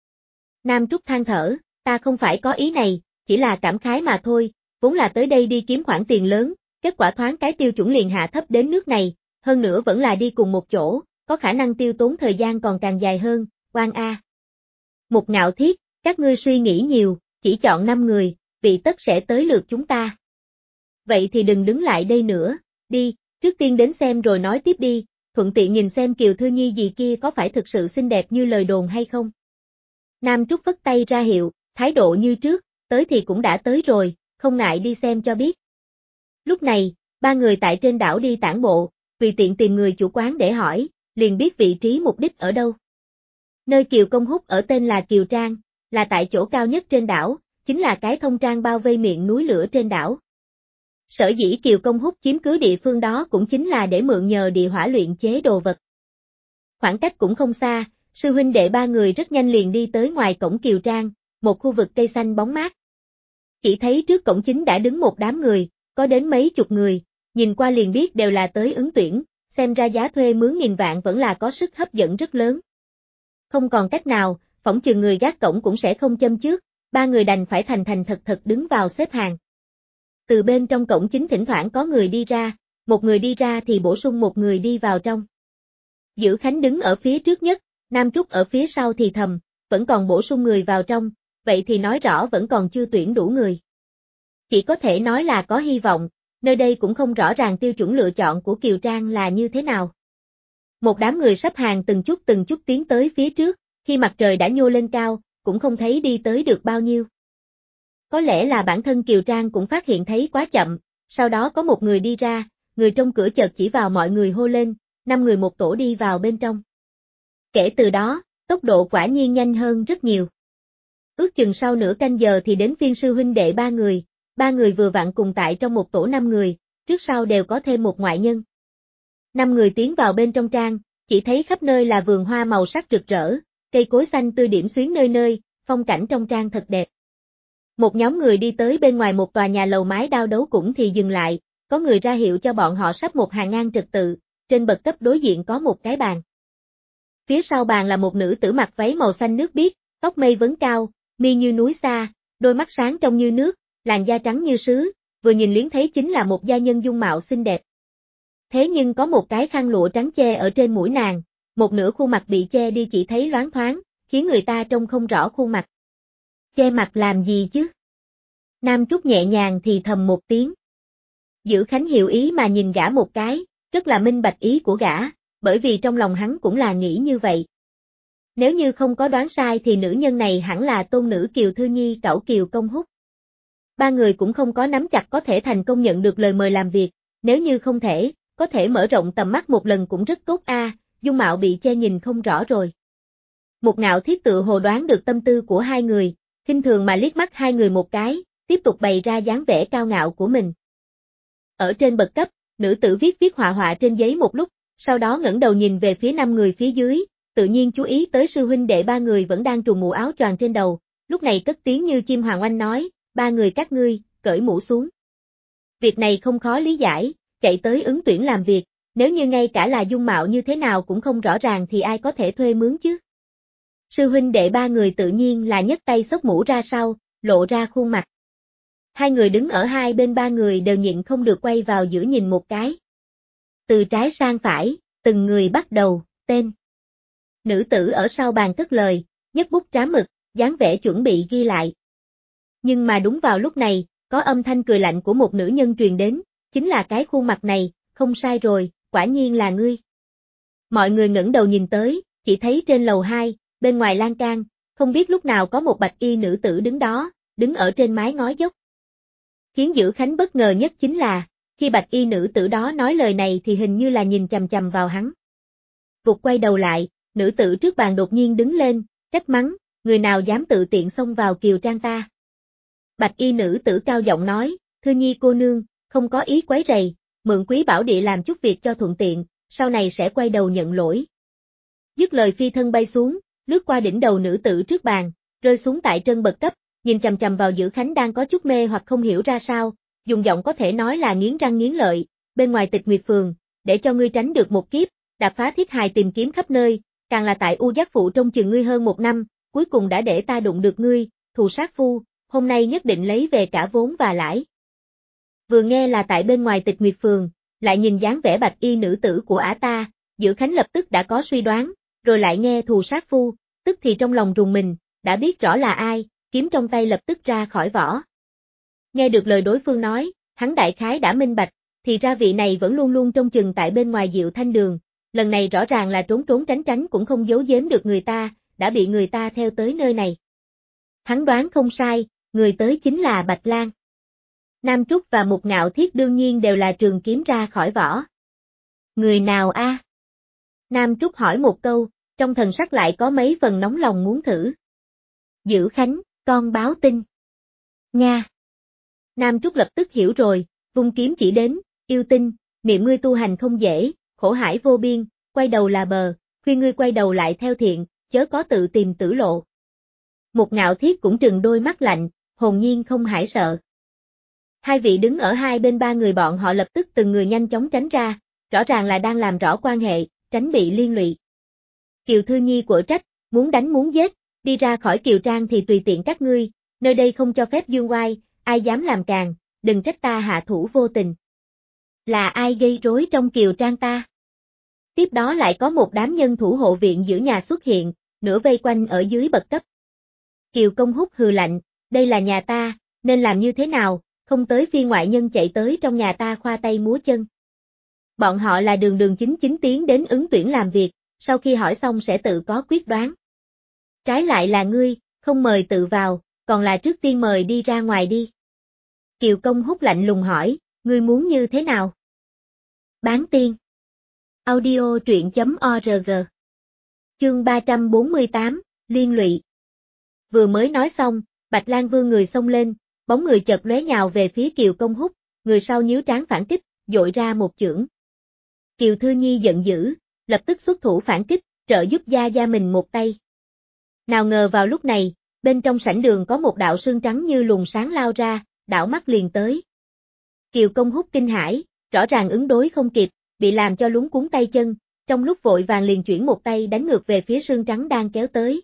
Nam Trúc than thở, ta không phải có ý này, chỉ là cảm khái mà thôi, vốn là tới đây đi kiếm khoản tiền lớn, kết quả thoáng cái tiêu chuẩn liền hạ thấp đến nước này, hơn nữa vẫn là đi cùng một chỗ, có khả năng tiêu tốn thời gian còn càng dài hơn, oan a. Mục Ngạo Thiết, các ngươi suy nghĩ nhiều, chỉ chọn 5 người, vị tất sẽ tới lượt chúng ta. Vậy thì đừng đứng lại đây nữa, đi, trước tiên đến xem rồi nói tiếp đi, thuận tiện nhìn xem Kiều Thư Nhi gì kia có phải thực sự xinh đẹp như lời đồn hay không. Nam Trúc phất tay ra hiệu, thái độ như trước, tới thì cũng đã tới rồi, không ngại đi xem cho biết. Lúc này, ba người tại trên đảo đi tản bộ, tùy tiện tìm người chủ quán để hỏi, liền biết vị trí mục đích ở đâu. Nơi Kiều Công Húc ở tên là Kiều Trang, là tại chỗ cao nhất trên đảo, chính là cái thông trang bao vây miệng núi lửa trên đảo. Sở dĩ Kiều Công Húc chiếm cứ địa phương đó cũng chính là để mượn nhờ địa hỏa luyện chế đồ vật. Khoảng cách cũng không xa, sư huynh đệ ba người rất nhanh liền đi tới ngoài cổng Kiều Trang, một khu vực cây xanh bóng mát. Chỉ thấy trước cổng chính đã đứng một đám người, có đến mấy chục người, nhìn qua liền biết đều là tới ứng tuyển, xem ra giá thuê mướn 1.000 vạn vẫn là có sức hấp dẫn rất lớn. Không còn cách nào, phỏng chừng người gác cổng cũng sẽ không châm trước, ba người đành phải thành thành thật thật đứng vào xếp hàng. Từ bên trong cổng chính thỉnh thoảng có người đi ra, một người đi ra thì bổ sung một người đi vào trong. Giữ Khánh đứng ở phía trước nhất, Nam Trúc ở phía sau thì thầm, vẫn còn bổ sung người vào trong, vậy thì nói rõ vẫn còn chưa tuyển đủ người. Chỉ có thể nói là có hy vọng, nơi đây cũng không rõ ràng tiêu chuẩn lựa chọn của Kiều Trang là như thế nào. Một đám người sắp hàng từng chút tiến tới phía trước, khi mặt trời đã nhô lên cao, cũng không thấy đi tới được bao nhiêu. Có lẽ là bản thân Kiều Trang cũng phát hiện thấy quá chậm, sau đó có một người đi ra, người trong cửa chợt chỉ vào mọi người hô lên, 5 người một tổ đi vào bên trong. Kể từ đó, tốc độ quả nhiên nhanh hơn rất nhiều. Ước chừng sau nửa canh giờ thì đến phiên sư huynh đệ ba người vừa vặn cùng tại trong một tổ 5 người, trước sau đều có thêm một ngoại nhân. 5 người tiến vào bên trong trang, chỉ thấy khắp nơi là vườn hoa màu sắc rực rỡ, cây cối xanh tươi điểm xuyến nơi nơi, phong cảnh trong trang thật đẹp. Một nhóm người đi tới bên ngoài một tòa nhà lầu mái đao đấu cũng thì dừng lại, có người ra hiệu cho bọn họ sắp một hàng ngang trật tự, trên bậc cấp đối diện có một cái bàn. Phía sau bàn là một nữ tử mặc váy màu xanh nước biếc, tóc mây vấn cao, mi như núi xa, đôi mắt sáng trong như nước, làn da trắng như sứ, vừa nhìn liếng thấy chính là một gia nhân dung mạo xinh đẹp. Thế nhưng có một cái khăn lụa trắng che ở trên mũi nàng, một nửa khuôn mặt bị che đi chỉ thấy loáng thoáng, khiến người ta trông không rõ khuôn mặt. Che mặt làm gì chứ? Nam Trúc nhẹ nhàng thì thầm một tiếng. Dữ Khánh hiểu ý mà nhìn gã một cái, rất là minh bạch ý của gã, bởi vì trong lòng hắn cũng là nghĩ như vậy. Nếu như không có đoán sai thì nữ nhân này hẳn là tôn nữ Kiều Thư Nhi cẩu Kiều Công Húc. Ba người cũng không có nắm chặt có thể thành công nhận được lời mời làm việc, nếu như không thể, có thể mở rộng tầm mắt một lần cũng rất tốt dung mạo bị che nhìn không rõ rồi. Một Ngạo Thiết tự hồ đoán được tâm tư của hai người, khinh thường mà liếc mắt hai người một cái, tiếp tục bày ra dáng vẻ cao ngạo của mình. Ở trên bậc cấp, nữ tử viết họa họa trên giấy một lúc, sau đó ngẩng đầu nhìn về phía 5 người phía dưới, tự nhiên chú ý tới sư huynh đệ 3 người vẫn đang trùm mũ áo choàng trên đầu, lúc này cất tiếng như chim hoàng oanh nói, 3 người các ngươi, cởi mũ xuống. Việc này không khó lý giải, chạy tới ứng tuyển làm việc, nếu như ngay cả là dung mạo như thế nào cũng không rõ ràng thì ai có thể thuê mướn chứ. Sư huynh đệ 3 người tự nhiên là nhấc tay xốc mũ ra sau, lộ ra khuôn mặt. Hai người đứng ở hai bên 3 người đều nhịn không được quay vào giữa nhìn một cái. Từ trái sang phải, từng người bắt đầu, tên. Nữ tử ở sau bàn cất lời, nhấc bút trám mực, dáng vẻ chuẩn bị ghi lại. Nhưng mà đúng vào lúc này, có âm thanh cười lạnh của một nữ nhân truyền đến, chính là cái khuôn mặt này, không sai rồi, quả nhiên là ngươi. Mọi người ngẩng đầu nhìn tới, chỉ thấy trên lầu 2, bên ngoài lan can, không biết lúc nào có một bạch y nữ tử đứng đó, đứng ở trên mái ngói dốc. Khiến Dữ Khánh bất ngờ nhất chính là, khi bạch y nữ tử đó nói lời này thì hình như là nhìn chằm chằm vào hắn. Vụt quay đầu lại, nữ tử trước bàn đột nhiên đứng lên, trách mắng, người nào dám tự tiện xông vào kiều trang ta. Bạch y nữ tử cao giọng nói, Thư Nhi cô nương, không có ý quấy rầy, mượn quý bảo địa làm chút việc cho thuận tiện, sau này sẽ quay đầu nhận lỗi. Dứt lời phi thân bay xuống, lướt qua đỉnh đầu nữ tử trước bàn, rơi xuống tại trân bậc cấp, nhìn chằm chằm vào Dữ Khánh đang có chút mê hoặc không hiểu ra sao, dùng giọng có thể nói là nghiến răng nghiến lợi, bên ngoài Tịch Nguyệt Phường, để cho ngươi tránh được một kiếp, đạp phá thiết hài tìm kiếm khắp nơi, càng là tại U Giác Phụ trông chừng ngươi hơn 1 năm, cuối cùng đã để ta đụng được ngươi, thù sát phu, hôm nay nhất định lấy về cả vốn và lãi. Vừa nghe là tại bên ngoài Tịch Nguyệt Phường, lại nhìn dáng vẻ bạch y nữ tử của ả ta, Dữ Khánh lập tức đã có suy đoán, rồi lại nghe thù sát phu, tức thì trong lòng rùng mình, đã biết rõ là ai, kiếm trong tay lập tức ra khỏi vỏ. Nghe được lời đối phương nói, hắn đại khái đã minh bạch, thì ra vị này vẫn luôn luôn trông chừng tại bên ngoài Diệu Thanh Đường, lần này rõ ràng là trốn trốn tránh tránh cũng không giấu giếm được người ta, đã bị người ta theo tới nơi này. Hắn đoán không sai, người tới chính là Bạch Lan. Nam Trúc và Mục Ngạo Thiết đương nhiên đều là trường kiếm ra khỏi vỏ. Người nào a? Nam Trúc hỏi một câu, trong thần sắc lại có mấy phần nóng lòng muốn thử. Dữ Khánh, con báo tin. Nga. Nam Trúc lập tức hiểu rồi, vung kiếm chỉ đến, yêu tinh, niệm ngươi tu hành không dễ, khổ hải vô biên, quay đầu là bờ, khuyên ngươi quay đầu lại theo thiện, chớ có tự tìm tử lộ. Một Ngạo Thiết cũng trừng đôi mắt lạnh, hồn nhiên không hãi sợ. Hai vị đứng ở hai bên 3 người bọn họ lập tức từng người nhanh chóng tránh ra, rõ ràng là đang làm rõ quan hệ, tránh bị liên lụy. Kiều Thư Nhi quở trách, muốn đánh muốn giết, đi ra khỏi Kiều Trang thì tùy tiện các ngươi, nơi đây không cho phép dương oai, ai dám làm càng, đừng trách ta hạ thủ vô tình. Là ai gây rối trong Kiều Trang ta? Tiếp đó lại có một đám nhân thủ hộ viện giữ nhà xuất hiện, nửa vây quanh ở dưới bậc cấp. Kiều Công Húc hừ lạnh, đây là nhà ta, nên làm như thế nào, không tới phiên ngoại nhân chạy tới trong nhà ta khoa tay múa chân. Bọn họ là đường đường chính chính tiến đến ứng tuyển làm việc, sau khi hỏi xong sẽ tự có quyết đoán. Trái lại là ngươi, không mời tự vào, còn là trước tiên mời đi ra ngoài đi. Kiều Công Húc lạnh lùng hỏi, ngươi muốn như thế nào? Bán tiên. Audio truyện.org. Chương 348, Liên lụy. Vừa mới nói xong, Bạch Lan Vương người xông lên, bóng người chợt lóe nhào về phía Kiều Công Húc, người sau nhíu trán phản kích, dội ra một chưởng. Kiều Thư Nhi giận dữ, lập tức xuất thủ phản kích, trợ giúp gia mình một tay. Nào ngờ vào lúc này, Bên trong sảnh đường có một đạo sương trắng như luồng sáng lao ra, đảo mắt liền tới. Kiều Công Húc kinh hãi, rõ ràng ứng đối không kịp, bị làm cho luống cuống tay chân, trong lúc vội vàng liền chuyển một tay đánh ngược về phía sương trắng đang kéo tới.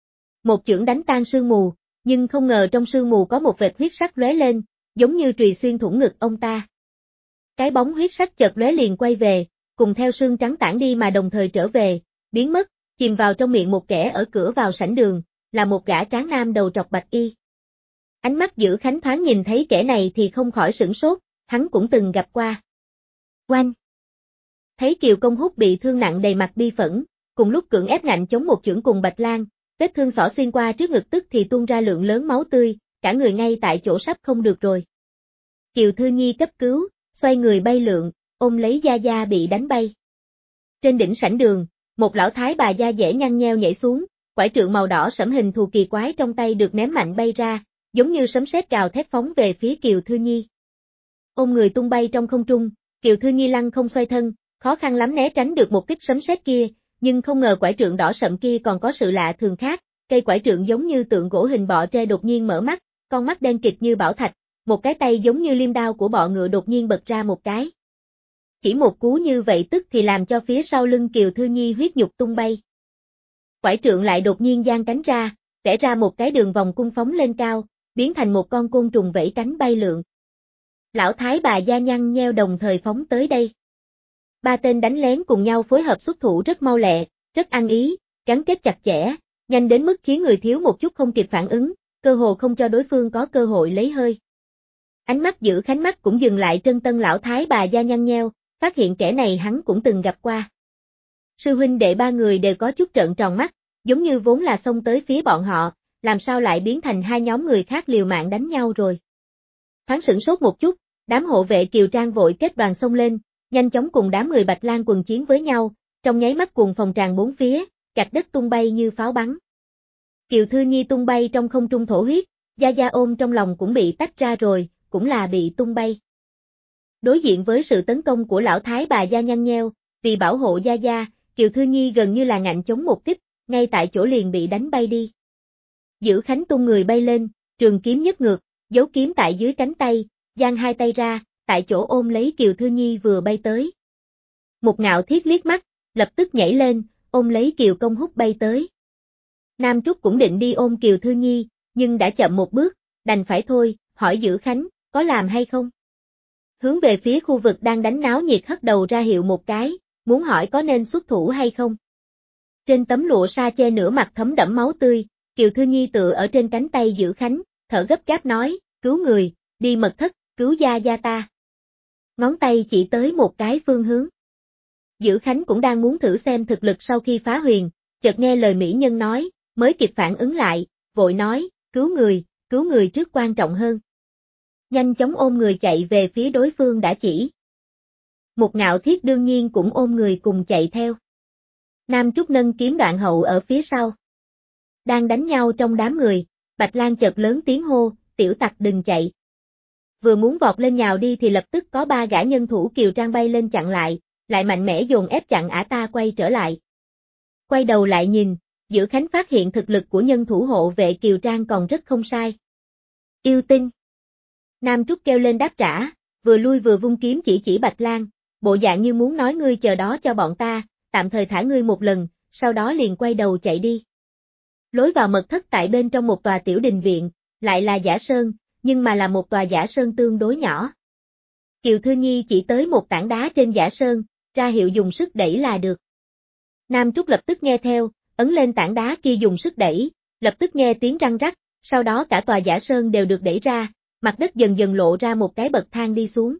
Một chưởng đánh tan sương mù, nhưng không ngờ trong sương mù có một vệt huyết sắc lóe lên, giống như trùy xuyên thủng ngực ông ta. Cái bóng huyết sắc chợt lóe liền quay về, cùng theo sương trắng tản đi mà đồng thời trở về, biến mất, chìm vào trong miệng một kẻ ở cửa vào sảnh đường, là một gã tráng nam đầu trọc bạch y. Ánh mắt Dữ Khánh thoáng nhìn thấy kẻ này thì không khỏi sửng sốt, hắn cũng từng gặp qua. Oanh! Thấy Kiều Công Húc bị thương nặng đầy mặt bi phẫn, cùng lúc cưỡng ép ngạnh chống một chưởng cùng Bạch Lang, vết thương xỏ xuyên qua trước ngực tức thì tuôn ra lượng lớn máu tươi, cả người ngay tại chỗ sắp không được rồi. Kiều Thư Nhi cấp cứu, xoay người bay lượn, ôm lấy Gia Gia bị đánh bay. Trên đỉnh sảnh đường, một lão thái bà da dẻ nhăn nheo nhảy xuống, quải trượng màu đỏ sẫm hình thù kỳ quái trong tay được ném mạnh bay ra, giống như sấm sét gào thét phóng về phía Kiều Thư Nhi. Ôm người tung bay trong không trung, Kiều Thư Nhi lăn không xoay thân, khó khăn lắm né tránh được một kích sấm sét kia, nhưng không ngờ quải trượng đỏ sậm kia còn có sự lạ thường khác, cây quải trượng giống như tượng gỗ hình bọ tre đột nhiên mở mắt, con mắt đen kịt như bảo thạch, một cái tay giống như liêm đao của bọ ngựa đột nhiên bật ra một cái. Chỉ một cú như vậy tức thì làm cho phía sau lưng Kiều Thư Nhi huyết nhục tung bay. Quải trượng lại đột nhiên giang cánh ra, vẽ ra một cái đường vòng cung phóng lên cao, biến thành một con côn trùng vẫy cánh bay lượn. Lão thái bà da nhăn nheo đồng thời phóng tới đây. Ba tên đánh lén cùng nhau phối hợp xuất thủ rất mau lẹ, rất ăn ý, gắn kết chặt chẽ, nhanh đến mức khiến người thiếu một chút không kịp phản ứng, cơ hồ không cho đối phương có cơ hội lấy hơi. Ánh mắt Dữ Khánh mắt cũng dừng lại trên tân lão thái bà da nhăn nheo, phát hiện kẻ này hắn cũng từng gặp qua. Sư huynh đệ ba người đều có chút trợn tròn mắt, giống như vốn là xông tới phía bọn họ, làm sao lại biến thành hai nhóm người khác liều mạng đánh nhau rồi. Thoáng sửng sốt một chút, đám hộ vệ Kiều Trang vội kết đoàn xông lên, nhanh chóng cùng đám người Bạch Lang quần chiến với nhau, trong nháy mắt cuồng phòng tràn bốn phía, gạch đất tung bay như pháo bắn. Kiều Thư Nhi tung bay trong không trung thổ huyết, Gia Gia ôm trong lòng cũng bị tách ra rồi, cũng là bị tung bay. Đối diện với sự tấn công của lão thái bà da nhăn nheo, vì bảo hộ Gia Gia, Kiều Thư Nhi gần như là ngạnh chống một kích, ngay tại chỗ liền bị đánh bay đi. Dữ Khánh tung người bay lên, trường kiếm nhấc ngược, giấu kiếm tại dưới cánh tay, giang hai tay ra, tại chỗ ôm lấy Kiều Thư Nhi vừa bay tới. Một Ngạo Thiết liếc mắt, lập tức nhảy lên, ôm lấy Kiều Công Húc bay tới. Nam Trúc cũng định đi ôm Kiều Thư Nhi, nhưng đã chậm một bước, đành phải thôi, hỏi Dữ Khánh, có làm hay không? Hướng về phía khu vực đang đánh náo nhiệt hất đầu ra hiệu một cái, muốn hỏi có nên xuất thủ hay không. Trên tấm lụa sa che nửa mặt thấm đẫm máu tươi, Kiều Thư Nhi tựa ở trên cánh tay Dữ Khánh, thở gấp gáp nói, cứu người, đi mật thất, cứu Gia Gia ta. Ngón tay chỉ tới một cái phương hướng. Dữ Khánh cũng đang muốn thử xem thực lực sau khi phá huyền, chợt nghe lời mỹ nhân nói, mới kịp phản ứng lại, vội nói, cứu người trước quan trọng hơn. Nhanh chóng ôm người chạy về phía đối phương đã chỉ. Một Ngạo Thiết đương nhiên cũng ôm người cùng chạy theo. Nam Trúc nâng kiếm Đoạn Hậu ở phía sau. Đang đánh nhau trong đám người, Bạch Lang chợt lớn tiếng hô, tiểu tặc đừng chạy. Vừa muốn vọt lên nhào đi thì lập tức có ba gã nhân thủ Kiều Trang bay lên chặn lại mạnh mẽ dồn ép chặn ả ta quay trở lại. Quay đầu lại nhìn, Dữ Khánh phát hiện thực lực của nhân thủ hộ vệ Kiều Trang còn rất không sai. Yêu tinh. Nam Trúc kêu lên đáp trả, vừa lui vừa vung kiếm chỉ Bạch Lang, bộ dạng như muốn nói ngươi chờ đó cho bọn ta, tạm thời thả ngươi một lần, sau đó liền quay đầu chạy đi. Lối vào mật thất tại bên trong một tòa tiểu đình viện, lại là giả sơn, nhưng mà là một tòa giả sơn tương đối nhỏ. Kiều Thư Nhi chỉ tới một tảng đá trên giả sơn, ra hiệu dùng sức đẩy là được. Nam Trúc lập tức nghe theo, ấn lên tảng đá kia dùng sức đẩy, lập tức nghe tiếng răng rắc, sau đó cả tòa giả sơn đều được đẩy ra, mặt đất dần dần lộ ra một cái bậc thang đi xuống.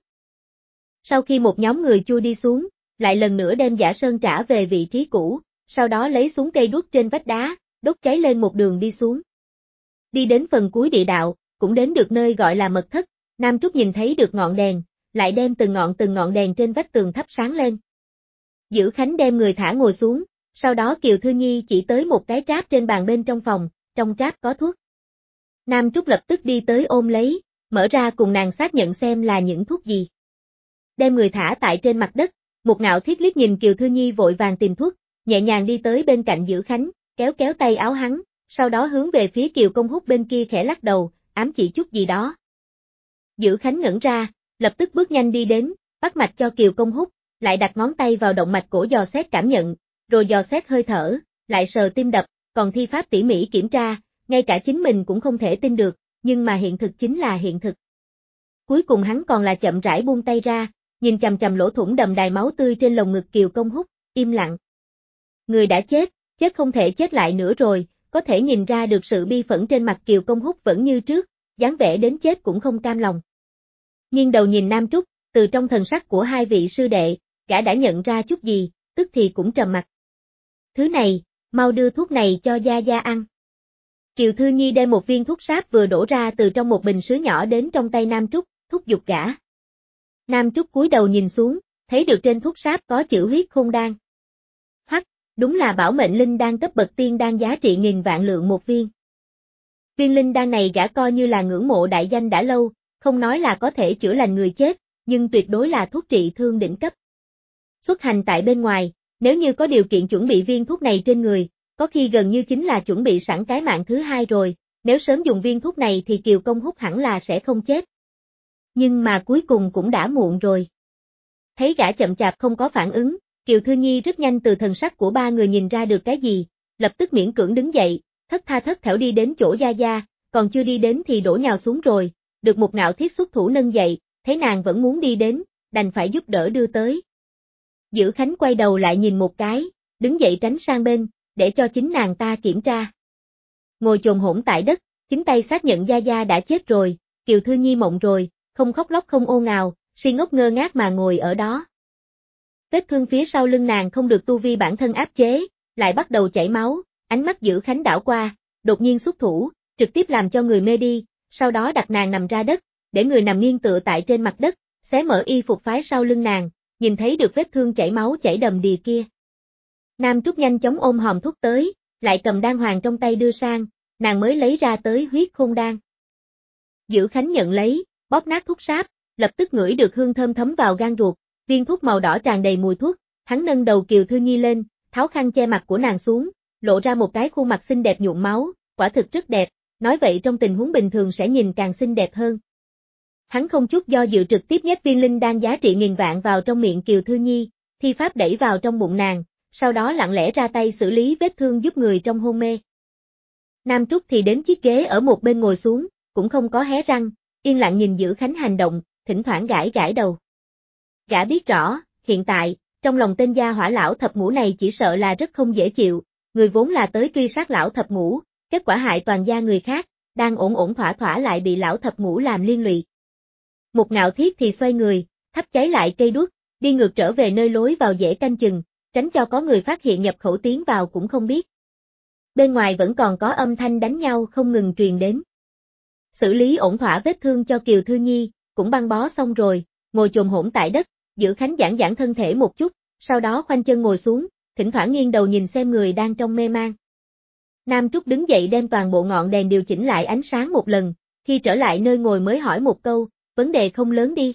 Sau khi một nhóm người chui đi xuống, lại lần nữa đem giả sơn trả về vị trí cũ, sau đó lấy xuống cây đuốc trên vách đá, đốt cháy lên một đường đi xuống. Đi đến phần cuối địa đạo, cũng đến được nơi gọi là mật thất, Nam Trúc nhìn thấy được ngọn đèn, lại đem từng ngọn đèn trên vách tường thắp sáng lên. Dữ Khánh đem người thả ngồi xuống, sau đó Kiều Thư Nhi chỉ tới một cái tráp trên bàn bên trong phòng, trong tráp có thuốc. Nam Trúc lập tức đi tới ôm lấy, mở ra cùng nàng xác nhận xem là những thuốc gì. Đem người thả tại trên mặt đất, Một Ngạo Thiết liếc nhìn Kiều Thư Nhi vội vàng tìm thuốc, nhẹ nhàng đi tới bên cạnh Dữ Khánh, kéo tay áo hắn, sau đó hướng về phía Kiều Công Húc bên kia khẽ lắc đầu, ám chỉ chút gì đó. Dữ Khánh ngẩn ra, lập tức bước nhanh đi đến, bắt mạch cho Kiều Công Húc, lại đặt ngón tay vào động mạch cổ dò xét cảm nhận, rồi dò xét hơi thở, lại sờ tim đập, còn thi pháp tỉ mỉ kiểm tra, ngay cả chính mình cũng không thể tin được, nhưng mà hiện thực chính là hiện thực. Cuối cùng hắn còn là chậm rãi buông tay ra, nhìn chằm chằm lỗ thủng đầm đài máu tươi trên lồng ngực Kiều Công Húc, im lặng. Người đã chết, chết không thể chết lại nữa rồi, có thể nhìn ra được sự bi phẫn trên mặt Kiều Công Húc vẫn như trước, dáng vẻ đến chết cũng không cam lòng. Nghiêng đầu nhìn Nam Trúc, từ trong thần sắc của hai vị sư đệ, gã đã nhận ra chút gì, tức thì cũng trầm mặt. Thứ này, mau đưa thuốc này cho Gia Gia ăn. Kiều Thư Nhi đem một viên thuốc sáp vừa đổ ra từ trong một bình sứ nhỏ đến trong tay Nam Trúc, thúc giục gã. Nam Trúc cúi đầu nhìn xuống, thấy được trên thuốc sáp có chữ huyết khôn đan. Hoắc, đúng là bảo mệnh linh đan cấp bậc tiên đan giá trị 1000 vạn lượng một viên. Viên linh đan này gã coi như là ngưỡng mộ đại danh đã lâu, không nói là có thể chữa lành người chết, nhưng tuyệt đối là thuốc trị thương đỉnh cấp. Xuất hành tại bên ngoài, nếu như có điều kiện chuẩn bị viên thuốc này trên người, có khi gần như chính là chuẩn bị sẵn cái mạng thứ hai rồi, nếu sớm dùng viên thuốc này thì Kiều Công Húc hẳn là sẽ không chết. Nhưng mà cuối cùng cũng đã muộn rồi. Thấy gã chậm chạp không có phản ứng, Kiều Thư Nhi rất nhanh từ thần sắc của ba người nhìn ra được cái gì, lập tức miễn cưỡng đứng dậy, thất tha thất thểu đi đến chỗ Gia Gia, còn chưa đi đến thì đổ nhào xuống rồi, được một Ngạo Thiết xuất thủ nâng dậy, thấy nàng vẫn muốn đi đến, đành phải giúp đỡ đưa tới. Dữ Khánh quay đầu lại nhìn một cái, đứng dậy tránh sang bên, để cho chính nàng ta kiểm tra. Ngồi chồm hổn tại đất, chính tay xác nhận Gia Gia đã chết rồi, Kiều Thư Nhi mộng rồi, không khóc lóc không ồn ào, si ngốc ngơ ngác mà ngồi ở đó. Vết thương phía sau lưng nàng không được tu vi bản thân áp chế, lại bắt đầu chảy máu, ánh mắt Dữ Khánh đảo qua, đột nhiên xuất thủ, trực tiếp làm cho người mê đi, sau đó đặt nàng nằm ra đất, để người nằm nghiêng tựa tại trên mặt đất, xé mở y phục phái sau lưng nàng, nhìn thấy được vết thương chảy máu chảy đầm đìa kia. Nam Trúc nhanh chóng ôm hòm thuốc tới, lại cầm đan hoàng trong tay đưa sang, nàng mới lấy ra tới huyết khôn đan. Dữ Khánh nhận lấy, bóp nát thuốc sáp, lập tức ngửi được hương thơm thấm vào gan ruột, viên thuốc màu đỏ tràn đầy mùi thuốc, hắn nâng đầu Kiều Thư Nhi lên, tháo khăn che mặt của nàng xuống, lộ ra một cái khuôn mặt xinh đẹp nhuộm máu, quả thực rất đẹp, nói vậy trong tình huống bình thường sẽ nhìn càng xinh đẹp hơn. Hắn không chút do dự trực tiếp nhét viên linh đan giá trị 1000 vạn vào trong miệng Kiều Thư Nhi, thi pháp đẩy vào trong bụng nàng, sau đó lặng lẽ ra tay xử lý vết thương giúp người trong hôn mê. Nam Trúc thì đến chiếc ghế ở một bên ngồi xuống, cũng không có hé răng, yên lặng nhìn Dữ Khánh hành động, thỉnh thoảng gãi gãi đầu. Gã biết rõ, hiện tại, trong lòng tên gia hỏa lão thập ngũ này chỉ sợ là rất không dễ chịu, người vốn là tới truy sát lão thập ngũ, kết quả hại toàn gia người khác, đang ổn ổn thỏa thỏa lại bị lão thập ngũ làm liên lụy. Một Ngạo Thiết thì xoay người, thắp cháy lại cây đuốc, đi ngược trở về nơi lối vào dễ canh chừng, tránh cho có người phát hiện nhập khẩu tiến vào cũng không biết. Bên ngoài vẫn còn có âm thanh đánh nhau không ngừng truyền đến. Xử lý ổn thỏa vết thương cho Kiều Thư Nhi, cũng băng bó xong rồi, ngồi chồm hổn tại đất, Dữ Khánh giãn giãn thân thể một chút, sau đó khoanh chân ngồi xuống, thỉnh thoảng nghiêng đầu nhìn xem người đang trong mê man. Nam Trúc đứng dậy đem toàn bộ ngọn đèn điều chỉnh lại ánh sáng một lần, khi trở lại nơi ngồi mới hỏi một câu, vấn đề không lớn đi.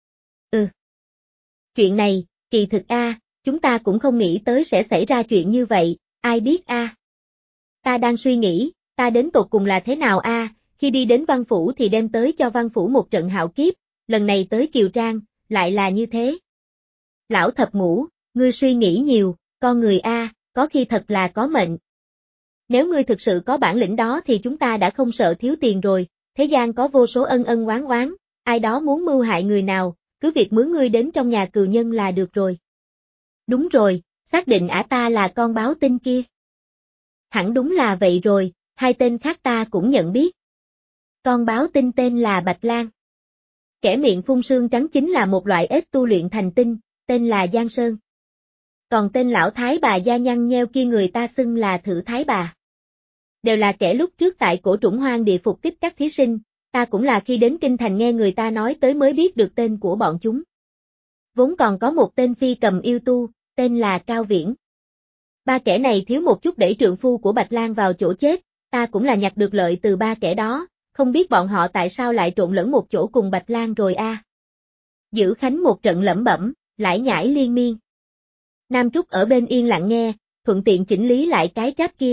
Chuyện này, kỳ thực chúng ta cũng không nghĩ tới sẽ xảy ra chuyện như vậy, ai biết Ta đang suy nghĩ, ta đến tột cùng là thế nào khi đi đến Văn Phủ thì đem tới cho Văn Phủ một trận hạo kiếp, lần này tới Kiều Trang, lại là như thế. Lão thập ngũ, ngươi suy nghĩ nhiều, con người có khi thật là có mệnh. Nếu ngươi thực sự có bản lĩnh đó thì chúng ta đã không sợ thiếu tiền rồi, thế gian có vô số ân ân oán oán, ai đó muốn mưu hại người nào, cứ việc mướn ngươi đến trong nhà cừu nhân là được rồi. Đúng rồi, xác định ta là con báo tinh kia. Hẳn đúng là vậy rồi, hai tên khác ta cũng nhận biết. Con báo tinh tên là Bạch Lan. Kẻ miệng phun sương trắng chính là một loại ếch tu luyện thành tinh, tên là Giang Sơn. Còn tên lão thái bà da nhăn nheo kia người ta xưng là Thử Thái Bà. Đều là kẻ lúc trước tại cổ trũng hoang địa phục kích các thí sinh, ta cũng là khi đến kinh thành nghe người ta nói tới mới biết được tên của bọn chúng. Vốn còn có một tên phi cầm yêu tu, tên là Cao Viễn. Ba kẻ này thiếu một chút đẩy trượng phu của Bạch Lan vào chỗ chết, ta cũng là nhặt được lợi từ ba kẻ đó, không biết bọn họ tại sao lại trộn lẫn một chỗ cùng Bạch Lan rồi Dữ Khánh một trận lẩm bẩm, lải nhải liên miên. Nam Trúc ở bên yên lặng nghe, thuận tiện chỉnh lý lại cái tráp kia,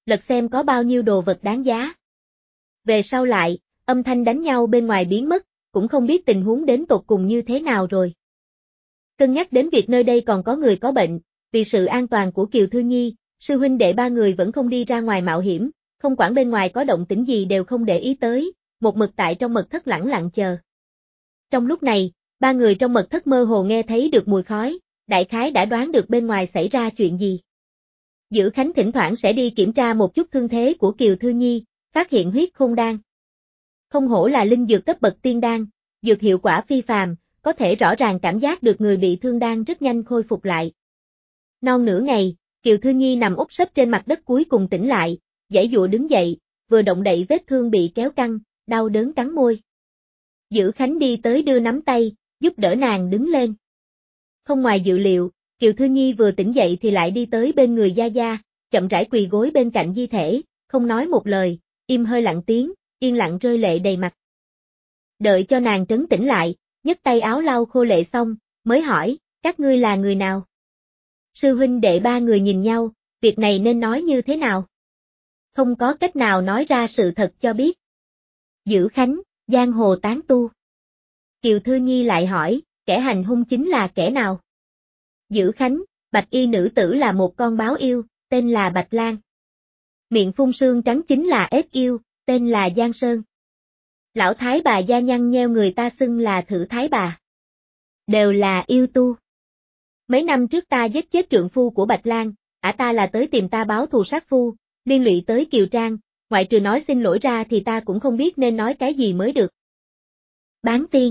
lật xem có bao nhiêu đồ vật đáng giá. Về sau lại, âm thanh đánh nhau bên ngoài biến mất, cũng không biết tình huống đến tột cùng như thế nào rồi. Cân nhắc đến việc nơi đây còn có người có bệnh, vì sự an toàn của Kiều Thư Nhi, sư huynh đệ ba người vẫn không đi ra ngoài mạo hiểm, không quản bên ngoài có động tĩnh gì đều không để ý tới, một mực tại trong mật thất lẳng lặng chờ. Trong lúc này, ba người trong mật thất mơ hồ nghe thấy được mùi khói, đại khái đã đoán được bên ngoài xảy ra chuyện gì. Dữ Khánh thỉnh thoảng sẽ đi kiểm tra một chút thương thế của Kiều Thư Nhi, phát hiện huyết khôn đan. Không hổ là linh dược cấp bậc tiên đan, dược hiệu quả phi phàm, có thể rõ ràng cảm giác được người bị thương đan rất nhanh khôi phục lại. Non nửa ngày, Kiều Thư Nhi nằm úp sấp trên mặt đất cuối cùng tỉnh lại, giãy giụa đứng dậy, vừa động đậy vết thương bị kéo căng, đau đớn cắn môi. Dữ Khánh đi tới đưa nắm tay, giúp đỡ nàng đứng lên. Không ngoài dự liệu, Kiều Thư Nhi vừa tỉnh dậy thì lại đi tới bên người Gia Gia, chậm rãi quỳ gối bên cạnh di thể, không nói một lời, im hơi lặng tiếng, yên lặng rơi lệ đầy mặt. Đợi cho nàng trấn tĩnh lại, nhấc tay áo lau khô lệ xong, mới hỏi, các ngươi là người nào? Sư huynh đệ ba người nhìn nhau, việc này nên nói như thế nào? Không có cách nào nói ra sự thật cho biết. Dữ Khánh, giang hồ tán tu. Kiều Thư Nhi lại hỏi, kẻ hành hung chính là kẻ nào? Dữ Khánh, bạch y nữ tử là một con báo yêu, tên là Bạch Lan. Miệng phun sương trắng chính là ếch yêu, tên là Giang Sơn. Lão thái bà da nhăn nheo người ta xưng là Thử Thái Bà. Đều là yêu tu. Mấy năm trước ta giết chết trượng phu của Bạch Lan, ả ta là tới tìm ta báo thù sát phu, liên lụy tới Kiều Trang, ngoại trừ nói xin lỗi ra thì ta cũng không biết nên nói cái gì mới được. Bán tiên.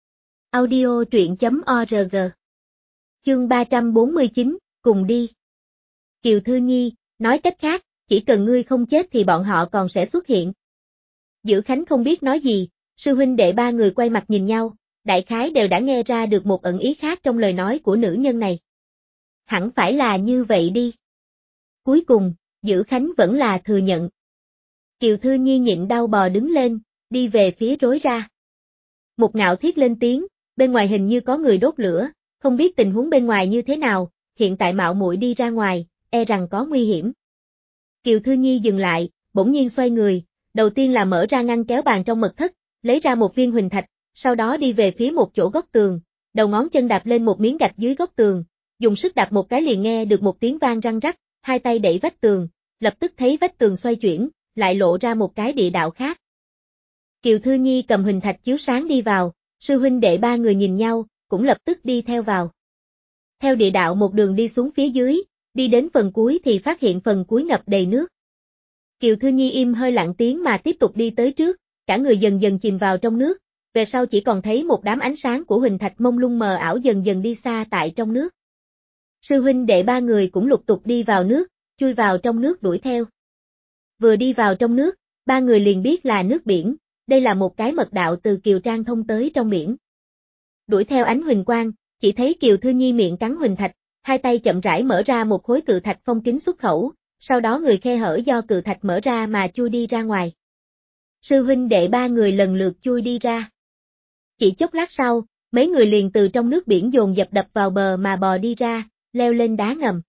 Audio truyện.org. Chương 349, cùng đi. Kiều Thư Nhi, nói cách khác, chỉ cần ngươi không chết thì bọn họ còn sẽ xuất hiện. Dữ Khánh không biết nói gì, sư huynh đệ ba người quay mặt nhìn nhau, đại khái đều đã nghe ra được một ẩn ý khác trong lời nói của nữ nhân này. Hẳn phải là như vậy đi. Cuối cùng, Dữ Khánh vẫn là thừa nhận. Kiều Thư Nhi nhịn đau bò đứng lên, đi về phía rối ra. Một Ngạo Thiết lên tiếng, bên ngoài hình như có người đốt lửa, không biết tình huống bên ngoài như thế nào, hiện tại mạo muội đi ra ngoài, e rằng có nguy hiểm. Kiều Thư Nhi dừng lại, bỗng nhiên xoay người, đầu tiên là mở ra ngăn kéo bàn trong mật thất, lấy ra một viên huỳnh thạch, sau đó đi về phía một chỗ góc tường, đầu ngón chân đạp lên một miếng gạch dưới góc tường, dùng sức đạp một cái liền nghe được một tiếng vang răng rắc, hai tay đẩy vách tường, lập tức thấy vách tường xoay chuyển, lại lộ ra một cái địa đạo khác. Kiều Thư Nhi cầm huỳnh thạch chiếu sáng đi vào, sư huynh đệ ba người nhìn nhau, cũng lập tức đi theo vào. Theo địa đạo một đường đi xuống phía dưới, đi đến phần cuối thì phát hiện phần cuối ngập đầy nước. Kiều Thư Nhi im hơi lặng tiếng mà tiếp tục đi tới trước, cả người dần dần chìm vào trong nước, về sau chỉ còn thấy một đám ánh sáng của huỳnh thạch mông lung mờ ảo dần dần đi xa tại trong nước. Sư huynh đệ ba người cũng lục tục đi vào nước, chui vào trong nước đuổi theo. Vừa đi vào trong nước, ba người liền biết là nước biển, đây là một cái mật đạo từ Kiều Trang thông tới trong biển. Đuổi theo ánh huỳnh quang, chỉ thấy Kiều Thư Nhi miệng cắn huỳnh thạch, hai tay chậm rãi mở ra một khối cự thạch phong kín xuất khẩu, sau đó người khe hở do cự thạch mở ra mà chui đi ra ngoài. Sư huynh đệ ba người lần lượt chui đi ra. Chỉ chốc lát sau, mấy người liền từ trong nước biển dồn dập đập vào bờ mà bò đi ra, leo lên đá ngầm.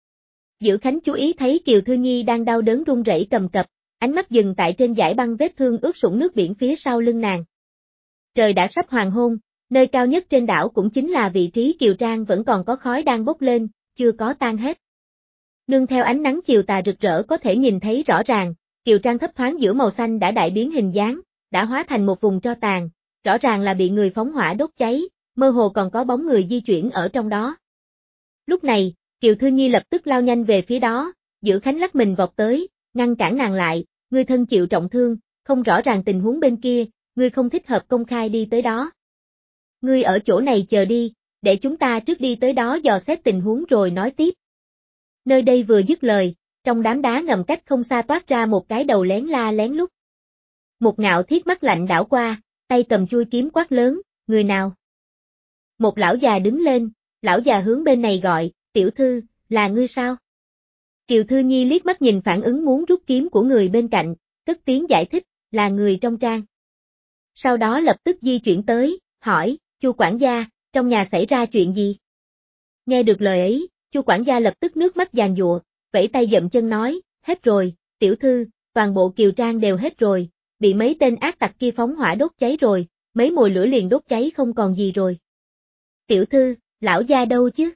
Dữ Khánh chú ý thấy Kiều Thư Nhi đang đau đớn run rẩy cầm cập, ánh mắt dừng tại trên dải băng vết thương ướt sũng nước biển phía sau lưng nàng. Trời đã sắp hoàng hôn, nơi cao nhất trên đảo cũng chính là vị trí Kiều Trang vẫn còn có khói đang bốc lên, chưa có tan hết. Nương theo ánh nắng chiều tà rực rỡ có thể nhìn thấy rõ ràng, Kiều Trang thấp thoáng giữa màu xanh đã đại biến hình dáng, đã hóa thành một vùng tro tàn, rõ ràng là bị người phóng hỏa đốt cháy, mơ hồ còn có bóng người di chuyển ở trong đó. Lúc này, Kiều Thư Nhi lập tức lao nhanh về phía đó, Dữ Khánh lắc mình vọt tới, ngăn cản nàng lại, ngươi thân chịu trọng thương, không rõ ràng tình huống bên kia, ngươi không thích hợp công khai đi tới đó. Ngươi ở chỗ này chờ đi, để chúng ta trước đi tới đó dò xét tình huống rồi nói tiếp. Nơi đây vừa dứt lời, trong đám đá ngầm cách không xa toát ra một cái đầu lén la lén lút. Một Ngạo Thiết mắt lạnh đảo qua, tay cầm chuôi kiếm quát lớn, người nào? Một lão già đứng lên, lão già hướng bên này gọi, tiểu thư, là ngươi sao? Kiều Thư Nhi liếc mắt nhìn phản ứng muốn rút kiếm của người bên cạnh, cất tiếng giải thích, là người trong trang. Sau đó lập tức di chuyển tới, hỏi, Chu quản gia, trong nhà xảy ra chuyện gì? Nghe được lời ấy, Chu quản gia lập tức nước mắt giàn giụa, vẫy tay dậm chân nói, hết rồi, tiểu thư, toàn bộ kiều trang đều hết rồi, bị mấy tên ác tặc kia phóng hỏa đốt cháy rồi, mấy mồi lửa liền đốt cháy không còn gì rồi. Tiểu thư, lão gia đâu chứ?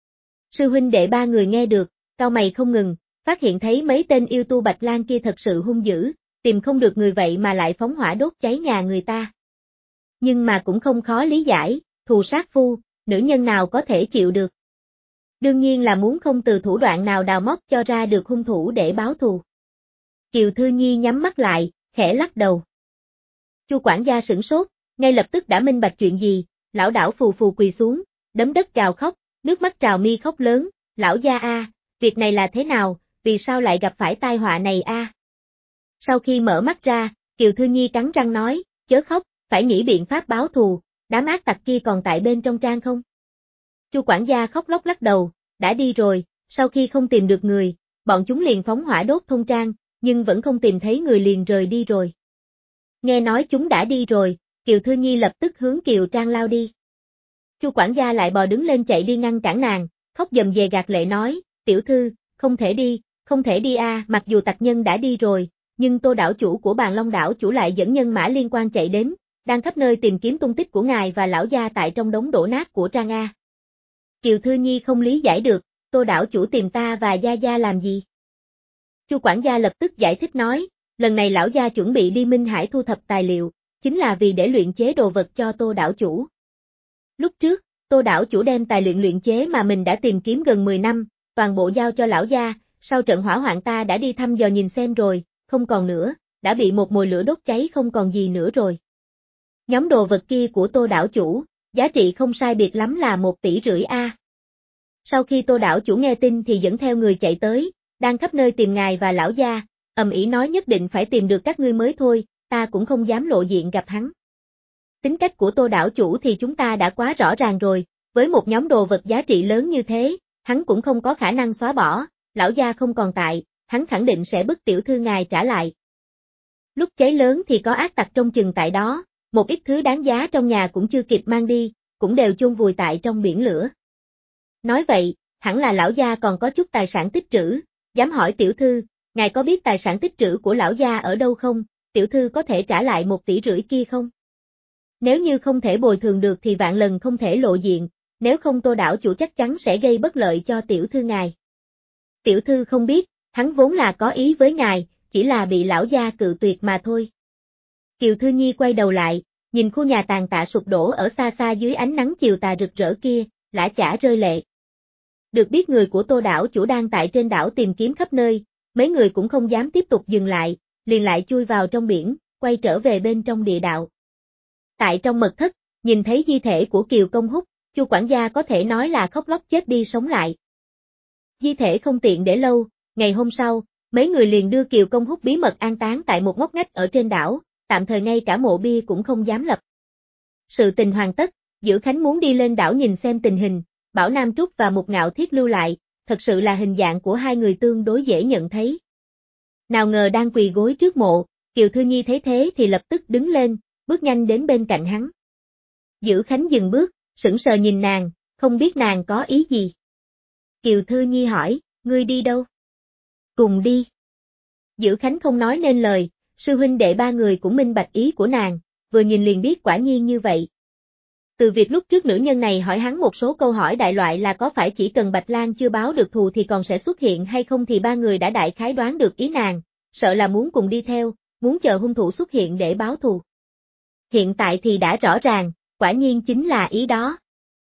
Sư huynh đệ ba người nghe được, cau mày không ngừng, phát hiện thấy mấy tên yêu tu Bạch Lang kia thật sự hung dữ, tìm không được người vậy mà lại phóng hỏa đốt cháy nhà người ta. Nhưng mà cũng không khó lý giải, thù sát phu, nữ nhân nào có thể chịu được. Đương nhiên là muốn không từ thủ đoạn nào đào móc cho ra được hung thủ để báo thù. Kiều Thư Nhi nhắm mắt lại, khẽ lắc đầu. Chu quản gia sửng sốt, ngay lập tức đã minh bạch chuyện gì, lão đảo phù phù quỳ xuống, đấm đất gào khóc, nước mắt trào mi khóc lớn, lão gia a, việc này là thế nào, vì sao lại gặp phải tai họa này a? Sau khi mở mắt ra, Kiều Thư Nhi cắn răng nói, chớ khóc, phải nghĩ biện pháp báo thù, đám ác tặc kia còn tại bên trong trang không? Chu quản gia khóc lóc lắc đầu, đã đi rồi, sau khi không tìm được người, bọn chúng liền phóng hỏa đốt thôn trang, nhưng vẫn không tìm thấy người liền rời đi rồi. Nghe nói chúng đã đi rồi, Kiều Thư Nhi lập tức hướng Kiều Trang lao đi. Chu quản gia lại bò đứng lên chạy đi ngăn cản nàng, khóc dầm dề gạt lệ nói, tiểu thư, không thể đi a, mặc dù tặc nhân đã đi rồi, nhưng Tô đảo chủ của Bàn Long đảo chủ lại dẫn nhân mã liên quan chạy đến, đang khắp nơi tìm kiếm tung tích của ngài và lão gia tại trong đống đổ nát của Trang A. Kiều Thư Nhi không lý giải được, Tô đảo chủ tìm ta và gia gia làm gì? Chu quản gia lập tức giải thích nói, lần này lão gia chuẩn bị đi Minh Hải thu thập tài liệu, chính là vì để luyện chế đồ vật cho Tô đảo chủ. Lúc trước, Tô đảo chủ đem tài liệu luyện chế mà mình đã tìm kiếm gần 10 năm, toàn bộ giao cho lão gia, sau trận hỏa hoạn ta đã đi thăm dò nhìn xem rồi, không còn nữa, đã bị một mồi lửa đốt cháy không còn gì nữa rồi. Nhóm đồ vật kia của Tô đảo chủ, giá trị không sai biệt lắm là 1,5 tỷ a. Sau khi Tô đảo chủ nghe tin thì dẫn theo người chạy tới, đang khắp nơi tìm ngài và lão gia, ầm ĩ nói nhất định phải tìm được các ngươi mới thôi, ta cũng không dám lộ diện gặp hắn. Tính cách của Tô đảo chủ thì chúng ta đã quá rõ ràng rồi, với một nhóm đồ vật giá trị lớn như thế, hắn cũng không có khả năng xóa bỏ, lão gia không còn tại, hắn khẳng định sẽ bức tiểu thư ngài trả lại. Lúc cháy lớn thì có ác tặc trông chừng tại đó, một ít thứ đáng giá trong nhà cũng chưa kịp mang đi, cũng đều chôn vùi tại trong biển lửa. Nói vậy, hẳn là lão gia còn có chút tài sản tích trữ, dám hỏi tiểu thư, ngài có biết tài sản tích trữ của lão gia ở đâu không, tiểu thư có thể trả lại 1,5 tỷ kia không? Nếu như không thể bồi thường được thì vạn lần không thể lộ diện, nếu không Tô đảo chủ chắc chắn sẽ gây bất lợi cho tiểu thư ngài. Tiểu thư không biết, hắn vốn là có ý với ngài, chỉ là bị lão gia cự tuyệt mà thôi. Kiều Thư Nhi quay đầu lại, nhìn khu nhà tàn tạ sụp đổ ở xa xa dưới ánh nắng chiều tà rực rỡ kia, lã chã rơi lệ. Được biết người của Tô đảo chủ đang tại trên đảo tìm kiếm khắp nơi, mấy người cũng không dám tiếp tục dừng lại, liền lại chui vào trong biển, quay trở về bên trong địa đạo. Tại trong mật thất, nhìn thấy di thể của Kiều Công Húc, Chu quản gia có thể nói là khóc lóc chết đi sống lại. Di thể không tiện để lâu, ngày hôm sau, mấy người liền đưa Kiều Công Húc bí mật an táng tại một ngóc ngách ở trên đảo, tạm thời ngay cả mộ bia cũng không dám lập. Sự tình hoàn tất, Dữ Khánh muốn đi lên đảo nhìn xem tình hình, bảo Nam Trúc và Mục Ngạo Thiết lưu lại, thật sự là hình dạng của hai người tương đối dễ nhận thấy. Nào ngờ đang quỳ gối trước mộ, Kiều Thư Nhi thấy thế thì lập tức đứng lên, bước nhanh đến bên cạnh hắn. Dữ Khánh dừng bước, sững sờ nhìn nàng, không biết nàng có ý gì. Kiều Thư Nhi hỏi, ngươi đi đâu? Cùng đi. Dữ Khánh không nói nên lời, sư huynh đệ ba người cũng minh bạch ý của nàng, vừa nhìn liền biết quả nhiên như vậy. Từ việc lúc trước nữ nhân này hỏi hắn một số câu hỏi đại loại là có phải chỉ cần Bạch Lang chưa báo được thù thì còn sẽ xuất hiện hay không thì ba người đã đại khái đoán được ý nàng, sợ là muốn cùng đi theo, muốn chờ hung thủ xuất hiện để báo thù. Hiện tại thì đã rõ ràng, quả nhiên chính là ý đó.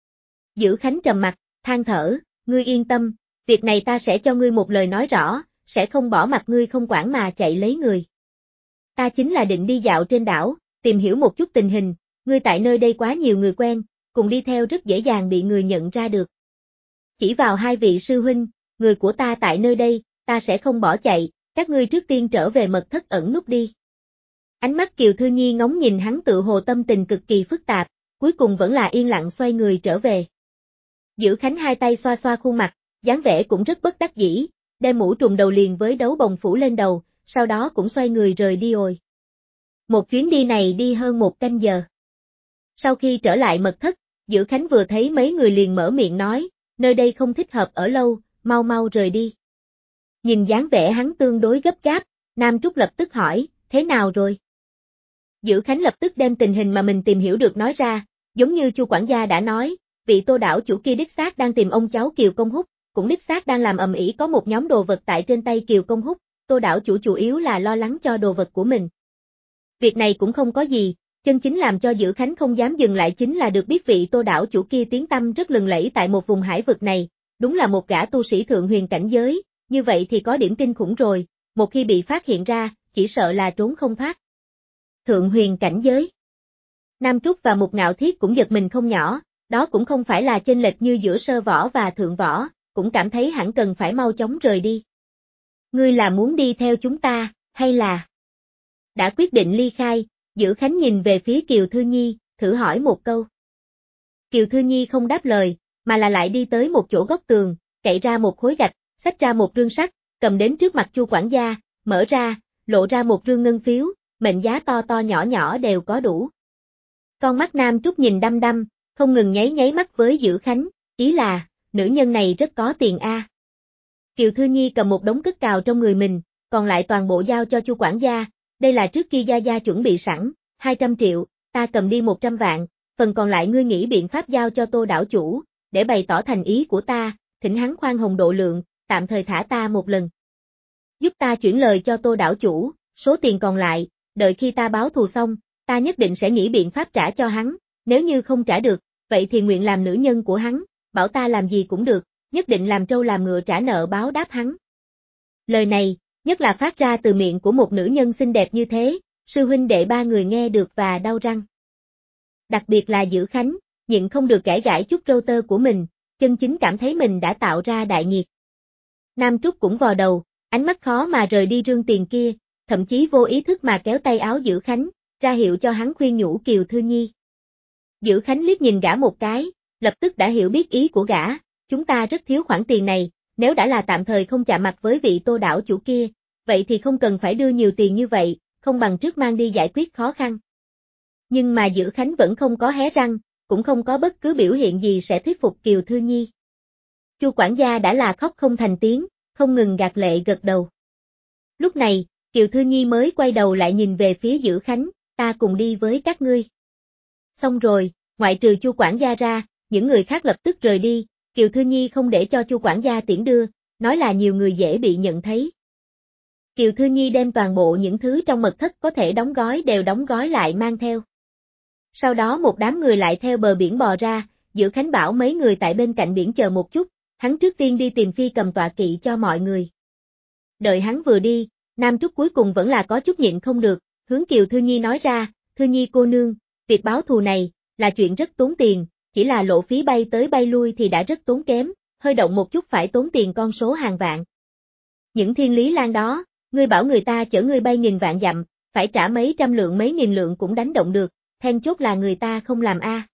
Dữ Khánh trầm mặt, than thở, ngươi yên tâm, việc này ta sẽ cho ngươi một lời nói rõ, sẽ không bỏ mặc ngươi không quản mà chạy lấy người. Ta chính là định đi dạo trên đảo, tìm hiểu một chút tình hình, ngươi tại nơi đây quá nhiều người quen, cùng đi theo rất dễ dàng bị người nhận ra được. Chỉ vào hai vị sư huynh, người của ta tại nơi đây, ta sẽ không bỏ chạy, các ngươi trước tiên trở về mật thất ẩn núp đi. Ánh mắt Kiều Thư Nhi ngóng nhìn hắn tự hồ tâm tình cực kỳ phức tạp, cuối cùng vẫn là yên lặng xoay người trở về. Dữ Khánh hai tay xoa xoa khuôn mặt, dáng vẻ cũng rất bất đắc dĩ, đem mũ trùm đầu liền với đấu bồng phủ lên đầu, sau đó cũng xoay người rời đi rồi. Một chuyến đi này đi hơn 1 canh giờ. Sau khi trở lại mật thất, Dữ Khánh vừa thấy mấy người liền mở miệng nói, nơi đây không thích hợp ở lâu, mau mau rời đi. Nhìn dáng vẻ hắn tương đối gấp gáp, Nam Trúc lập tức hỏi, thế nào rồi? Dữ Khánh lập tức đem tình hình mà mình tìm hiểu được nói ra, giống như Chu quản gia đã nói, vị Tô đảo chủ kia đích xác đang tìm ông cháu Kiều Công Húc, cũng đích xác đang làm ầm ĩ có một nhóm đồ vật tại trên tay Kiều Công Húc, Tô đảo chủ chủ yếu là lo lắng cho đồ vật của mình. Việc này cũng không có gì, chân chính làm cho Dữ Khánh không dám dừng lại chính là được biết vị Tô đảo chủ kia tiếng tăm rất lừng lẫy tại một vùng hải vực này, đúng là một gã tu sĩ thượng huyền cảnh giới, như vậy thì có điểm kinh khủng rồi, một khi bị phát hiện ra, chỉ sợ là trốn không thoát. Thượng huyền cảnh giới. Nam Trúc và Mục Ngạo Thiết cũng giật mình không nhỏ, đó cũng không phải là chênh lệch như giữa sơ võ và thượng võ, cũng cảm thấy hẳn cần phải mau chóng rời đi. Ngươi là muốn đi theo chúng ta, hay là... Đã quyết định ly khai, Dữ Khánh nhìn về phía Kiều Thư Nhi, thử hỏi một câu. Kiều Thư Nhi không đáp lời, mà là lại đi tới một chỗ góc tường, cậy ra một khối gạch, xách ra một rương sắt, cầm đến trước mặt Chu quản gia, mở ra, lộ ra một rương ngân phiếu, mệnh giá to to nhỏ nhỏ đều có đủ. Con mắt Nam Trúc nhìn đăm đăm, không ngừng nháy nháy mắt với Dữ Khánh, ý là, nữ nhân này rất có tiền a. Kiều Thư Nhi cầm một đống cất cào trong người mình, còn lại toàn bộ giao cho Chu quản gia, đây là trước kia gia gia chuẩn bị sẵn, 200 triệu, ta cầm đi 100 vạn, phần còn lại ngươi nghĩ biện pháp giao cho Tô đảo chủ, để bày tỏ thành ý của ta, thỉnh hắn khoan hồng độ lượng, tạm thời thả ta một lần. Giúp ta chuyển lời cho Tô đảo chủ, số tiền còn lại, đợi khi ta báo thù xong, ta nhất định sẽ nghĩ biện pháp trả cho hắn, nếu như không trả được, vậy thì nguyện làm nữ nhân của hắn, bảo ta làm gì cũng được, nhất định làm trâu làm ngựa trả nợ báo đáp hắn. Lời này, nhất là phát ra từ miệng của một nữ nhân xinh đẹp như thế, sư huynh đệ ba người nghe được và đau răng. Đặc biệt là Dữ Khánh, nhịn không được gãi gãi chút râu tơ của mình, chân chính cảm thấy mình đã tạo ra đại nghiệt. Nam Trúc cũng vò đầu, ánh mắt khó mà rời đi rương tiền kia, thậm chí vô ý thức mà kéo tay áo Dữ Khánh, ra hiệu cho hắn khuyên nhủ Kiều Thư Nhi. Dữ Khánh liếc nhìn gã một cái, lập tức đã hiểu biết ý của gã, chúng ta rất thiếu khoản tiền này, nếu đã là tạm thời không chạm mặt với vị Tô đảo chủ kia, vậy thì không cần phải đưa nhiều tiền như vậy, không bằng trước mang đi giải quyết khó khăn. Nhưng mà Dữ Khánh vẫn không có hé răng, cũng không có bất cứ biểu hiện gì sẽ thuyết phục Kiều Thư Nhi. Chu quản gia đã là khóc không thành tiếng, không ngừng gạt lệ gật đầu. Lúc này, Kiều Thư Nhi mới quay đầu lại nhìn về phía Dữ Khánh, ta cùng đi với các ngươi. Xong rồi, ngoại trừ Chu quản gia ra, những người khác lập tức rời đi, Kiều Thư Nhi không để cho Chu quản gia tiễn đưa, nói là nhiều người dễ bị nhận thấy. Kiều Thư Nhi đem toàn bộ những thứ trong mật thất có thể đóng gói đều đóng gói lại mang theo. Sau đó một đám người lại theo bờ biển bò ra, Dữ Khánh bảo mấy người tại bên cạnh biển chờ một chút, hắn trước tiên đi tìm phi cầm tọa kỵ cho mọi người. Đợi hắn vừa đi, Nam Trúc cuối cùng vẫn là có chút nhịn không được, hướng Kiều Thư Nhi nói ra, Thư Nhi cô nương, việc báo thù này, là chuyện rất tốn tiền, chỉ là lộ phí bay tới bay lui thì đã rất tốn kém, hơi động một chút phải tốn tiền con số hàng vạn. Những thiên lý lan đó, ngươi bảo người ta chở ngươi bay nghìn vạn dặm, phải trả mấy trăm lượng mấy nghìn lượng cũng đánh động được, then chốt là người ta không làm a.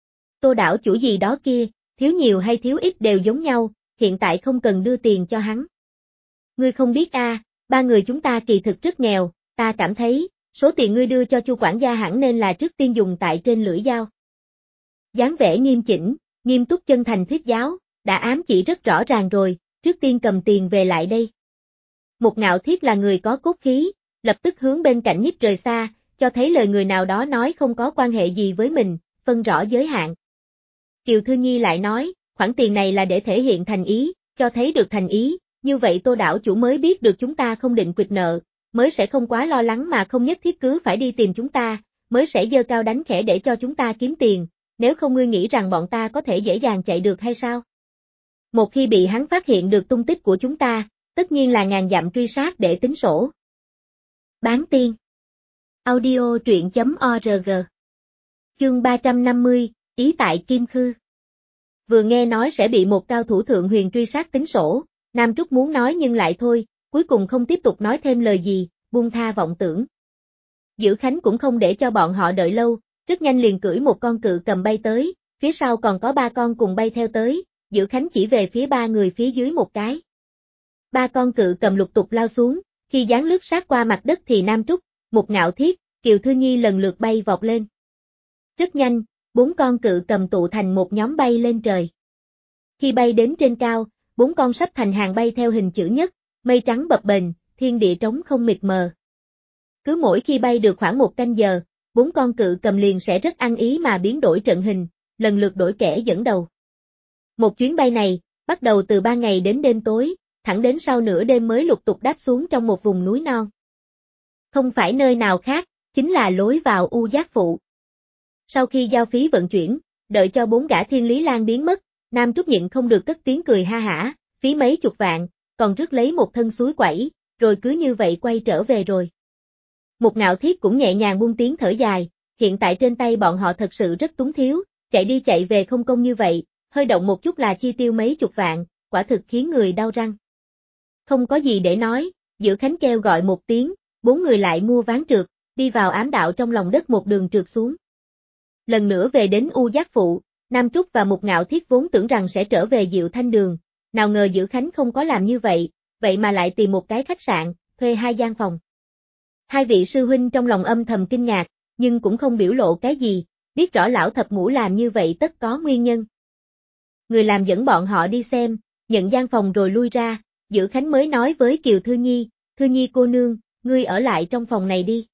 Tô đảo chủ gì đó kia, thiếu nhiều hay thiếu ít đều giống nhau, hiện tại không cần đưa tiền cho hắn. Ngươi không biết a, ba người chúng ta kỳ thực rất nghèo, ta cảm thấy, số tiền ngươi đưa cho Chu quản gia hẳn nên là trước tiên dùng tại trên lưỡi dao. Dáng vẻ nghiêm chỉnh, nghiêm túc chân thành thuyết giáo, đã ám chỉ rất rõ ràng rồi, trước tiên cầm tiền về lại đây. Mục Ngạo Thiết là người có cốt khí, lập tức hướng bên cạnh nhích rời xa, cho thấy lời người nào đó nói không có quan hệ gì với mình, phân rõ giới hạn. Kiều Thư Nhi lại nói, khoản tiền này là để thể hiện thành ý, cho thấy được thành ý, như vậy Tô đảo chủ mới biết được chúng ta không định quỵt nợ, mới sẽ không quá lo lắng mà không nhất thiết cứ phải đi tìm chúng ta, mới sẽ giơ cao đánh khẽ để cho chúng ta kiếm tiền, nếu không ngươi nghĩ rằng bọn ta có thể dễ dàng chạy được hay sao? Một khi bị hắn phát hiện được tung tích của chúng ta, tất nhiên là ngàn dặm truy sát để tính sổ. Bán tiên. Audio truyện.org. Chương 350, ý tại Kim Khư. Vừa nghe nói sẽ bị một cao thủ thượng huyền truy sát tính sổ, Nam Trúc muốn nói nhưng lại thôi, cuối cùng không tiếp tục nói thêm lời gì, buông tha vọng tưởng. Dữ Khánh cũng không để cho bọn họ đợi lâu, rất nhanh liền cưỡi một con cự cầm bay tới, phía sau còn có ba con cùng bay theo tới, Dữ Khánh chỉ về phía ba người phía dưới một cái. Ba con cự cầm lục tục lao xuống, khi giáng lướt sát qua mặt đất thì Nam Trúc, Mục Ngạo Thiết, Kiều Thư Nhi lần lượt bay vọt lên. Rất nhanh, bốn con cự cầm tụ thành một nhóm bay lên trời. Khi bay đến trên cao, bốn con sắp thành hàng bay theo hình chữ nhất, Mây trắng bập bềnh, thiên địa trống không mịt mờ. Cứ mỗi khi bay được khoảng 1 canh giờ, 4 con cự cầm liền sẽ rất ăn ý mà biến đổi trận hình, lần lượt đổi kẻ dẫn đầu. Một chuyến bay này, bắt đầu từ 3 ngày đến đêm tối, thẳng đến sau nửa đêm mới lục tục đáp xuống trong một vùng núi non. Không phải nơi nào khác, chính là lối vào U Giác Phụ. Sau khi giao phí vận chuyển, đợi cho 4 gã Thiên Lý Lang biến mất, Nam Trúc nhịn không được cất tiếng cười ha hả, phí mấy chục vạn, còn rước lấy một thân suối quẩy, rồi cứ như vậy quay trở về rồi. Một Ngạo Thiết cũng nhẹ nhàng buông tiếng thở dài, hiện tại trên tay bọn họ thật sự rất túng thiếu, chạy đi chạy về không công như vậy, hơi động một chút là chi tiêu mấy chục vạn, quả thực khiến người đau răng. Không có gì để nói, Giữ Khánh kêu gọi một tiếng, 4 người lại mua ván trượt, đi vào ám đạo trong lòng đất một đường trượt xuống. Lần nữa về đến U Giác Phụ, Nam Trúc và Một Ngạo Thiết vốn tưởng rằng sẽ trở về Diệu Thanh Đường, nào ngờ Giữ Khánh không có làm như vậy, vậy mà lại tìm một cái khách sạn, thuê 2 gian phòng. Hai vị sư huynh trong lòng âm thầm kinh ngạc, nhưng cũng không biểu lộ cái gì, biết rõ lão thập ngũ làm như vậy tất có nguyên nhân. Người làm dẫn bọn họ đi xem, nhận gian phòng rồi lui ra, Giữ Khánh mới nói với Kiều Thư Nhi cô nương, ngươi ở lại trong phòng này đi.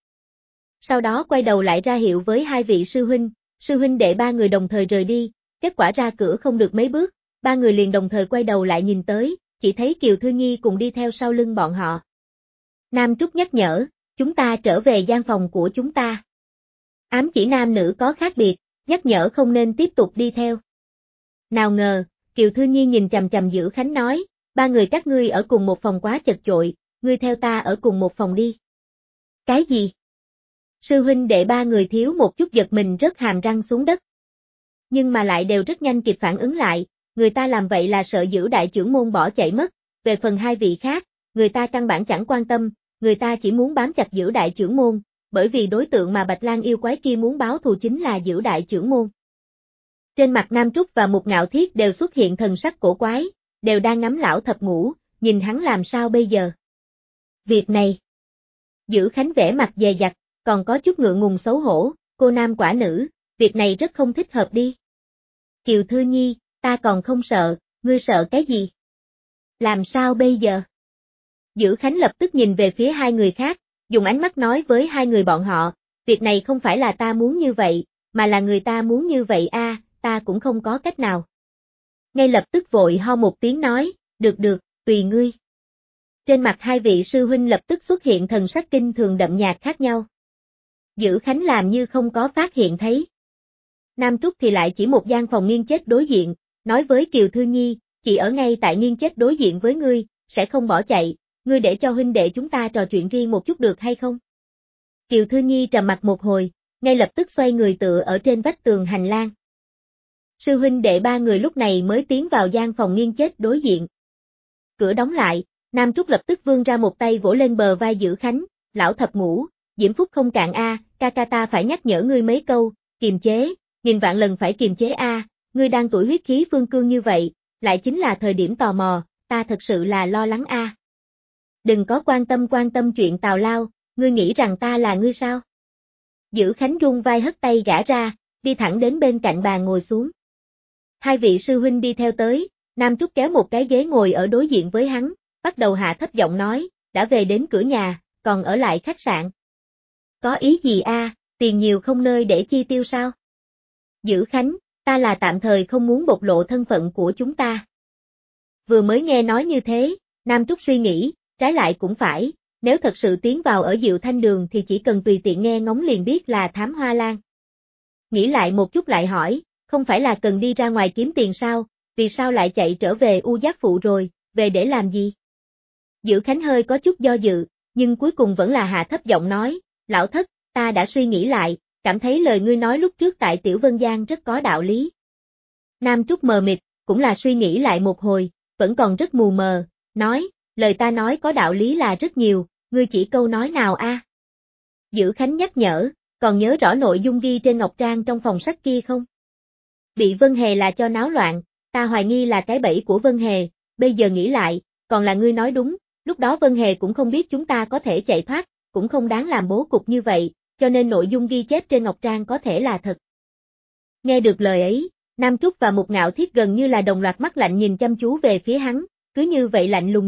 Sau đó quay đầu lại ra hiệu với hai vị sư huynh đệ 3 người đồng thời rời đi, kết quả ra cửa không được mấy bước, 3 người liền đồng thời quay đầu lại nhìn tới, chỉ thấy Kiều Thư Nhi cùng đi theo sau lưng bọn họ. Nam Trúc nhắc nhở, chúng ta trở về gian phòng của chúng ta. Ám chỉ nam nữ có khác biệt, nhắc nhở không nên tiếp tục đi theo. Nào ngờ, Kiều Thư Nhi nhìn chằm chằm Giữ Khánh nói, 3 người các ngươi ở cùng một phòng quá chật chội, ngươi theo ta ở cùng một phòng đi. Cái gì? Sư huynh đệ 3 người thiếu một chút giật mình rớt hàm răng xuống đất. Nhưng mà lại đều rất nhanh kịp phản ứng lại, người ta làm vậy là sợ Giữ đại trưởng môn bỏ chạy mất, về phần hai vị khác, người ta căn bản chẳng quan tâm, người ta chỉ muốn bám chặt Giữ đại trưởng môn, bởi vì đối tượng mà Bạch Lang yêu quái kia muốn báo thù chính là Giữ đại trưởng môn. Trên mặt Nam Trúc và Một Ngạo Thiết đều xuất hiện thần sắc cổ quái, đều đang ngắm lão thập ngũ, nhìn hắn làm sao bây giờ. Việc này. Giữ Khánh vẻ mặt dè dặt, còn có chút ngượng ngùng xấu hổ, cô nam quả nữ, việc này rất không thích hợp đi. Kiều Thư Nhi, ta còn không sợ, ngươi sợ cái gì? Làm sao bây giờ? Giữ Khánh lập tức nhìn về phía hai người khác, dùng ánh mắt nói với hai người bọn họ, việc này không phải là ta muốn như vậy, mà là người ta muốn như vậy a, ta cũng không có cách nào. Ngay lập tức vội ho một tiếng nói, được, tùy ngươi. Trên mặt hai vị sư huynh lập tức xuất hiện thần sắc kinh thường đậm nhạt khác nhau. Giữ Khánh làm như không có phát hiện thấy. Nam Trúc thì lại chỉ một gian phòng nghiêng chết đối diện, nói với Kiều Thư Nhi, chị ở ngay tại nghiêng chết đối diện với ngươi, sẽ không bỏ chạy, ngươi để cho huynh đệ chúng ta trò chuyện riêng một chút được hay không? Kiều Thư Nhi trầm mặt một hồi, ngay lập tức xoay người tựa ở trên vách tường hành lang. Sư huynh đệ 3 người lúc này mới tiến vào gian phòng nghiêng chết đối diện. Cửa đóng lại, Nam Trúc lập tức vươn ra một tay vỗ lên bờ vai Giữ Khánh, lão thập ngũ, diễm phúc không cạn a, ca ca ta phải nhắc nhở ngươi mấy câu, kiềm chế, nghìn vạn lần phải kiềm chế a, ngươi đang tuổi huyết khí phương cương như vậy, lại chính là thời điểm tò mò, ta thật sự là lo lắng a. Đừng có quan tâm chuyện tào lao, ngươi nghĩ rằng ta là ngươi sao? Giữ Khánh run vai hất tay gã ra, đi thẳng đến bên cạnh bàn ngồi xuống. Hai vị sư huynh đi theo tới, Nam Trúc kéo một cái ghế ngồi ở đối diện với hắn, bắt đầu hạ thấp giọng nói, đã về đến cửa nhà, còn ở lại khách sạn. Có ý gì a, tiền nhiều không nơi để chi tiêu sao? Giữ Khánh, ta là tạm thời không muốn bộc lộ thân phận của chúng ta. Vừa mới nghe nói như thế, Nam Trúc suy nghĩ, trái lại cũng phải, nếu thật sự tiến vào ở Diệu Thanh Đường thì chỉ cần tùy tiện nghe ngóng liền biết là Thám Hoa Lan. Nghĩ lại một chút lại hỏi, không phải là cần đi ra ngoài kiếm tiền sao, vì sao lại chạy trở về U Giác Phụ rồi, về để làm gì? Giữ Khánh hơi có chút do dự, nhưng cuối cùng vẫn là hạ thấp giọng nói, lão thất, ta đã suy nghĩ lại, cảm thấy lời ngươi nói lúc trước tại Tiểu Vân Giang rất có đạo lý. Nam Trúc mờ mịt, cũng là suy nghĩ lại một hồi, vẫn còn rất mù mờ, nói, lời ta nói có đạo lý là rất nhiều, ngươi chỉ câu nói nào a? Giữ Khánh nhắc nhở, còn nhớ rõ nội dung ghi trên ngọc trang trong phòng sách kia không? Bị Vân Hề là cho náo loạn, ta hoài nghi là cái bẫy của Vân Hề, bây giờ nghĩ lại, còn là ngươi nói đúng, lúc đó Vân Hề cũng không biết chúng ta có thể chạy thoát, cũng không đáng làm bố cục như vậy, cho nên nội dung ghi chép trên ngọc trang có thể là thật. Nghe được lời ấy, Nam Trúc và Một Ngạo Thiết gần như là đồng loạt mắt lạnh nhìn chăm chú về phía hắn, cứ như vậy lạnh lùng nhìn,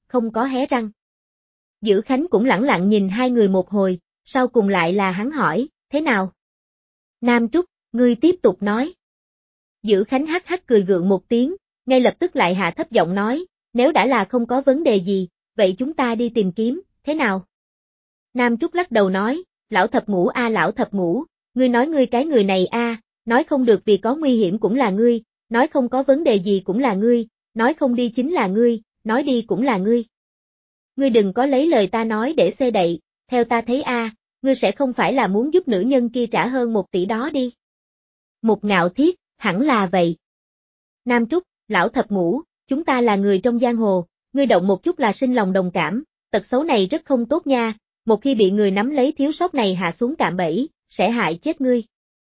không có hé răng. Dữ Khánh cũng lẳng lặng nhìn hai người một hồi, sau cùng lại là hắn hỏi, thế nào? Nam Trúc, ngươi tiếp tục nói. Dữ Khánh hắc hắc cười gượng một tiếng, ngay lập tức lại hạ thấp giọng nói, nếu đã là không có vấn đề gì, vậy chúng ta đi tìm kiếm, thế nào? Nam Trúc lắc đầu nói, lão thập ngũ a lão thập ngũ, ngươi nói ngươi cái người này a, nói không được vì có nguy hiểm cũng là ngươi, nói không có vấn đề gì cũng là ngươi, nói không đi chính là ngươi, nói đi cũng là ngươi. Ngươi đừng có lấy lời ta nói để xê đậy, theo ta thấy a, ngươi sẽ không phải là muốn giúp nữ nhân kia trả hơn 1 tỷ đó đi. Một Ngạo Thiết, hẳn là vậy. Nam Trúc, lão thập ngũ, chúng ta là người trong giang hồ, ngươi động một chút là sinh lòng đồng cảm, tật xấu này rất không tốt nha, một khi bị người nắm lấy thiếu sót này hạ xuống cạm bẫy, sẽ hại chết ngươi.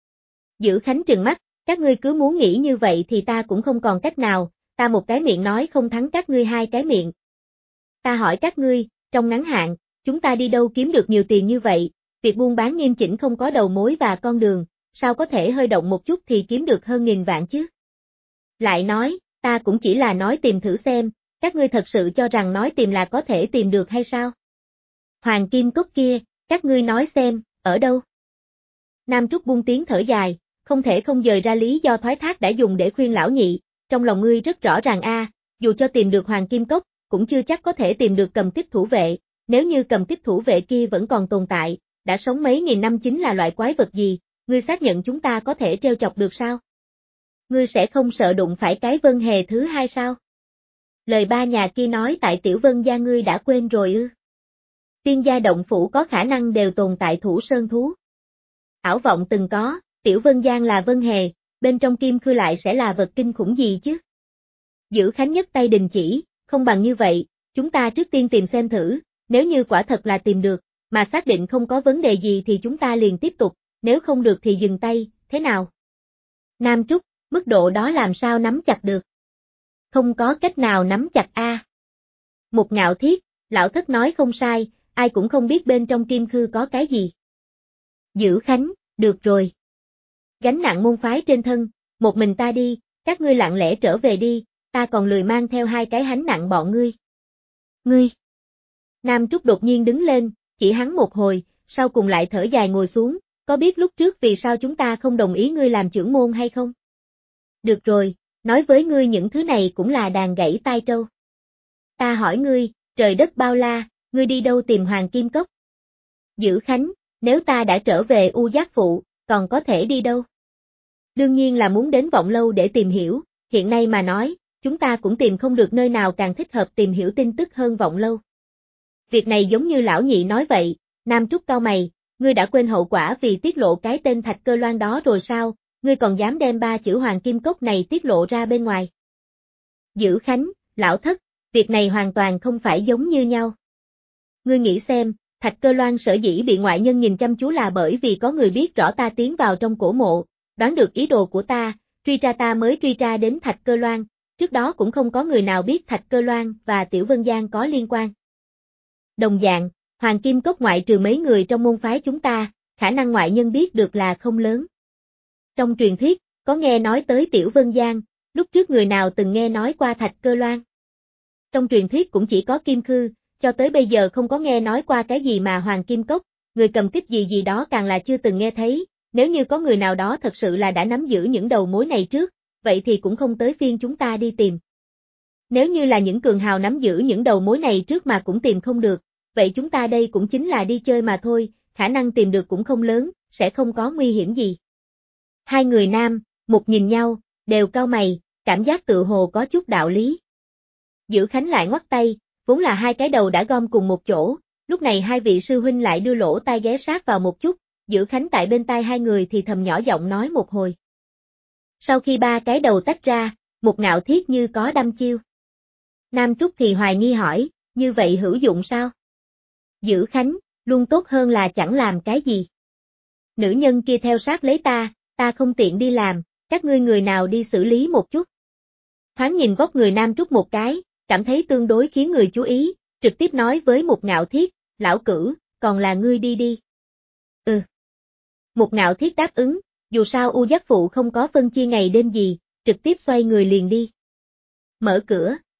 Dữ Khánh trừng mắt, các ngươi cứ muốn nghĩ như vậy thì ta cũng không còn cách nào, ta một cái miệng nói không thắng các ngươi hai cái miệng. Ta hỏi các ngươi, trong ngắn hạn, chúng ta đi đâu kiếm được nhiều tiền như vậy, việc buôn bán nghiêm chỉnh không có đầu mối và con đường, sao có thể hơi động một chút thì kiếm được hơn 1000 vạn chứ? Lại nói, ta cũng chỉ là nói tìm thử xem, các ngươi thật sự cho rằng nói tìm là có thể tìm được hay sao? Hoàng kim cốc kia, các ngươi nói xem, ở đâu? Nam Trúc buông tiếng thở dài, không thể không dời ra lý do thoái thác đã dùng để khuyên lão nhị, trong lòng ngươi rất rõ ràng a, dù cho tìm được hoàng kim cốc, cũng chưa chắc có thể tìm được cầm kích thủ vệ, nếu như cầm kích thủ vệ kia vẫn còn tồn tại, đã sống mấy nghìn năm chính là loại quái vật gì, ngươi xác nhận chúng ta có thể trêu chọc được sao? Ngươi sẽ không sợ đụng phải cái Vân Hề thứ hai sao? Lời ba nhà kia nói tại Tiểu Vân gia ngươi đã quên rồi ư? Tiên gia động phủ có khả năng đều tồn tại thủ sơn thú. Ảo vọng từng có, Tiểu Vân Giang là Vân Hề, bên trong kim khư lại sẽ là vật kinh khủng gì chứ? Dữ Khánh nhất tay đình chỉ, không bằng như vậy, chúng ta trước tiên tìm xem thử, nếu như quả thật là tìm được, mà xác định không có vấn đề gì thì chúng ta liền tiếp tục, nếu không được thì dừng tay, thế nào? Nam Trúc, mức độ đó làm sao nắm chặt được? Không có cách nào nắm chặt a. Một Ngạo Thiết, lão thất nói không sai, ai cũng không biết bên trong kim khư có cái gì. Dữ Khánh, được rồi. Gánh nặng môn phái trên thân, một mình ta đi, các ngươi lặng lẽ trở về đi, ta còn lười mang theo hai cái hánh nặng bọn ngươi. Ngươi. Nam Trúc đột nhiên đứng lên, chỉ hắn một hồi, sau cùng lại thở dài ngồi xuống, có biết lúc trước vì sao chúng ta không đồng ý ngươi làm trưởng môn hay không? Được rồi, nói với ngươi những thứ này cũng là đàn gãy tai trâu. Ta hỏi ngươi, trời đất bao la, ngươi đi đâu tìm Hoàng Kim Cốc? Dữ Khánh, nếu ta đã trở về U Giác Phụ, còn có thể đi đâu? Đương nhiên là muốn đến Vọng Lâu để tìm hiểu, hiện nay mà nói, chúng ta cũng tìm không được nơi nào càng thích hợp tìm hiểu tin tức hơn Vọng Lâu. Việc này giống như lão nhị nói vậy, Nam Trúc cau mày, ngươi đã quên hậu quả vì tiết lộ cái tên Thạch Cơ Loan đó rồi sao, ngươi còn dám đem 3 chữ Hoàng Kim Cốc này tiết lộ ra bên ngoài. Dữ Khánh, lão thất, việc này hoàn toàn không phải giống như nhau. Ngươi nghĩ xem, Thạch Cơ Loan sở dĩ bị ngoại nhân nhìn chăm chú là bởi vì có người biết rõ ta tiến vào trong cổ mộ, đoán được ý đồ của ta, truy tra ta mới truy tra đến Thạch Cơ Loan, trước đó cũng không có người nào biết Thạch Cơ Loan và Tiểu Vân Giang có liên quan. Đồng dạng, Hoàng Kim Cốc ngoại trừ mấy người trong môn phái chúng ta, khả năng ngoại nhân biết được là không lớn. Trong truyền thuyết, có nghe nói tới Tiểu Vân Giang, lúc trước người nào từng nghe nói qua Thạch Cơ Loan? Trong truyền thuyết cũng chỉ có Kim Khư, cho tới bây giờ không có nghe nói qua cái gì mà Hoàng Kim Cốc, người cầm kích gì gì đó càng là chưa từng nghe thấy, nếu như có người nào đó thật sự là đã nắm giữ những đầu mối này trước, vậy thì cũng không tới phiên chúng ta đi tìm. Nếu như là những cường hào nắm giữ những đầu mối này trước mà cũng tìm không được, vậy chúng ta đây cũng chính là đi chơi mà thôi, khả năng tìm được cũng không lớn, sẽ không có nguy hiểm gì. Hai người nam, một nhìn nhau, đều cau mày, cảm giác tự hồ có chút đạo lý. Dữ Khánh lại ngoắt tay, vốn là hai cái đầu đã gom cùng một chỗ, lúc này hai vị sư huynh lại đưa lỗ tai ghé sát vào một chút, Dữ Khánh tại bên tai hai người thì thầm nhỏ giọng nói một hồi. Sau khi 3 cái đầu tách ra, Một Ngạo Thiết như có đăm chiêu. Nam Trúc thì hoài nghi hỏi, như vậy hữu dụng sao? Dữ Khánh, luôn tốt hơn là chẳng làm cái gì. Nữ nhân kia theo sát lấy ta không tiện đi làm, các ngươi người nào đi xử lý một chút. Thoáng nhìn vóc người Nam Trúc một cái, cảm thấy tương đối khiến người chú ý, trực tiếp nói với Một Ngạo Thiết, lão cửu, còn là ngươi đi đi. Ừ. Một Ngạo Thiết đáp ứng, dù sao U Giác Phụ không có phân chia ngày đêm gì, trực tiếp xoay người liền đi. Mở cửa,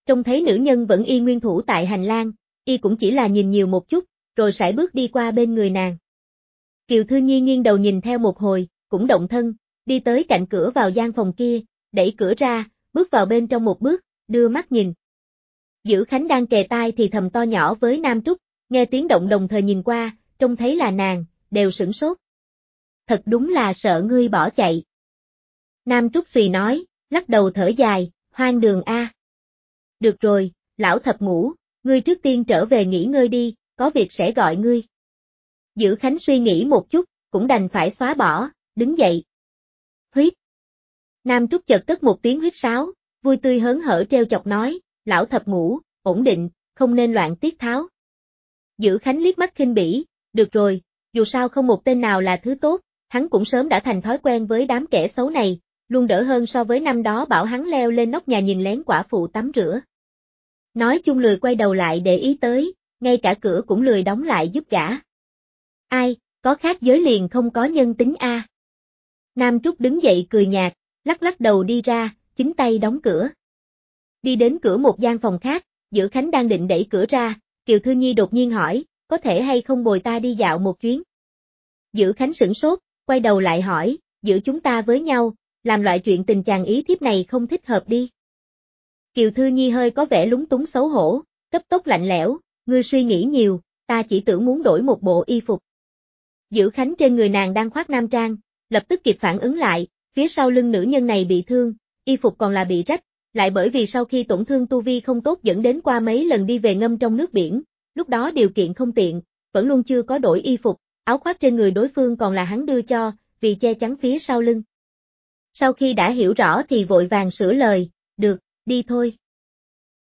Trông thấy nữ nhân vẫn y nguyên thủ tại hành lang, y cũng chỉ là nhìn nhiều một chút, rồi sải bước đi qua bên người nàng. Kiều Thư Nhi nghiêng đầu nhìn theo một hồi, cũng động thân, đi tới cạnh cửa vào gian phòng kia, đẩy cửa ra, bước vào bên trong một bước, đưa mắt nhìn. Dữ Khánh đang kề tai thì thầm to nhỏ với Nam Trúc, nghe tiếng động đồng thời nhìn qua, trông thấy là nàng, đều sửng sốt. Thật đúng là sợ ngươi bỏ chạy. Nam Trúc xùy nói, lắc đầu thở dài, hoang đường a. Được rồi, lão thập ngũ, ngươi trước tiên trở về nghỉ ngơi đi, có việc sẽ gọi ngươi. Dữ Khánh suy nghĩ một chút, cũng đành phải xóa bỏ, đứng dậy. Huýt. Nam Trúc chợt cất một tiếng huýt sáo, vui tươi hớn hở treo chọc nói, lão thập ngũ, ổn định, không nên loạn tiết tháo. Dữ Khánh liếc mắt khinh bỉ, được rồi, dù sao không một tên nào là thứ tốt, hắn cũng sớm đã thành thói quen với đám kẻ xấu này, luôn đỡ hơn so với năm đó bảo hắn leo lên nóc nhà nhìn lén quả phụ tắm rửa. Nói chung lười quay đầu lại để ý tới, ngay cả cửa cũng lười đóng lại giúp gã. Ai, có khác giới liền không có nhân tính a. Nam Trúc đứng dậy cười nhạt, lắc lắc đầu đi ra, chính tay đóng cửa. Đi đến cửa một gian phòng khác, Dữ Khánh đang định đẩy cửa ra, Kiều Thư Nhi đột nhiên hỏi, có thể hay không bồi ta đi dạo một chuyến? Dữ Khánh sửng sốt, quay đầu lại hỏi, giữa chúng ta với nhau, làm loại chuyện tình chàng ý thiếp này không thích hợp đi. Kiều Thư Nhi hơi có vẻ lúng túng xấu hổ, cấp tốc lạnh lẽo, ngươi suy nghĩ nhiều, ta chỉ tưởng muốn đổi một bộ y phục. Dữ Khánh trên người nàng đang khoác nam trang, lập tức kịp phản ứng lại, phía sau lưng nữ nhân này bị thương, y phục còn là bị rách, lại bởi vì sau khi tổn thương tu vi không tốt dẫn đến qua mấy lần đi về ngâm trong nước biển, lúc đó điều kiện không tiện, vẫn luôn chưa có đổi y phục, áo khoác trên người đối phương còn là hắn đưa cho, vì che chắn phía sau lưng. Sau khi đã hiểu rõ thì vội vàng sửa lời, được, đi thôi.